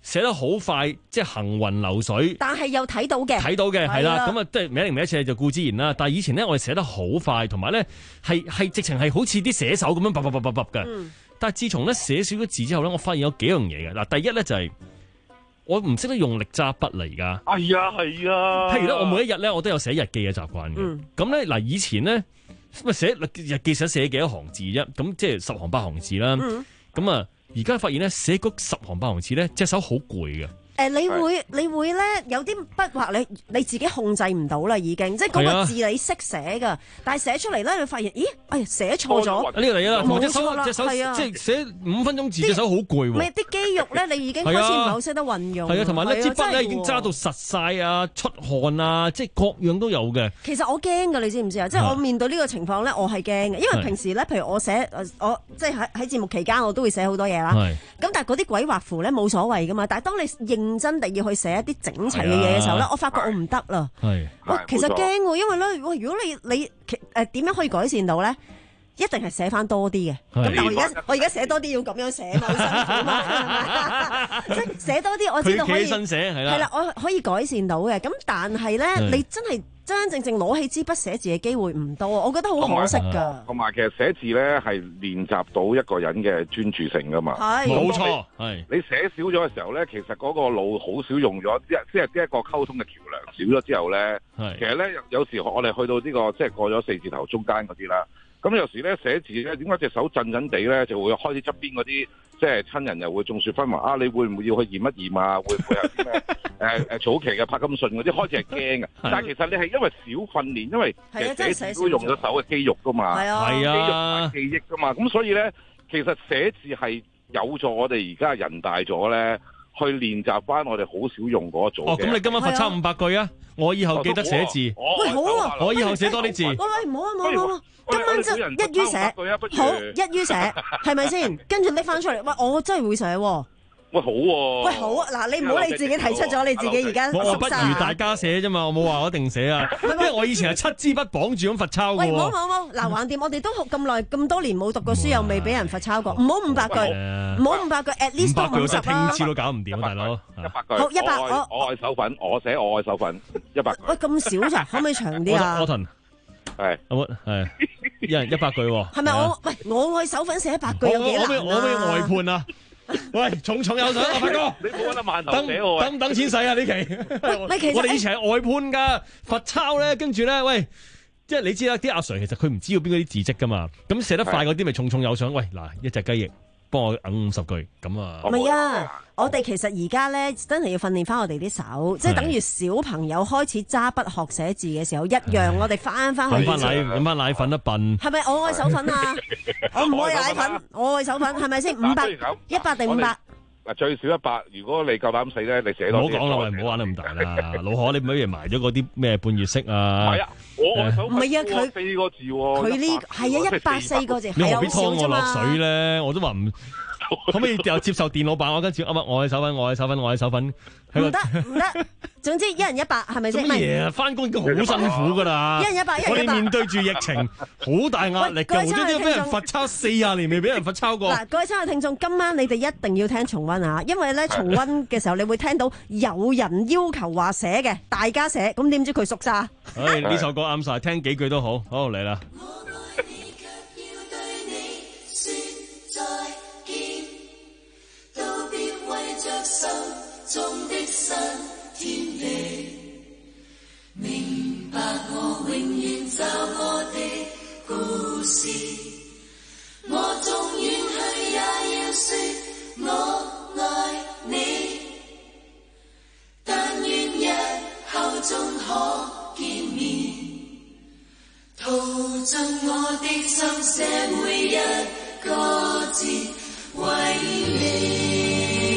寫得好快，即係行雲流水。 但係又睇到嘅， 睇到嘅係啦，咁啊，即係名零名一次就顧之然啦。但係以前咧，我哋寫得好快，同埋咧係係直情係好似啲寫手咁樣，叭叭叭叭叭嘅。嗯、但係自從咧寫少咗字之後咧，我發現有幾樣嘢嘅。嗱，第一咧就係、是、我唔識得用力揸筆嚟而家。 係啊係啊。譬如咧，我每一日咧，我都有寫日記嘅習慣嘅。咁咧嗱，以前咧咁啊寫日記寫寫幾多行字啫？咁即係十行八行字啦。咁啊、嗯，而家發現咧寫嗰十行八行字咧，隻手好攰嘅。 誒、呃，你會你會咧有啲筆畫你你自己控制唔到啦，已經即係嗰個字你識寫㗎，啊、但係寫出嚟咧，你發現，咦，哎呀，寫錯咗。呢個嚟啦， 冇隻手錯啦， 隻手係啊， 即係寫五分鐘字，隻手好攰喎。 咪啲肌肉咧，你已經開始唔係好識得運用。 係啊，同埋呢支筆咧已經揸到實晒啊，出汗啊，即係各樣都有嘅。 其實我驚㗎，你知唔知啊？即係我面對呢個情況咧，我係驚嘅，因為平時咧，譬如我寫我即係喺喺節目期間，我都會寫好多嘢啦。咁但係嗰啲鬼畫符咧冇所謂㗎嘛，但係當你認真地要去寫一啲整齊嘅嘢嘅時候咧，我發覺我唔得啦。係，哇，其實驚喎，因為咧，哇，如果你你誒點樣可以改善到咧？一定係寫翻多啲嘅。咁但係我而家我而家寫多啲要咁樣寫嘛，好辛苦嘛，即係寫多啲，我知道可以。佢企起身寫係啦。係啦，我可以改善到嘅。咁但係咧，你真係真真正正攞起支筆寫字嘅機會唔多，我覺得好可惜㗎。同埋其實寫字咧係練習到一個人嘅專注性㗎嘛。係，冇錯。係你寫少咗嘅時候咧，其實嗰個腦好少用咗，即係即係一個溝通嘅橋梁少咗之後咧，其實咧有有時我哋去到呢個即係過咗四字頭中間嗰啲啦。咁有時咧寫字咧，點解隻手震震地咧，就會開始側邊嗰啲即係親人又會眾說紛紜啊！你會唔會要去驗一驗啊？會唔會有啲咩誒誒早期嘅柏金遜嗰啲開始係驚嘅？但係其實你係因為少訓練，因為其實寫字都用咗手嘅肌肉噶嘛，係啊，肌肉同埋記憶噶嘛，咁所以咧，其實寫字係有助我哋而家人大咗咧，去練習翻我哋好少用嗰組嘅。 哦，咁你今晚罰抄五百句啊！我以後記得寫字。 喂，好啊！ 我以後寫多啲字。 喂喂，唔好啊，唔好唔好。今晚就一於寫，好一於寫，係咪先？跟住拎翻出嚟，喂，我真係會寫喎。 喂，好喎。 喂，好啊！嗱，你唔好你自己提出咗，你自己而家我不如大家寫啫嘛，我冇話我一定寫啊。因為我以前係七支筆綁住咁罰抄嘅。 喂，唔好唔好唔好，嗱，橫掂我哋都咁耐咁多年冇讀過書，又未俾人罰抄過，唔好五百句，唔好五百句 at least 都五十啦。 聽次都搞唔掂啊，大佬。 一百句。 好，一百我我愛手粉，我寫我愛手粉，一百句。 喂，咁少咋？可唔可以長啲啊？ 係， 我係一人一百句喎。 係咪我？喂，我愛手粉寫一百句有幾難啊？ 我俾外判啊！喂，重重有賞啊，發哥！ 你冇搵得饅頭寫我。 等唔等錢使啊？呢期喂， 我哋以前係外判噶，罰抄咧，跟住咧，喂，即係你知啦，啲阿 Sir 其實佢唔知道邊嗰啲字跡噶嘛，咁寫得快嗰啲咪重重有賞。喂，嗱，一隻雞翼。幫我揞五十句咁啊！ 唔係啊，我哋其實而家咧真係要訓練翻我哋啲手，即係等於小朋友開始揸筆學寫字嘅時候一樣，我哋翻翻去。 飲翻奶，飲翻奶粉一笨。 係咪我愛手粉啊？我唔愛奶粉，我愛手粉，係咪先？五百、一百定五百？ 嗱，最少一百。如果你夠膽死咧，你寫多啲。 唔好講啦，喂，唔好玩得咁大啦，老何，你唔好以為埋咗嗰啲咩半月式啊？ 係啊，我愛手粉。 唔係啊，佢四個字喎。 佢呢係啊，一百四個字， 你何必拖我落水水咧？我都話唔。可唔可以又接受電腦版？我跟住啱啱我嘅手粉，我嘅手粉，我嘅手粉。 唔得唔得，總之一人一百係咪先？ 乜嘢啊？翻工已經好辛苦噶啦！ 一人一百，一人一百。 我哋面對住疫情，好大壓力㗎。無端端俾人罰抄四廿年，未俾人罰抄過。 嗱，各位親愛聽眾，今晚你哋一定要聽重溫啊！因為咧重溫嘅時候，你會聽到有人要求話寫嘅，大家寫，咁點知佢縮沙？ 唉，呢首歌啱晒，聽幾句都好。好嚟啦！ 心中的新天地，明白我永遠找我的故事，我縱遠去也要說我愛你，但願日後仲可見面，陶盡我的心寫每一個字為你。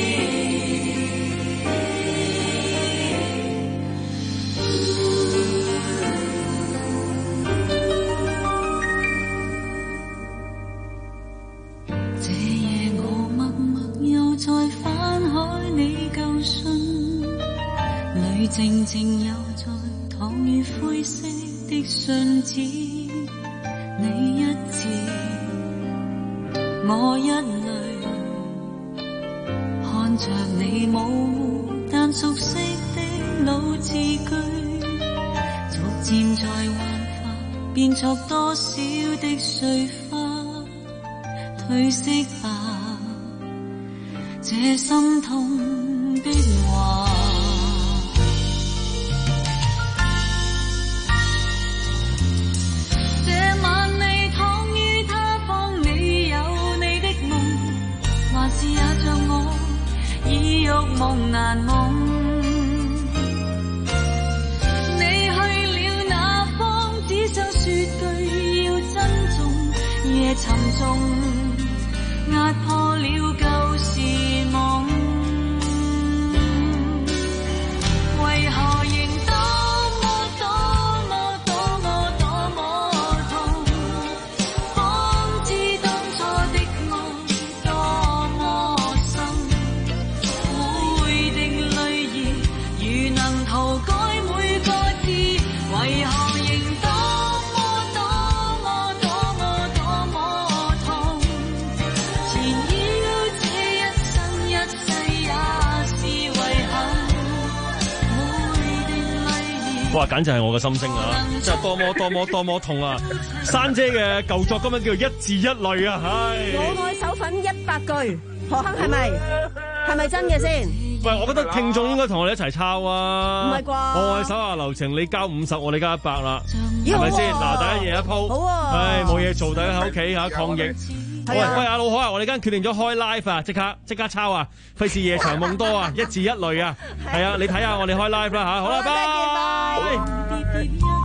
再翻開你舊信，裏靜靜有在糖與灰色的信紙，你一字我一淚，看着你舞，但熟悉的老字句，逐漸在幻化，變作多少的碎花，褪色吧，這心痛的話。這晚你躺於他方，你有你的夢，還是也像我已欲夢難夢。你去了那方，只想說句要珍重，夜沉重，壓破了舊時夢。為何仍多麼多麼多麼多麼痛，方知當初的愛多麼深，每滴淚兒如能塗改每個字，為何仍多麼多麼多麼多麼痛，纏繞這一生一世也是遺憾，每滴淚兒。 哇，簡直係我嘅心聲啊！真係多麼多麼多麼痛啊！珊姐嘅舊作今日叫做一字一淚啊，唉！ 我愛手粉一百句，何亨係咪？係咪真嘅先？ 喂，我覺得聽眾應該同我哋一齊抄啊！ 唔係啩？ 我愛手下留情，你交五十，我哋交一百啦， 咦係咪先？ 好啊嗱，大家夜一鋪， 好啊唉，冇嘢做，大家喺屋企嚇抗疫。喂係啊喂，阿老海啊，我哋間決定咗開 live 啊，即刻即刻抄啊，費事夜長夢多啊，一字一淚啊，係啊，你睇下我哋開 live 啦嚇，好啦，拜。 別別